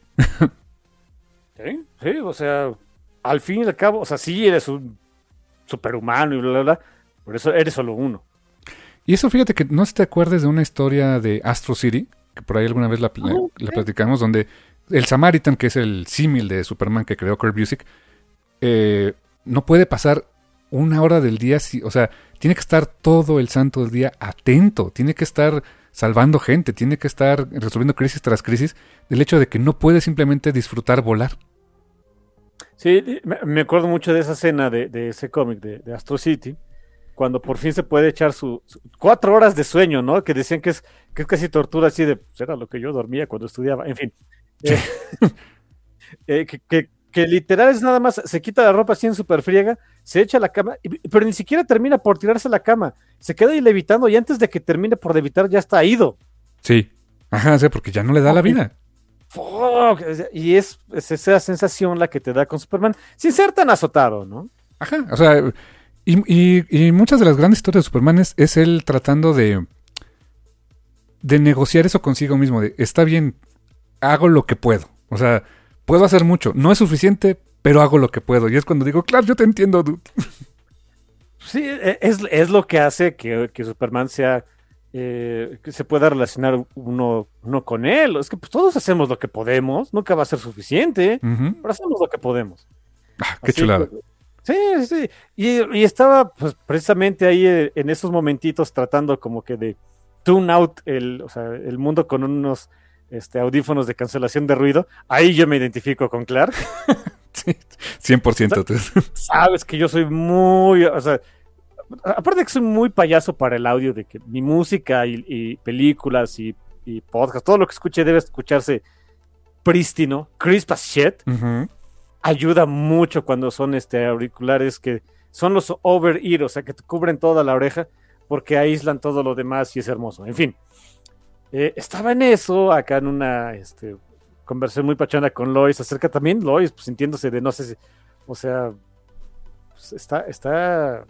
Speaker 3: Sí, sí, o sea, al fin y al cabo, o sea, sí eres un superhumano y bla, bla, bla, por eso eres solo uno.
Speaker 2: Y eso fíjate que no sé si te acuerdas de una historia de Astro City, que por ahí alguna vez la, la-
Speaker 3: Oh,
Speaker 2: la
Speaker 3: sí.
Speaker 2: platicamos, donde el Samaritan, que es el símil de Superman que creó Kurt Busiek, eh, no puede pasar una hora del día, si, o sea, tiene que estar todo el santo del día atento, tiene que estar salvando gente, tiene que estar resolviendo crisis tras crisis, del hecho de que no puede simplemente disfrutar volar.
Speaker 3: Sí, me, me acuerdo mucho de esa escena de, de ese cómic de, de Astro City, cuando por fin se puede echar su, su- cuatro horas de sueño, ¿no? Que decían que es, que es casi tortura así de, pues era lo que yo dormía cuando estudiaba, en fin. Eh, eh, que, que- que literal es nada más, se quita la ropa así en super friega, se echa a la cama, y- pero ni siquiera termina por tirarse a la cama, se queda ahí levitando y antes de que termine por levitar ya está ido.
Speaker 2: Sí. Ajá, o sea, porque ya no le da la
Speaker 3: Ok.
Speaker 2: vida.
Speaker 3: ¡Fuck! Y es, es esa sensación la que te da con Superman, sin ser tan azotado, ¿no?
Speaker 2: Ajá, o sea, y, y- y muchas de las grandes historias de Superman es, es él tratando de, de negociar eso consigo mismo, de, está bien, hago lo que puedo, o sea, puedo hacer mucho, no es suficiente, pero hago lo que puedo, y es cuando digo, claro, yo te entiendo, dude.
Speaker 3: Sí, e- es, es lo que hace que, que Superman sea, eh, que se pueda relacionar uno, uno con él. Es que pues, todos hacemos lo que podemos, nunca va a ser suficiente,
Speaker 2: Ujú.
Speaker 3: pero hacemos lo que podemos.
Speaker 2: Ah, qué
Speaker 3: Así
Speaker 2: chulada.
Speaker 3: que- sí, sí. Y, y estaba pues, precisamente ahí eh, en esos momentitos tratando como que de tune out el, o sea, el mundo con unos este, audífonos de cancelación de ruido. Ahí yo me identifico con Clark.
Speaker 2: Sí, cien por ciento. tú.
Speaker 3: Sabes que yo soy muy, o sea, aparte de que soy muy payaso para el audio, de que mi música y, y películas y, y podcast, todo lo que escuche debe escucharse prístino, crisp as shit.
Speaker 2: Ujú.
Speaker 3: Ayuda mucho cuando son este auriculares que son los over ear, o sea, que te cubren toda la oreja porque aíslan todo lo demás y es hermoso. En fin, eh, estaba en eso, acá en una este, conversación muy pachona con Lois acerca también, Lois, pues sintiéndose de no sé si, o sea, pues, está, está,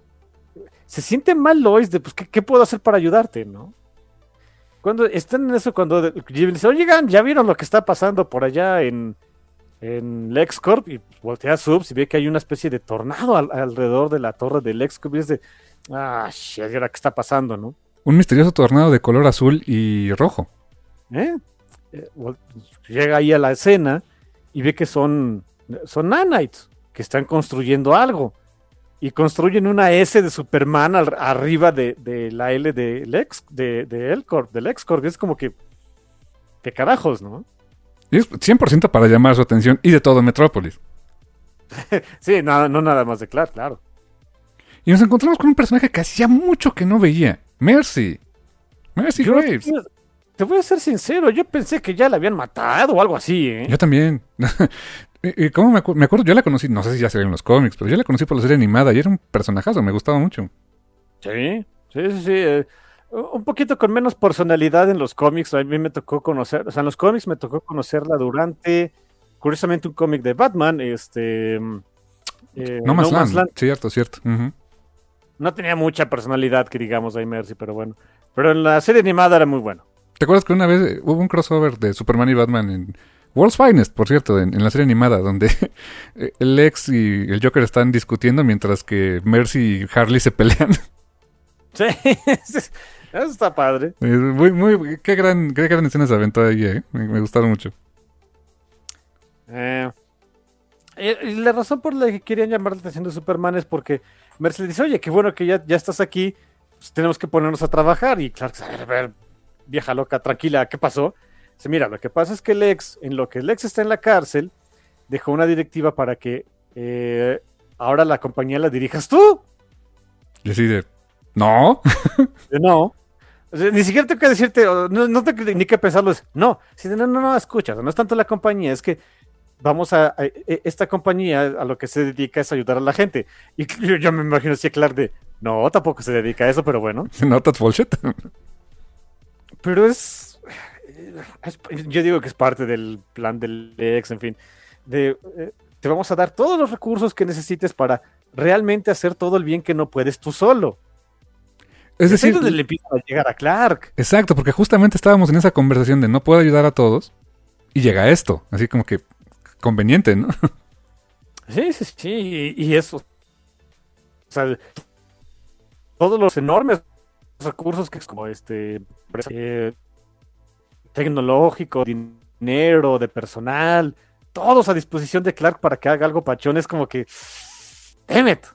Speaker 3: se siente mal Lois de, pues, ¿qué, qué puedo hacer para ayudarte, no? Cuando están en eso, cuando Jimmy dice, oigan, ¿ya vieron lo que está pasando por allá en, en LexCorp? Y voltea a Subs y ve que hay una especie de tornado al- alrededor de la torre de LexCorp y es de, ah, shit, ¿y ahora qué está pasando, no?
Speaker 2: Un misterioso tornado de color azul y rojo.
Speaker 3: ¿Eh? Eh, vol- Llega ahí a la escena y ve que son, son nanites que están construyendo algo. Y construyen una S de Superman al- arriba de, de la L de Lex, de, de Elcorp, de LexCorp. Y es como que, ¿qué carajos, no?
Speaker 2: Y es cien por ciento para llamar su atención y de todo Metrópolis.
Speaker 3: Sí, no, no nada más de Clark, claro.
Speaker 2: Y nos encontramos con un personaje que hacía mucho que no veía. Mercy. Mercy
Speaker 3: Yo,
Speaker 2: Graves.
Speaker 3: te voy a ser sincero, yo pensé que ya la habían matado o algo así, ¿eh?
Speaker 2: Yo también. ¿Y y cómo me, acu- me acuerdo? Yo la conocí, no sé si ya se ve en los cómics, pero yo la conocí por la serie animada y era un personajazo, me gustaba mucho.
Speaker 3: Sí, sí, sí, sí. eh, un poquito con menos personalidad en los cómics. A mí me tocó conocer, o sea, en los cómics me tocó conocerla durante, curiosamente, un cómic de Batman, este... eh,
Speaker 2: No Man's
Speaker 3: No Man's
Speaker 2: Land.
Speaker 3: Land.
Speaker 2: Cierto, cierto. Ujú.
Speaker 3: No tenía mucha personalidad, que digamos, ahí Mercy, pero bueno. Pero en la serie animada era muy bueno.
Speaker 2: ¿Te acuerdas que una vez eh, hubo un crossover de Superman y Batman en World's Finest, por cierto, en, en la serie animada, donde el Lex y el Joker están discutiendo mientras que Mercy y Harley se pelean?
Speaker 3: Sí, eso está padre.
Speaker 2: Es muy, muy, qué gran, qué gran escena se aventó ahí, ¿eh? Me, me gustaron mucho.
Speaker 3: Eh, Y la razón por la que querían llamar la atención de Superman es porque Mercer le dice, oye, qué bueno que ya, ya estás aquí, pues tenemos que ponernos a trabajar. Y Clark, a ver, a ver, vieja loca, tranquila, ¿qué pasó? Dice, mira, lo que pasa es que Lex, en lo que Lex está en la cárcel, dejó una directiva para que eh, ahora la compañía la dirijas tú.
Speaker 2: Y así de, no.
Speaker 3: No. O sea, ni siquiera tengo que decirte, no, no tengo ni que pensarlo. Es, no, si, no, no, no, escucha, no es tanto la compañía, es que vamos a, a, a esta compañía a lo que se dedica es ayudar a la gente. Y yo, yo me imagino así claro de, no, tampoco se dedica a eso, pero bueno.
Speaker 2: No, that's bullshit.
Speaker 3: Pero es, es, yo digo que es parte del plan del ex, en fin, de, eh, te vamos a dar todos los recursos que necesites para realmente hacer todo el bien que no puedes tú solo.
Speaker 2: Es decir,
Speaker 3: es donde le empieza a llegar a Clark.
Speaker 2: Exacto, porque justamente estábamos en esa conversación de no puedo ayudar a todos y llega esto, así como que conveniente, ¿no?
Speaker 3: Sí, sí, sí, y, y eso. O sea, todos los enormes recursos que es como este eh, tecnológico, dinero, de personal, todos a disposición de Clark para que haga algo pachón, es como que damn it.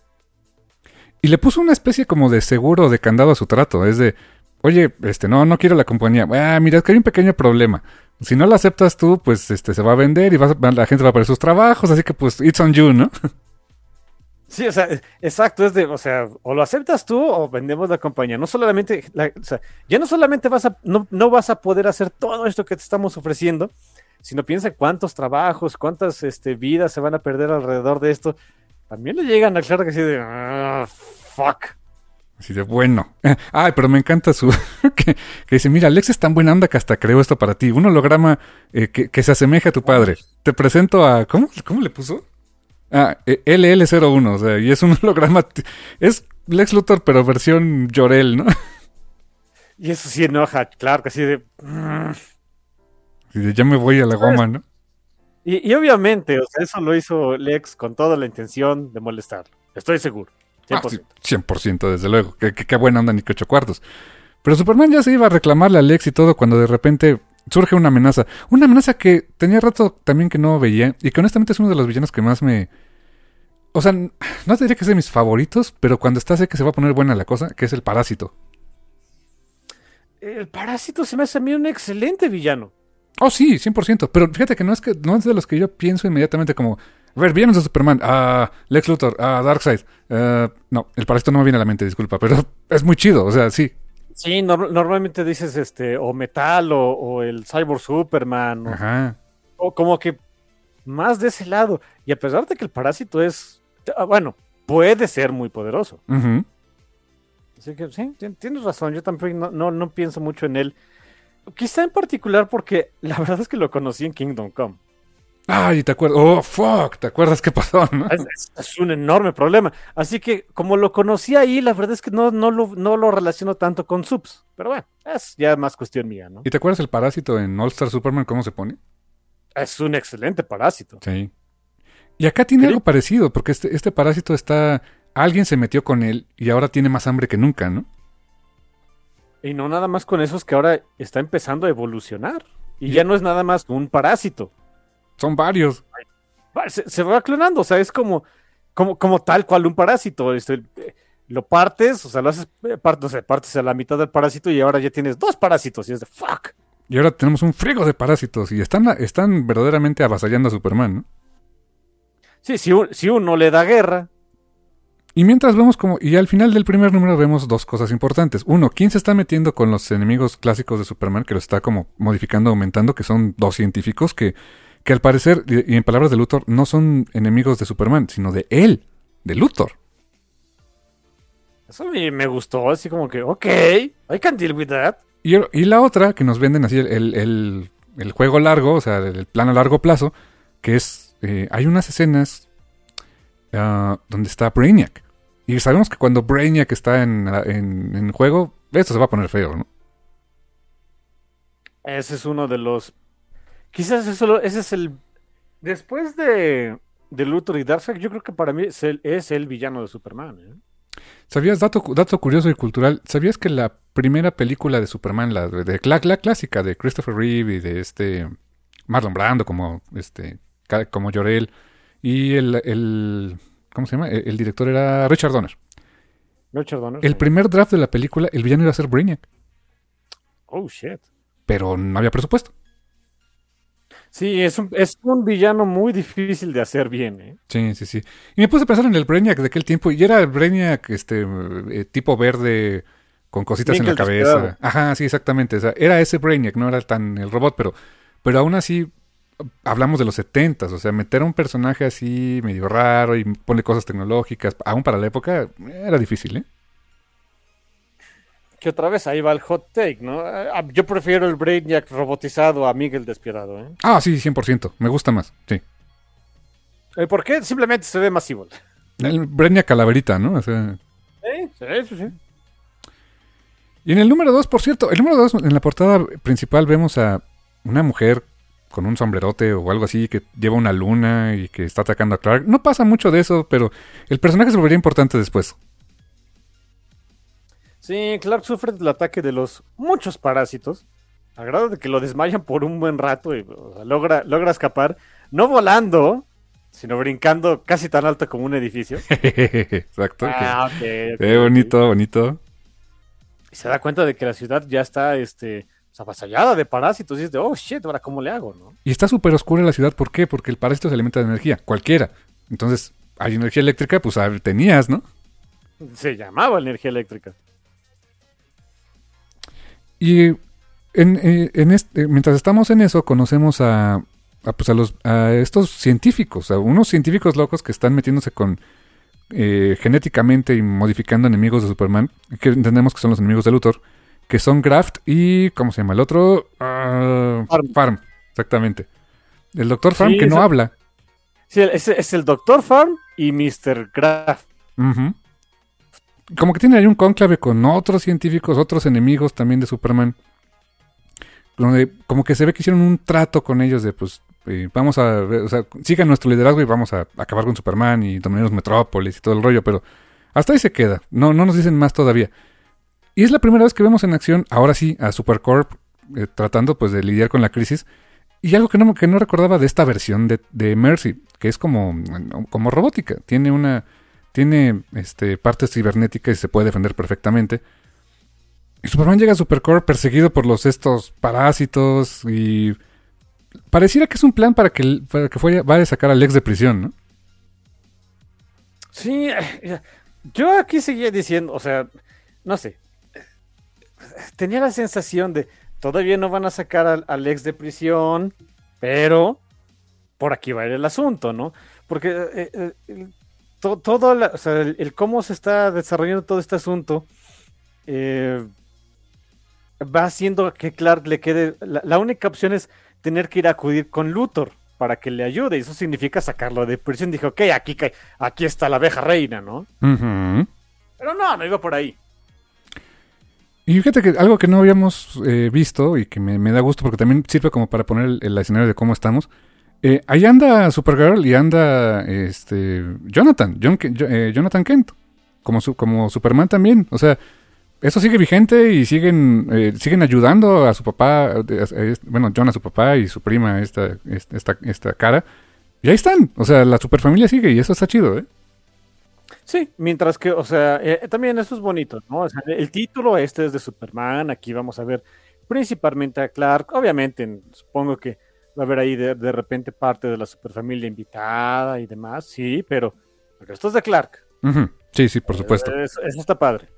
Speaker 2: Y le puso una especie como de seguro de candado a su trato, es de, oye, este, no, no quiero la compañía, ah, mira, es que hay un pequeño problema. Si no la aceptas tú, pues este se va a vender y va a, la gente va a perder sus trabajos, así que pues it's on you, ¿no?
Speaker 3: Sí, o sea, exacto, es de, o sea, o lo aceptas tú o vendemos la compañía. No solamente, la, o sea, ya no solamente vas a, no, no vas a poder hacer todo esto que te estamos ofreciendo, sino piensa cuántos trabajos, cuántas este, vidas se van a perder alrededor de esto. También le llegan a Clark así de, ah, fuck.
Speaker 2: Así de, bueno. Ay, pero me encanta su... que, que dice, mira, Lex es tan buena onda que hasta creó esto para ti. Un holograma eh, que, que se asemeja a tu padre. Te presento a... ¿Cómo, ¿Cómo le puso? Ah, eh, L L cero uno. O sea, y es un holograma... T- es Lex Luthor, pero versión Jor-El, ¿no?
Speaker 3: Y eso sí enoja a Clark, así de... Mm.
Speaker 2: Así de, ya me voy a la goma, ¿no?
Speaker 3: Y, y obviamente, o sea, eso lo hizo Lex con toda la intención de molestarlo. Estoy seguro. cien por ciento.
Speaker 2: Ah, sí, cien por ciento, desde luego. Qué, qué, qué buena onda, ni que ocho cuartos. Pero Superman ya se iba a reclamarle a Lex y todo cuando de repente surge una amenaza. Una amenaza que tenía rato también que no veía y que honestamente es uno de los villanos que más me... O sea, no te diría que es de mis favoritos, pero cuando está sé que se va a poner buena la cosa, que es el Parásito.
Speaker 3: El Parásito se me hace a mí un excelente villano.
Speaker 2: Oh, sí, cien por ciento. Pero fíjate que no es que no es de los que yo pienso inmediatamente como... A ver, villanos de Superman. Ah, Lex Luthor. Ah, Darkseid. Uh, no, el Parásito no me viene a la mente, disculpa. Pero es muy chido, o sea, sí.
Speaker 3: Sí, no, normalmente dices este o Metal o, o el Cyborg Superman. O,
Speaker 2: Ajá.
Speaker 3: O como que más de ese lado. Y a pesar de que el Parásito es... Bueno, puede ser muy poderoso.
Speaker 2: Uh-huh.
Speaker 3: Así que sí, tienes razón. Yo también no, no, no pienso mucho en él. Quizá en particular porque la verdad es que lo conocí en Kingdom Come.
Speaker 2: Ay, te acuerdas. Oh, fuck, ¿te acuerdas qué pasó, no?
Speaker 3: Es, es, es un enorme problema. Así que como lo conocí ahí, la verdad es que no, no, lo, no lo relaciono tanto con Subs. Pero bueno, es ya más cuestión mía, ¿no?
Speaker 2: ¿Y te acuerdas el Parásito en All Star Superman cómo se pone?
Speaker 3: Es un excelente parásito.
Speaker 2: Sí. Y acá tiene
Speaker 3: ¿Sí?
Speaker 2: algo parecido, porque este, este parásito está... Alguien se metió con él y ahora tiene más hambre que nunca, ¿no?
Speaker 3: Y no nada más con eso, es que ahora está empezando a evolucionar. Y ya no es nada más un parásito.
Speaker 2: Son varios.
Speaker 3: Se, se va clonando, o sea, es como, como, como tal cual un parásito. Este, lo partes, o sea, lo haces, part, o sea, partes a la mitad del parásito y ahora ya tienes dos parásitos. Y es de fuck.
Speaker 2: Y ahora tenemos un friego de parásitos y están, están verdaderamente avasallando a Superman, ¿no?
Speaker 3: Sí, si, un, si uno le da guerra.
Speaker 2: Y mientras vemos como... Y al final del primer número vemos dos cosas importantes. Uno, ¿quién se está metiendo con los enemigos clásicos de Superman? Que lo está como modificando, aumentando, que son dos científicos que, que al parecer, y en palabras de Luthor, no son enemigos de Superman, sino de él, de Luthor.
Speaker 3: Eso a mí me gustó, así como que, ok, I can deal with that.
Speaker 2: Y, y la otra, que nos venden así el, el, el, el juego largo, o sea, el plan a largo plazo, que es... Eh, hay unas escenas uh, donde está Brainiac. Y sabemos que cuando Brainiac está en, en, en juego, esto se va a poner feo, ¿no?
Speaker 3: Ese es uno de los... Quizás eso, ese es el... Después de, de Luthor y Darkseid, yo creo que para mí es el, es el villano de Superman, ¿eh?
Speaker 2: ¿Sabías, dato, dato curioso y cultural, ¿sabías que la primera película de Superman, la, de, la, la clásica de Christopher Reeve y de este Marlon Brando como, este, como Jor-El, Y el, el ¿cómo se llama? El, el director era Richard Donner.
Speaker 3: Richard Donner.
Speaker 2: El
Speaker 3: sí.
Speaker 2: primer draft de la película, el villano iba a ser Brainiac.
Speaker 3: Oh, shit.
Speaker 2: Pero no había presupuesto.
Speaker 3: Sí, es un, es un villano muy difícil de hacer bien, ¿eh?
Speaker 2: Sí, sí, sí. Y me puse a pensar en el Brainiac de aquel tiempo. Y era el Brainiac este, eh, tipo verde con cositas
Speaker 3: Link
Speaker 2: en la
Speaker 3: el
Speaker 2: cabeza.
Speaker 3: Despiadado.
Speaker 2: Ajá, sí, exactamente. O sea, era ese Brainiac, no era tan el robot, pero, pero aún así hablamos de los setentas. O sea, meter a un personaje así medio raro y pone cosas tecnológicas, aún para la época, era difícil, ¿eh?
Speaker 3: Que otra vez ahí va el hot take, ¿no? Ah, Yo prefiero el Brainiac robotizado a Miguel Despiadado, ¿eh?
Speaker 2: Ah, sí, cien por ciento. Me gusta más, sí.
Speaker 3: Eh, ¿Por qué? Simplemente se ve más evil.
Speaker 2: El Brainiac calaverita, ¿no? O sea...
Speaker 3: Sí, sí, sí, sí.
Speaker 2: Y en el número dos, por cierto, el número dos, en la portada principal vemos a una mujer con un sombrerote o algo así que lleva una luna y que está atacando a Clark. No pasa mucho de eso, pero el personaje se volvería importante después.
Speaker 3: Sí, Clark sufre del ataque de los muchos parásitos, a grado de que lo desmayan por un buen rato y o sea, logra, logra escapar, no volando, sino brincando casi tan alto como un edificio.
Speaker 2: Exacto.
Speaker 3: Ah, ok, ok,
Speaker 2: Qué
Speaker 3: ok.
Speaker 2: bonito, bonito.
Speaker 3: Y se da cuenta de que la ciudad ya está este, pues, avasallada de parásitos y es de, oh shit, ahora cómo le hago, ¿no?
Speaker 2: Y está súper oscura la ciudad, ¿por qué? Porque el parásito se alimenta de energía, cualquiera. Entonces, hay energía eléctrica, pues ah, tenías, ¿no?
Speaker 3: Se llamaba energía eléctrica.
Speaker 2: Y en, en- en este- mientras estamos en eso, conocemos a, a, pues a, los, a estos científicos, a unos científicos locos que están metiéndose con eh, genéticamente y modificando enemigos de Superman, que entendemos que son los enemigos de Luthor, que son Graft y, ¿cómo se llama el otro? Ah,
Speaker 3: Farm.
Speaker 2: Farm, exactamente. El Doctor Farm
Speaker 3: Sí,
Speaker 2: que no
Speaker 3: eso-
Speaker 2: habla.
Speaker 3: Sí, es, es el doctor Farm y mister Graff.
Speaker 2: Ujú. Como que tiene ahí un cónclave con otros científicos, otros enemigos también de Superman. Donde como que se ve que hicieron un trato con ellos de pues eh, vamos a, o sea, sigan nuestro liderazgo y vamos a acabar con Superman y dominarnos Metrópolis y todo el rollo, pero hasta ahí se queda. No, no nos dicen más todavía. Y es la primera vez que vemos en acción, ahora sí, a Supercorp eh, tratando pues de lidiar con la crisis. Y algo que no, que no recordaba de esta versión de, de Mercy, que es como, como robótica. Tiene una tiene este, partes cibernéticas y se puede defender perfectamente. Y Superman llega a Supercorp perseguido por los estos parásitos y pareciera que es un plan para que, para que fuera, vaya a sacar a Lex de prisión, ¿no?
Speaker 3: Sí, eh, yo aquí seguía diciendo, o sea, no sé, tenía la sensación de todavía no van a sacar al, al ex de prisión, pero por aquí va a ir el asunto, ¿no? Porque eh, eh, el- to- todo, la- o sea, el, el cómo se está desarrollando todo este asunto eh, va haciendo que Clark le quede, la, la única opción es tener que ir a acudir con Luthor para que le ayude, y eso significa sacarlo de prisión. Dije, ok, aquí, ca- aquí está la abeja reina, ¿no?
Speaker 2: Ujú.
Speaker 3: Pero no, no iba por ahí.
Speaker 2: Y fíjate que algo que no habíamos eh, visto y que me, me da gusto porque también sirve como para poner el, el escenario de cómo estamos. Eh, ahí anda Supergirl y anda este Jonathan, John, Ke- Jo- eh, Jonathan Kent, como, su, como Superman también. O sea, eso sigue vigente y siguen eh, siguen ayudando a su papá, eh, eh, bueno, John a su papá y su prima, esta, esta, esta cara. Y ahí están. O sea, la superfamilia sigue y eso está chido, ¿eh?
Speaker 3: Sí, mientras que, o sea, eh, también eso es bonito, ¿no? O sea, el título este es de Superman, aquí vamos a ver principalmente a Clark, obviamente, en- supongo que va a haber ahí de, de repente parte de la superfamilia invitada y demás, sí, pero pero esto es de Clark.
Speaker 2: Ujú. Sí, sí, por supuesto.
Speaker 3: Eh, Eso, eso está padre.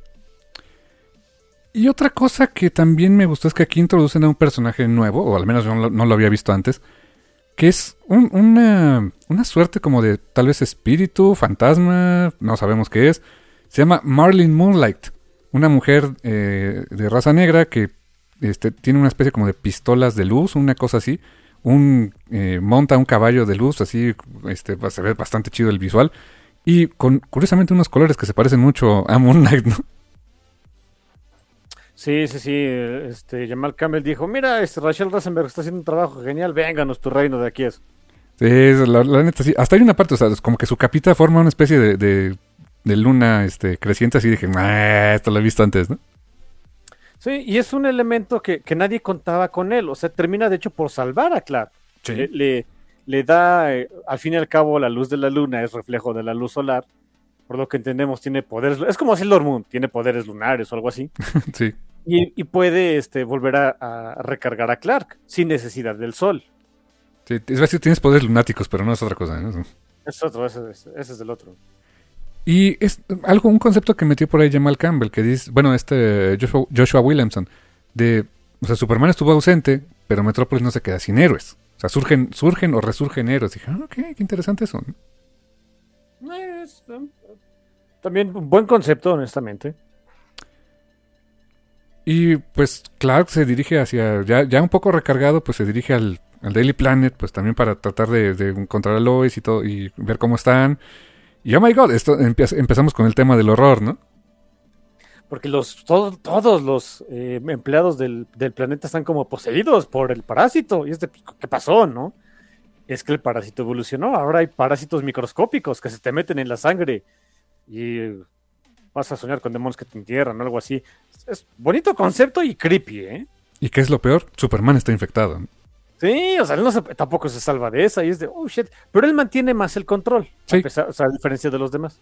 Speaker 2: Y otra cosa que también me gustó es que aquí introducen a un personaje nuevo, o al menos yo no lo, no lo había visto antes, que es un- una, una suerte como de tal vez espíritu, fantasma, no sabemos qué es. Se llama Marlene Moonlight, una mujer eh, de raza negra que este, tiene una especie como de pistolas de luz, una cosa así. Un, eh, monta un caballo de luz, así este, va- se ve bastante chido el visual. Y con curiosamente unos colores que se parecen mucho a Moon Knight, ¿no?
Speaker 3: Sí, sí, sí, eh, este, Jamal Campbell dijo, mira, este, Rachel Rosenberg está haciendo un trabajo genial, vénganos, tu reino de aquí es.
Speaker 2: Sí, es- la, la neta sí. Hasta hay una parte, o sea, es como que su capita forma una especie de, de, de luna este, creciente, así dije, "Ah, esto lo he visto antes, ¿no?"
Speaker 3: Sí, y es un elemento que, que nadie contaba con él, o sea, termina de hecho por salvar a Clark. Le, le, le da, eh, al fin y al cabo, la luz de la luna es reflejo de la luz solar, por lo que entendemos tiene poderes, es como Sailor Moon, tiene poderes lunares o algo así.
Speaker 2: Sí.
Speaker 3: Y, y puede este, volver a, a recargar a Clark sin necesidad del sol.
Speaker 2: Sí, es decir, tienes poderes lunáticos, pero no es otra cosa, ¿no?
Speaker 3: Es otro, ese, ese, ese es el otro.
Speaker 2: Y es algo, un concepto que metió por ahí Jamal Campbell, que dice, bueno, este Joshua, Joshua Williamson, de, o sea, Superman estuvo ausente, pero Metrópolis no se queda sin héroes. O sea, surgen, surgen o resurgen héroes. Dije, ah, ok, qué interesante eso, ¿no?
Speaker 3: Es, um, también un buen concepto, honestamente.
Speaker 2: Y pues Clark se dirige hacia, ya, ya un poco recargado, pues se dirige al, al Daily Planet, pues también para tratar de, de encontrar a Lois y todo, y ver cómo están. Y oh my god, esto empe- empezamos con el tema del horror, ¿no?
Speaker 3: Porque los, todo, todos los eh, empleados del, del planeta están como poseídos por el parásito. Y es de, ¿qué pasó, no? Es que el parásito evolucionó. Ahora hay parásitos microscópicos que se te meten en la sangre y vas a soñar con demonios que te entierran o algo así. Es bonito concepto y creepy, ¿eh?
Speaker 2: ¿Y qué es lo peor? Superman está infectado, ¿no?
Speaker 3: Sí, o sea, él no se, tampoco se salva de esa y es de, oh shit, pero él mantiene más el control,
Speaker 2: Sí.
Speaker 3: a pesar, o sea, a diferencia de los demás.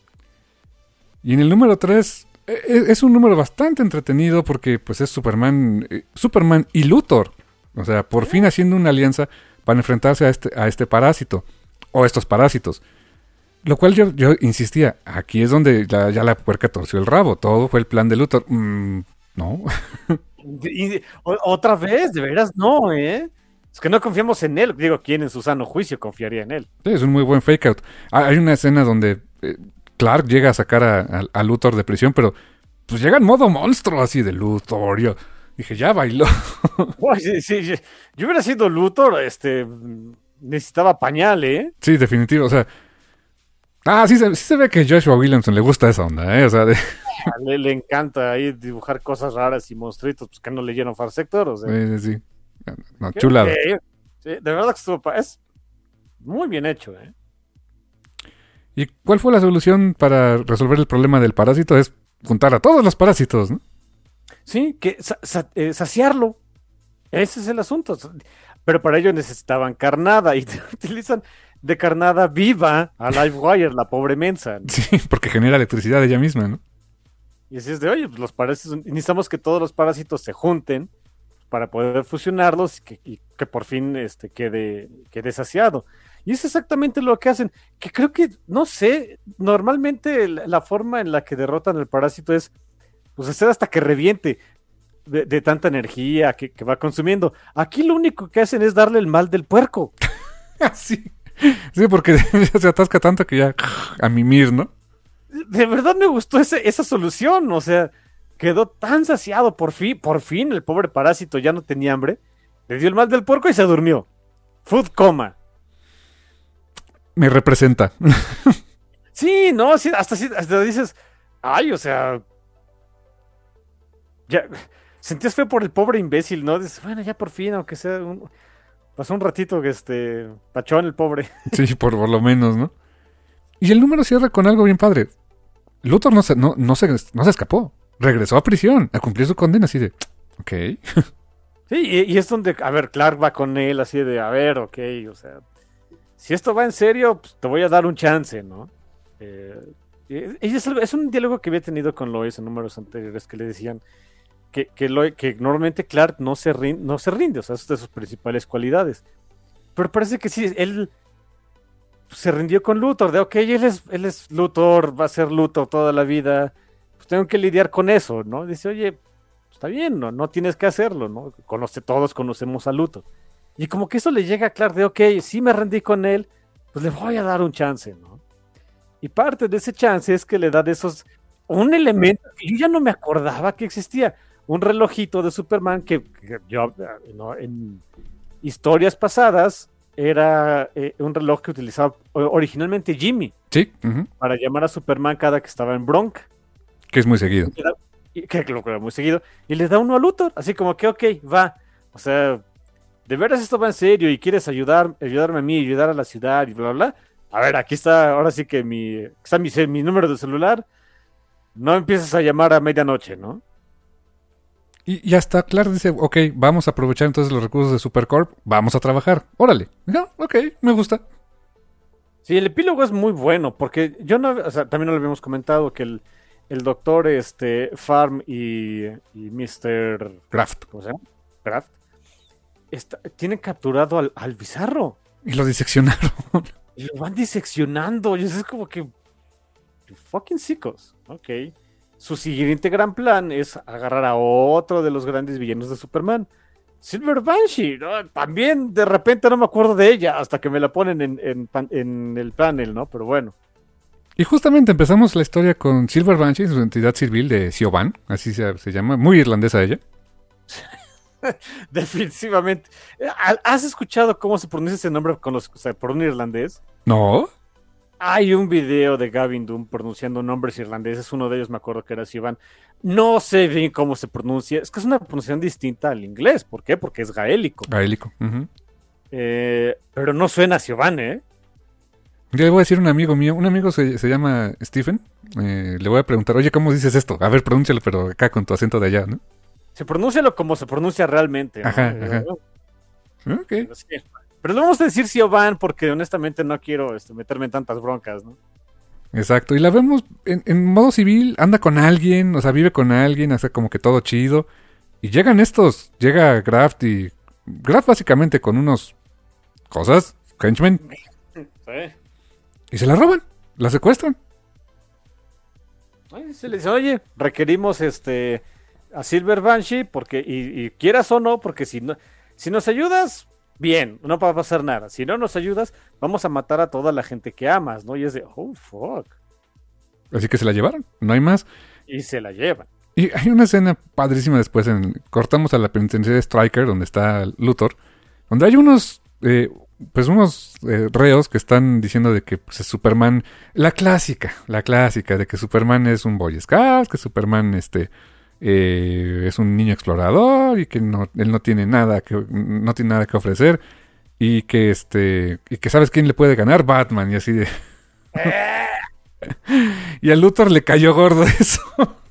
Speaker 2: Y en el número tres es un número bastante entretenido porque pues es Superman, eh, Superman y Luthor. O sea, por fin haciendo una alianza para enfrentarse a este, a este parásito, o estos parásitos. Lo cual yo, yo insistía, aquí es donde ya, ya la puerca torció el rabo, todo fue el plan de Luthor. Mm, no.
Speaker 3: Y, y, o, otra vez, de veras no, ¿eh? Es que no confiamos en él. Digo, ¿quién en su sano juicio confiaría en él?
Speaker 2: Sí, es un muy buen fake out. Hay una escena donde eh, Clark llega a sacar a, a, a Luthor de prisión, pero pues llega en modo monstruo así de Luthor. Yo dije, ya bailó.
Speaker 3: Uy, sí, sí, sí. Yo hubiera sido Luthor, este, necesitaba pañal, ¿eh?
Speaker 2: Sí, definitivo, o sea. Ah, sí se, sí se ve que a Joshua Williamson le gusta esa onda, ¿eh? O sea, de...
Speaker 3: Le, le encanta ahí dibujar cosas raras y monstruitos, pues que no leyeron Far Sector, o sea.
Speaker 2: Sí, sí, sí. No, chulado.
Speaker 3: Okay. Sí, de verdad que estuvo, es muy bien hecho, ¿eh?
Speaker 2: ¿Y cuál fue la solución para resolver el problema del parásito? Es juntar a todos los parásitos, ¿no?
Speaker 3: Sí, que sa sa eh, saciarlo. Ese es el asunto. Pero para ello necesitaban carnada y utilizan de carnada viva a Livewire, la pobre mensa, ¿no?
Speaker 2: Sí, porque genera electricidad ella misma, ¿no?
Speaker 3: Y así es de, oye, pues los parásitos, necesitamos que todos los parásitos se junten para poder fusionarlos y que, y que por fin este, quede, quede saciado. Y es exactamente lo que hacen, que creo que, no sé, normalmente la, la forma en la que derrotan el parásito es, pues hacer hasta que reviente de, de tanta energía que, que va consumiendo. Aquí lo único que hacen es darle el mal del puerco.
Speaker 2: Sí. Sí, porque se atasca tanto que ya a mimir, ¿no?
Speaker 3: De verdad me gustó ese, esa solución, o sea, quedó tan saciado, por fin, por fin el pobre parásito ya no tenía hambre, le dio el mal del puerco y se durmió. Food coma.
Speaker 2: Me representa.
Speaker 3: Sí, no, sí, hasta, hasta dices, ay, o sea, ya, sentías feo por el pobre imbécil, ¿no? Dices, bueno, ya por fin, aunque sea, un, pasó un ratito que este, pachón el pobre.
Speaker 2: Sí, por, por lo menos, ¿no? Y el número cierra con algo bien padre. Luthor no se, no, no, se, no se escapó. Regresó a prisión a cumplir su condena así de... Ok.
Speaker 3: Sí, y, y es donde, a ver, Clark va con él así de, a ver, ok, o sea, si esto va en serio, pues te voy a dar un chance, ¿no? Eh, y es, es un diálogo que había tenido con Lois en números anteriores que le decían que, que, Lois, que normalmente Clark no se, rinde, no se rinde, o sea, es de sus principales cualidades. Pero parece que sí, él... se rindió con Luthor, de ok, él es, él es Luthor, va a ser Luthor toda la vida, pues tengo que lidiar con eso, ¿no? Dice, oye, está bien, no, no tienes que hacerlo, ¿no? Conoce, todos conocemos a Luthor. Y como que eso le llega a Clark de, ok, sí me rendí con él, pues le voy a dar un chance, ¿no? Y parte de ese chance es que le da de esos, un elemento que yo ya no me acordaba que existía, un relojito de Superman que, que yo, ¿no? En historias pasadas, era eh, un reloj que utilizaba originalmente Jimmy.
Speaker 2: Sí. Uh-huh.
Speaker 3: Para llamar a Superman cada que estaba en bronca.
Speaker 2: Que es muy seguido.
Speaker 3: Y que lo que era muy seguido. Y le da uno a Luthor. Así como que, ok, va. O sea, de veras esto va en serio y quieres ayudar, ayudarme a mí, ayudar a la ciudad y bla, bla, bla. A ver, aquí está, ahora sí que mi, está mi, mi número de celular. No empieces a llamar a medianoche, ¿no?
Speaker 2: Y, y hasta Clark dice, ok, vamos a aprovechar entonces los recursos de Supercorp, vamos a trabajar, órale. No, ok, me gusta.
Speaker 3: Sí, el epílogo es muy bueno, porque yo no, o sea, también no lo habíamos comentado, que el, el doctor este, Farm y, y mister
Speaker 2: Graft.
Speaker 3: ¿Cómo se llama? Graft. Está, tienen capturado al, al Bizarro.
Speaker 2: Y lo diseccionaron.
Speaker 3: Y lo van diseccionando. Y es como que... Fucking sicos. Ok. Su siguiente gran plan es agarrar a otro de los grandes villanos de Superman. Silver Banshee, ¿no? También de repente no me acuerdo de ella hasta que me la ponen en, en, en el panel, ¿no? Pero bueno.
Speaker 2: Y justamente empezamos la historia con Silver Banshee, su entidad civil de Siobhan, así se, se llama, muy irlandesa ella.
Speaker 3: Definitivamente. ¿Has escuchado cómo se pronuncia ese nombre con los, o sea, por un irlandés?
Speaker 2: No.
Speaker 3: Hay un video de Gavin Doom pronunciando nombres irlandeses. Uno de ellos me acuerdo que era Siobhan. No sé bien cómo se pronuncia. Es que es una pronunciación distinta al inglés. ¿Por qué? Porque es gaélico.
Speaker 2: Gaélico. Uh-huh.
Speaker 3: Eh, pero no suena a Siobhan, ¿eh?
Speaker 2: Yo le voy a decir a un amigo mío. Un amigo se, se llama Stephen. Eh, le voy a preguntar, oye, ¿cómo dices esto? A ver, pronúncialo, pero acá con tu acento de allá, ¿no?
Speaker 3: Se pronuncia como se pronuncia realmente, ¿no?
Speaker 2: Ajá,
Speaker 3: Eh,
Speaker 2: ajá. Ok.
Speaker 3: Pero, sí. Pero le vamos a decir Siobhan porque honestamente no quiero este, meterme en tantas broncas, ¿no?
Speaker 2: Exacto. Y la vemos en, en modo civil, anda con alguien, o sea, vive con alguien, hace como que todo chido. Y llegan estos, llega Graft y... Graft básicamente con unos cosas, henchmen,
Speaker 3: Sí.
Speaker 2: y se la roban, la secuestran.
Speaker 3: Ay, se le dice, oye, requerimos este a Silver Banshee porque, y, y quieras o no, porque si no, si nos ayudas, bien, no va a pasar nada. Si no nos ayudas, vamos a matar a toda la gente que amas, ¿no? Y es de, oh, fuck.
Speaker 2: Así que se la llevaron, no hay más.
Speaker 3: Y se la llevan.
Speaker 2: Y hay una escena padrísima después, en, cortamos a la penitenciaria de Stryker, donde está Luthor, donde hay unos, eh, pues unos eh, reos que están diciendo de que pues, Superman, la clásica, la clásica, de que Superman es un Boy Scout, que Superman este, eh, es un niño explorador y que no, él no tiene nada que, no tiene nada que ofrecer y que este, y que sabes quién le puede ganar, Batman, y así de... Y a Luthor le cayó gordo eso.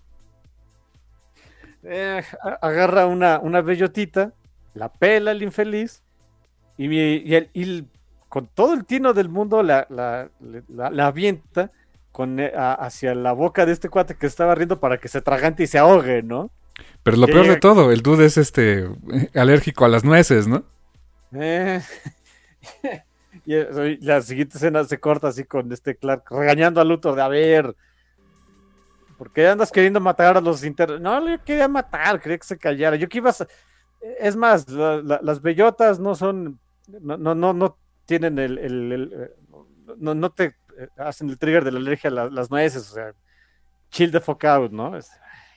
Speaker 3: Eh, agarra una, una bellotita, la pela el infeliz, y, y, el, y el, con todo el tino del mundo la, la, la, la avienta con, a, hacia la boca de este cuate que estaba riendo para que se tragante y se ahogue, ¿no?
Speaker 2: Pero lo
Speaker 3: Que
Speaker 2: peor de
Speaker 3: llega-
Speaker 2: todo, el dude es este alérgico a las nueces, ¿no?
Speaker 3: Eh, y eh, la siguiente escena se corta así con este Clark regañando a Luthor de a ver, ¿por qué andas queriendo matar a los internos? No, yo quería matar, quería que se callara. Yo que ibas a... Es más, la- la- las bellotas no son, no, no, no, no tienen el, el- el, eh, no, no te eh, hacen el trigger de la alergia a la- las nueces, o sea, chill the fuck out, ¿no? Es-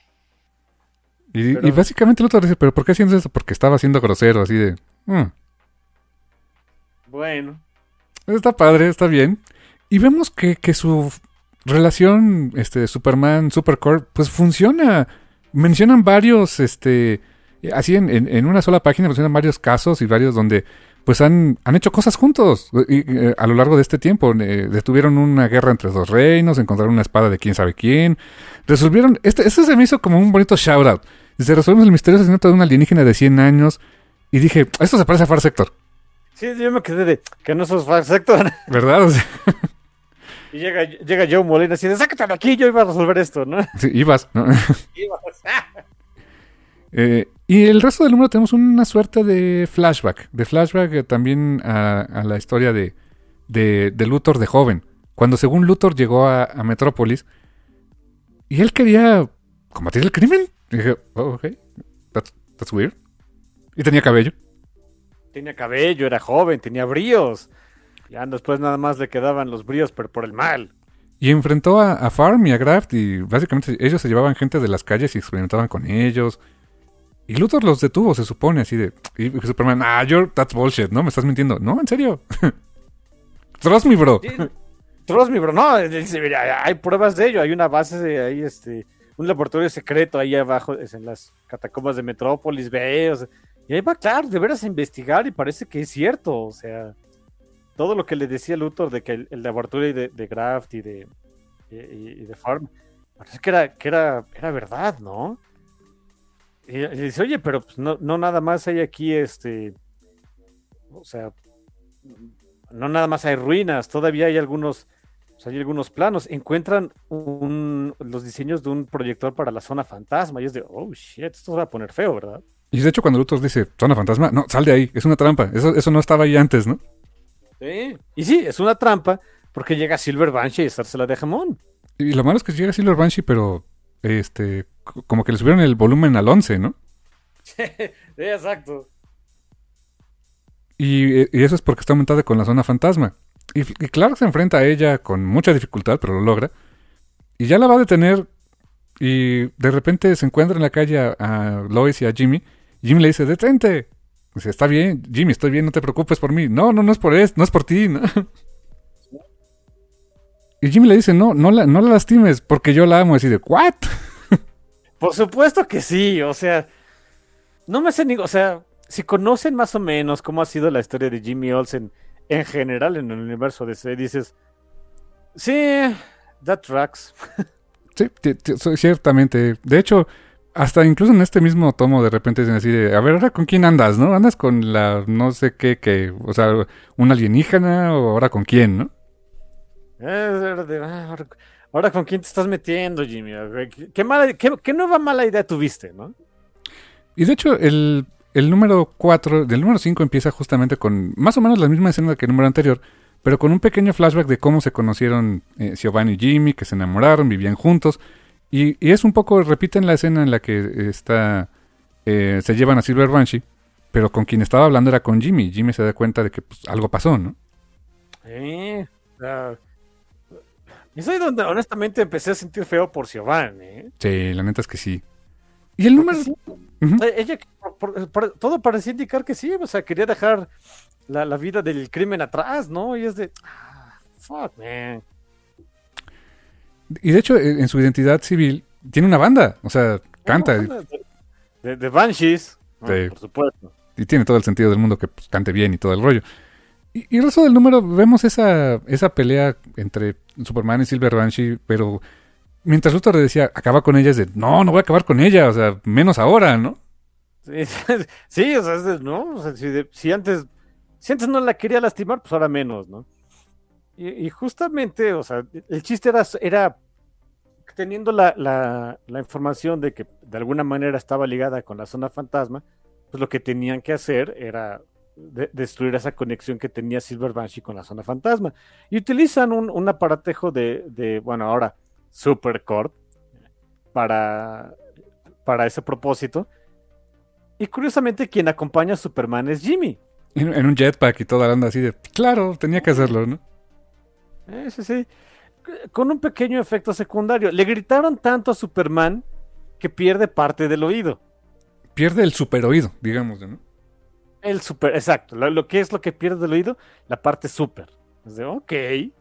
Speaker 2: Y,
Speaker 3: Pero-
Speaker 2: y básicamente el otro dice, ¿pero por qué haciendo eso? Porque estaba siendo grosero, así de... "Mm,
Speaker 3: bueno,
Speaker 2: está padre, está bien". Y vemos que, que su relación, este, Superman, Supercorp, pues funciona. Mencionan varios, este... Así en, en, en una sola página mencionan varios casos y varios donde pues han, han hecho cosas juntos y, eh, a lo largo de este tiempo. Eh, detuvieron una guerra entre dos reinos, encontraron una espada de quién sabe quién. Resolvieron... Este, este se me hizo como un bonito shout out. Se resolvemos el misterioso asesinato de un alienígena de cien años. Y dije, esto se parece a Far Sector,
Speaker 3: sí, yo me quedé de que no sos Far Sector.
Speaker 2: ¿verdad? O sea,
Speaker 3: Y llega, llega Joe Molina así de, sácate de aquí, yo iba a resolver esto, ¿no?
Speaker 2: sí, ibas, ¿no?
Speaker 3: Y iba, ah.
Speaker 2: Eh, y el resto del número tenemos una suerte de flashback. De flashback eh, también a, a la historia de, de, de Luthor de joven. Cuando según Luthor llegó a, a Metrópolis y él quería combatir el crimen. Y dije, oh, ok, that's, that's weird. Y tenía cabello.
Speaker 3: Tenía cabello, era joven, tenía bríos. Ya después nada más le quedaban los bríos, pero por el mal.
Speaker 2: Y enfrentó a, a Farm y a Graft y básicamente ellos se llevaban gente de las calles y experimentaban con ellos. Y Luthor los detuvo, se supone, así de... Y Superman, ah, you're, that's bullshit, ¿no? Me estás mintiendo. No, en serio. Trust me, bro.
Speaker 3: Sí, trust me, bro. No, dice, mira, hay pruebas de ello. Hay una base, de, ahí, este, un laboratorio secreto ahí abajo, es en las catacumbas de Metrópolis, ve, o sea, y ahí va, claro, de veras a investigar y parece que es cierto, o sea, todo lo que le decía Luthor de que el, el laboratorio de, de Graft y de, y, y de Farm, parece que era, que era, era verdad, ¿no? y, y dice, oye, pero pues, no, no nada más hay aquí, este, o sea, no nada más hay ruinas, todavía hay algunos, pues, hay algunos planos. Encuentran un, los diseños de un proyector para la zona fantasma y es de, oh, shit, esto se va a poner feo, ¿verdad?
Speaker 2: Y de hecho cuando Luthor dice, zona fantasma, no, sal de ahí, es una trampa. Eso, eso no estaba ahí antes, ¿no?
Speaker 3: Sí. Y sí, es una trampa porque llega Silver Banshee y estársela de jamón.
Speaker 2: Y lo malo es que llega Silver Banshee, pero este, c- como que le subieron el volumen al once, ¿no?
Speaker 3: Sí, exacto.
Speaker 2: Y, y eso es porque está aumentada con la zona fantasma. Y, y Clark se enfrenta a ella con mucha dificultad, pero lo logra. Y ya la va a detener. Y de repente se encuentra en la calle a, a Lois y a Jimmy. Y Jimmy le dice, detente. Dice, está bien, Jimmy, estoy bien, no te preocupes por mí. No, no, no es por eso, no es por ti, ¿no? Y Jimmy le dice, no, no la, no la lastimes, porque yo la amo. Así de, ¿what?
Speaker 3: Por supuesto que sí, o sea, no me sé ni, o sea, si conocen más o menos cómo ha sido la historia de Jimmy Olsen en general en el universo de C, dices, sí, that tracks.
Speaker 2: Sí, t- t- so- ciertamente. De hecho, hasta incluso en este mismo tomo de repente dicen así de, a ver, ahora con quién andas, ¿no? Andas con la no sé qué, que, o sea, un alienígena o ahora con quién, ¿no?
Speaker 3: Eh, de- ah, Ahora, ahora con quién te estás metiendo, Jimmy. ¿Qué, qué mala, qué, qué nueva mala idea tuviste, ¿no?
Speaker 2: Y de hecho, el, el número cuatro, del número cinco empieza justamente con más o menos la misma escena que el número anterior, pero con un pequeño flashback de cómo se conocieron eh, Giovanni y Jimmy, que se enamoraron, vivían juntos. Y, y es un poco, repiten la escena en la que está, eh, se llevan a Silver Banshee, pero con quien estaba hablando era con Jimmy. Jimmy se da cuenta de que pues, algo pasó, ¿no?
Speaker 3: Eh, o sea, y es ahí donde honestamente empecé a sentir feo por Giovanni, ¿eh?
Speaker 2: Sí, la neta es que sí. Y el
Speaker 3: Porque
Speaker 2: número...
Speaker 3: sí,
Speaker 2: Ujú.
Speaker 3: o sea, ella, por- por- por- todo parecía indicar que sí, o sea, quería dejar la, la vida del crimen atrás, ¿no? Y es de, ah, fuck, man.
Speaker 2: Y de hecho, eh, en su identidad civil, tiene una banda. O sea, canta.
Speaker 3: De, de- de Banshees, ¿no?
Speaker 2: Sí.
Speaker 3: Por supuesto.
Speaker 2: Y tiene todo el sentido del mundo que pues, cante bien y todo el rollo. Y, y el resto del número, vemos esa, esa pelea entre Superman y Silver Banshee, pero mientras Luthor le decía, acaba con ella, es de, no, no voy a acabar con ella, o sea, menos ahora, ¿no?
Speaker 3: Sí, sí, o sea, es de, ¿no? O sea, si, de- si antes, si antes no la quería lastimar, pues ahora menos, ¿no? Y, y justamente, o sea, el chiste era, era teniendo la, la, la información de que de alguna manera estaba ligada con la zona fantasma, pues lo que tenían que hacer era de- destruir esa conexión que tenía Silver Banshee con la zona fantasma. Y utilizan un, un aparatejo de, de, bueno, ahora Supercord para, para ese propósito. Y curiosamente quien acompaña a Superman es Jimmy.
Speaker 2: En, en un jetpack y toda la onda así de, claro, tenía que hacerlo, ¿no?
Speaker 3: Eh, sí, sí. Con un pequeño efecto secundario. Le gritaron tanto a Superman que pierde parte del oído.
Speaker 2: Pierde el super oído, digamos, ¿no?
Speaker 3: El super, exacto. Lo, lo que es lo que pierde del oído, la parte super. Es de, ok.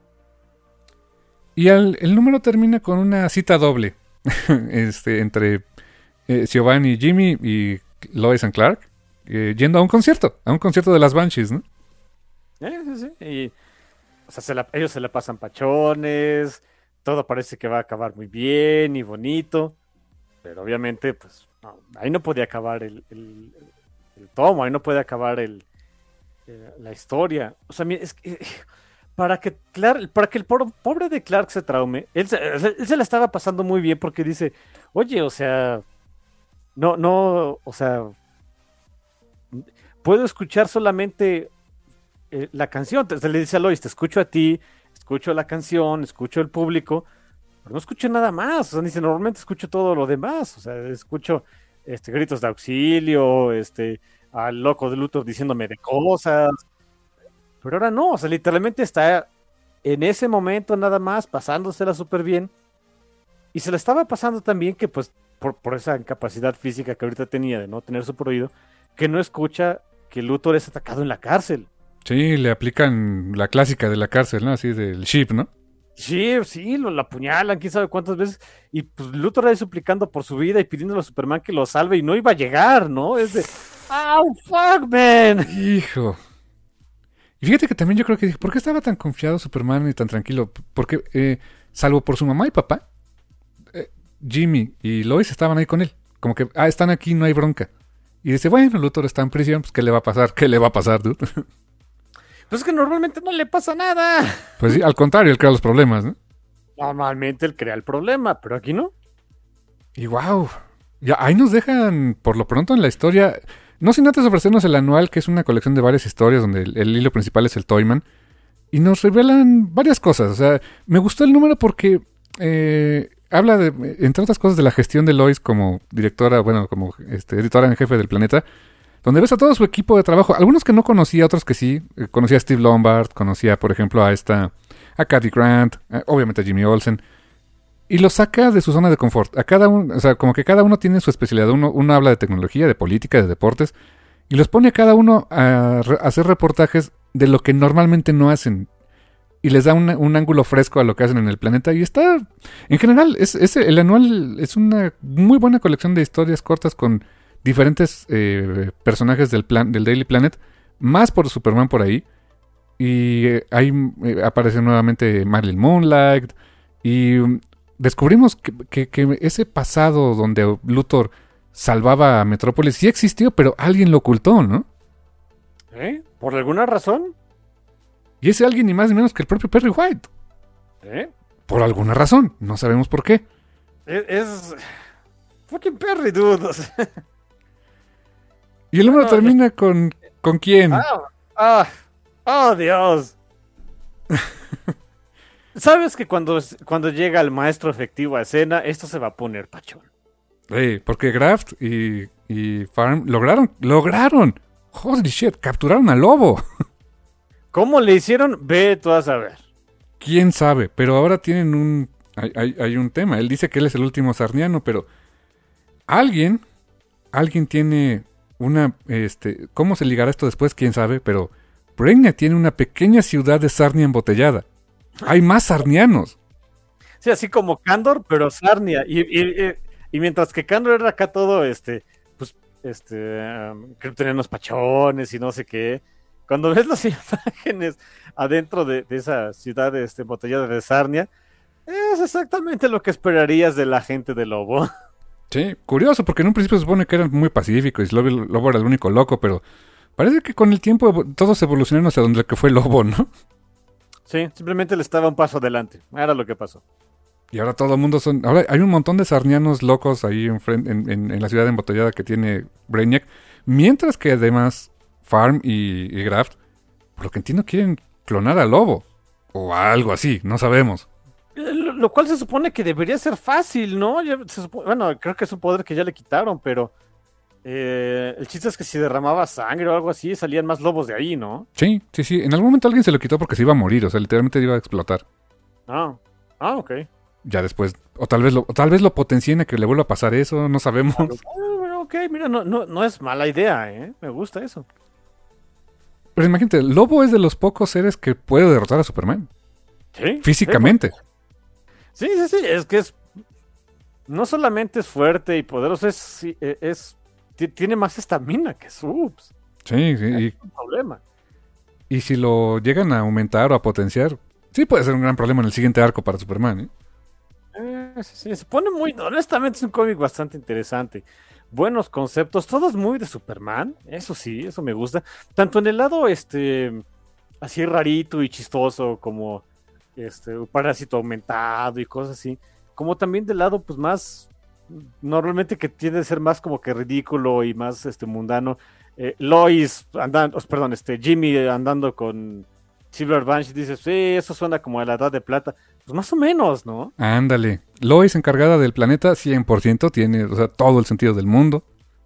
Speaker 2: Y al- el número termina con una cita doble este, entre eh, Giovanni y Jimmy y Lois and Clark eh, yendo a un concierto, a un concierto de las Banshees, ¿no?
Speaker 3: Eh, sí, sí. Y, o sea, se la- ellos se la pasan pachones. Todo parece que va a acabar muy bien y bonito. Pero obviamente, pues, no, ahí no podía acabar el, el- el tomo, ahí no puede acabar el, eh, la historia. O sea, mira, es que, para que Clark, para que el por- pobre de Clark se traume, él se, él se la estaba pasando muy bien porque dice, oye, o sea, no, no, o sea, puedo escuchar solamente eh, la canción. Entonces le dice a Lois, te escucho a ti, escucho la canción, escucho el público, pero no escucho nada más. O sea, dice, normalmente escucho todo lo demás. O sea, escucho este, gritos de auxilio, este, al loco de Luthor diciéndome de cosas. Pero ahora no, o sea, literalmente está en ese momento nada más, pasándosela súper bien. Y se la estaba pasando tan bien que, pues, por, por esa incapacidad física que ahorita tenía de no tener super oído, que no escucha que Luthor es atacado en la cárcel.
Speaker 2: Sí, le aplican la clásica de la cárcel, ¿no? Así del ship, ¿no?
Speaker 3: Sí, sí, lo la apuñalan, quién sabe cuántas veces. Y pues Luthor ahí suplicando por su vida y pidiéndole a Superman que lo salve y no iba a llegar, ¿no? Es de, ¡oh, fuck, man!
Speaker 2: Hijo. Y fíjate que también yo creo que dije, ¿por qué estaba tan confiado Superman y tan tranquilo? Porque, eh, salvo por su mamá y papá, eh, Jimmy y Lois estaban ahí con él. como que, ah, están aquí, no hay bronca. Y dice, bueno, Luthor está en prisión, pues ¿qué le va a pasar? ¿Qué le va a pasar, dude?
Speaker 3: Pues es que normalmente no le pasa nada.
Speaker 2: Pues sí, al contrario, él crea los problemas, ¿no?
Speaker 3: Normalmente él crea el problema, pero aquí no.
Speaker 2: Y wow, ya ahí nos dejan, por lo pronto en la historia, no sin antes ofrecernos el anual, que es una colección de varias historias, donde el, el hilo principal es el Toyman, y nos revelan varias cosas. O sea, me gustó el número porque eh, habla, de, entre otras cosas, de la gestión de Lois como directora, bueno, como este, editora en jefe del Planeta, donde ves a todo su equipo de trabajo, algunos que no conocía, otros que sí. Eh, conocía a Steve Lombard, conocía, por ejemplo, a esta, a Cady Grant, a, obviamente a Jimmy Olsen, y los saca de su zona de confort. A cada uno, o sea, como que cada uno tiene su especialidad. Uno, uno habla de tecnología, de política, de deportes, y los pone a cada uno a, re- a hacer reportajes de lo que normalmente no hacen. Y les da una- un ángulo fresco a lo que hacen en el planeta. Y está, en general, es, es- el anual es una muy buena colección de historias cortas con diferentes eh, personajes del, plan, del Daily Planet. Más por Superman por ahí. Y eh, ahí eh, aparece nuevamente Marilyn Moonlight. Y mm, descubrimos que, que- que ese pasado donde Luthor salvaba a Metrópolis sí existió, pero alguien lo ocultó, ¿no?
Speaker 3: ¿Eh? ¿Por alguna razón?
Speaker 2: Y ese alguien ni más ni menos que el propio Perry White.
Speaker 3: ¿Eh?
Speaker 2: Por alguna razón, no sabemos por qué.
Speaker 3: Es... es... Fucking Perry, dude. O sea,
Speaker 2: Y el número
Speaker 3: No,
Speaker 2: termina con... ¿Con quién?
Speaker 3: ah, ah, oh, Dios. ¿Sabes que cuando, cuando llega el maestro efectivo a escena, esto se va a poner pachón?
Speaker 2: Ey, porque Graft y, y Farm lograron, lograron. Holy shit, capturaron al lobo.
Speaker 3: ¿Cómo le hicieron? Ve tú a saber.
Speaker 2: ¿Quién sabe? Pero ahora tienen un... Hay, hay, hay un tema. Él dice que él es el último sarniano, pero... Alguien... Alguien tiene una... este ¿Cómo se ligará esto después? ¿Quién sabe? Pero... Brainiac tiene una pequeña ciudad de Sarnia embotellada. Hay más sarnianos.
Speaker 3: Sí, así como Kandor, pero Sarnia. Y, y, y, y mientras que Kandor era acá todo, este... Pues, este... Um, kryptonianos pachones y no sé qué... Cuando ves las imágenes adentro de, de esa ciudad este, embotellada de Sarnia, es exactamente lo que esperarías de la gente de Lobo.
Speaker 2: Sí, curioso, porque en un principio se supone que eran muy pacíficos y Lobo, Lobo era el único loco, pero parece que con el tiempo evo- todos evolucionaron hacia donde el que fue Lobo, ¿no?
Speaker 3: Sí, simplemente le estaba un paso adelante. Era lo que pasó.
Speaker 2: Y ahora todo el mundo son... Ahora hay un montón de sarnianos locos ahí en, fren- en, en- en la ciudad embotellada que tiene Brainiac, mientras que además Farm y, y Graft, por lo que entiendo, quieren clonar a Lobo. O algo así, no sabemos.
Speaker 3: Lo, lo cual se supone que debería ser fácil, ¿no? Ya se supo- bueno, creo que es un poder que ya le quitaron, pero eh, el chiste es que si derramaba sangre o algo así, salían más lobos de ahí, ¿no?
Speaker 2: Sí, sí, sí. En algún momento alguien se lo quitó porque se iba a morir, o sea, literalmente iba a explotar.
Speaker 3: Ah, ah, ok.
Speaker 2: Ya después, o tal vez lo, o tal vez lo potencien a que le vuelva a pasar eso, no sabemos.
Speaker 3: Ah, bueno, ok, mira, no, no, no es mala idea, ¿eh? Me gusta eso.
Speaker 2: Pero imagínate, Lobo es de los pocos seres que puede derrotar a Superman.
Speaker 3: Sí.
Speaker 2: Físicamente.
Speaker 3: Sí, sí, sí, es que es... No solamente es fuerte y poderoso, es... sí, e- es ti- tiene más estamina que Subs.
Speaker 2: Sí, sí. Y,
Speaker 3: Es un problema.
Speaker 2: y si lo llegan a aumentar o a potenciar, sí puede ser un gran problema en el siguiente arco para Superman, ¿eh?
Speaker 3: Eh, sí, sí, se pone muy... Honestamente es un cómic bastante interesante. Buenos conceptos, todos muy de Superman. Eso sí, eso me gusta. Tanto en el lado, este... así rarito y chistoso, como... este, un parásito aumentado y cosas así. Como también del lado, pues, más... Normalmente que tiende a ser más como que ridículo y más, este, mundano. Eh, Lois andando... oh, perdón, este, Jimmy andando con... Silver Banshee, dices, sí, eso suena como a la Edad de Plata. Pues más o menos, ¿no?
Speaker 2: Ándale. Lois encargada del planeta, cien por ciento, tiene, o sea, todo el sentido del mundo.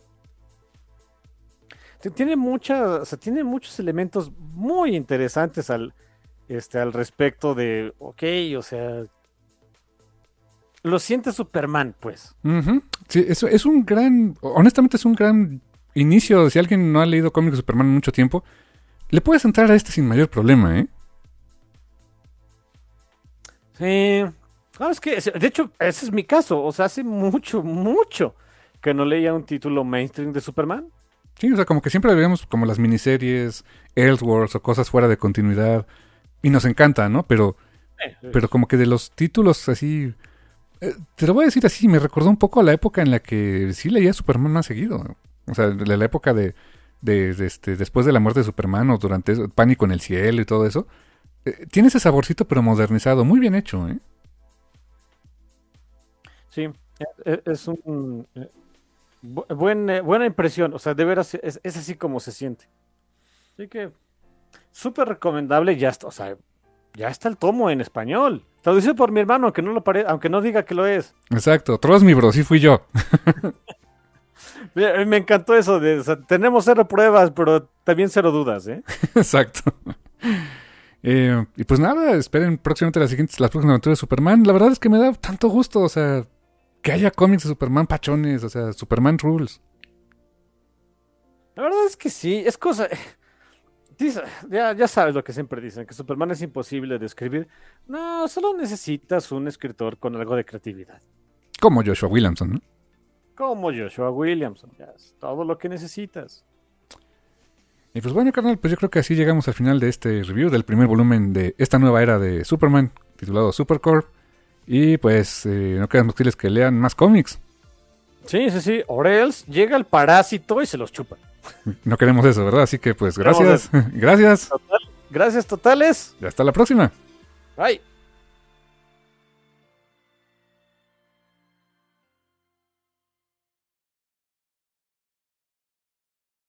Speaker 3: T- Tiene mucha, o sea, tiene muchos elementos muy interesantes al, este, al respecto de, ok, o sea, lo siente Superman, pues.
Speaker 2: Ujú. Sí, eso es un gran, honestamente es un gran inicio. Si alguien no ha leído cómics de Superman en mucho tiempo, le puedes entrar a este sin mayor problema, ¿eh?
Speaker 3: Sí, ¿sabes qué? De hecho, ese es mi caso, o sea, hace mucho, mucho que no leía un título mainstream de Superman.
Speaker 2: Sí, o sea, como que siempre vemos como las miniseries, Elseworlds o cosas fuera de continuidad. Y nos encanta, ¿no? Pero,
Speaker 3: Eh,
Speaker 2: pero como que de los títulos así Eh, te lo voy a decir así, me recordó un poco a la época en la que sí leía Superman más seguido. O sea, de la época de, de, de este, después de la muerte de Superman o durante eso, Pánico en el cielo y todo eso. Eh, tiene ese saborcito pero modernizado, muy bien hecho, ¿eh?
Speaker 3: Sí, es, es un eh, bu- buen, eh, buena impresión, o sea, de veras es, es así como se siente. Así que súper recomendable, ya está, o sea, ya está el tomo en español, traducido por mi hermano, aunque no lo pare, aunque no diga que lo es.
Speaker 2: Exacto, Trust me, bro, sí fui yo.
Speaker 3: Me, me encantó eso de, o sea, tenemos cero pruebas, pero también cero dudas, ¿eh?
Speaker 2: Exacto. Eh, y pues nada, esperen próximamente las siguientes, las próximas aventuras de Superman. La verdad es que me da tanto gusto, o sea, que haya cómics de Superman pachones, o sea, Superman rules.
Speaker 3: La verdad es que sí, es cosa... dice- ya, ya sabes lo que siempre dicen, que Superman es imposible de escribir. No, solo necesitas un escritor con algo de creatividad.
Speaker 2: Como Joshua Williamson, ¿no?
Speaker 3: Como Joshua Williamson, ya es todo lo que necesitas.
Speaker 2: Y pues bueno, carnal, pues yo creo que así llegamos al final de este review del primer volumen de esta nueva era de Superman, titulado Supercorp. Y pues eh, no queda más que decirles que lean más cómics.
Speaker 3: Sí, sí, sí. O else llega el parásito y se los chupa.
Speaker 2: No queremos eso, ¿verdad? Así que pues
Speaker 3: Queremos
Speaker 2: gracias. Gracias.
Speaker 3: Total- Gracias totales.
Speaker 2: Y hasta la próxima.
Speaker 3: Bye.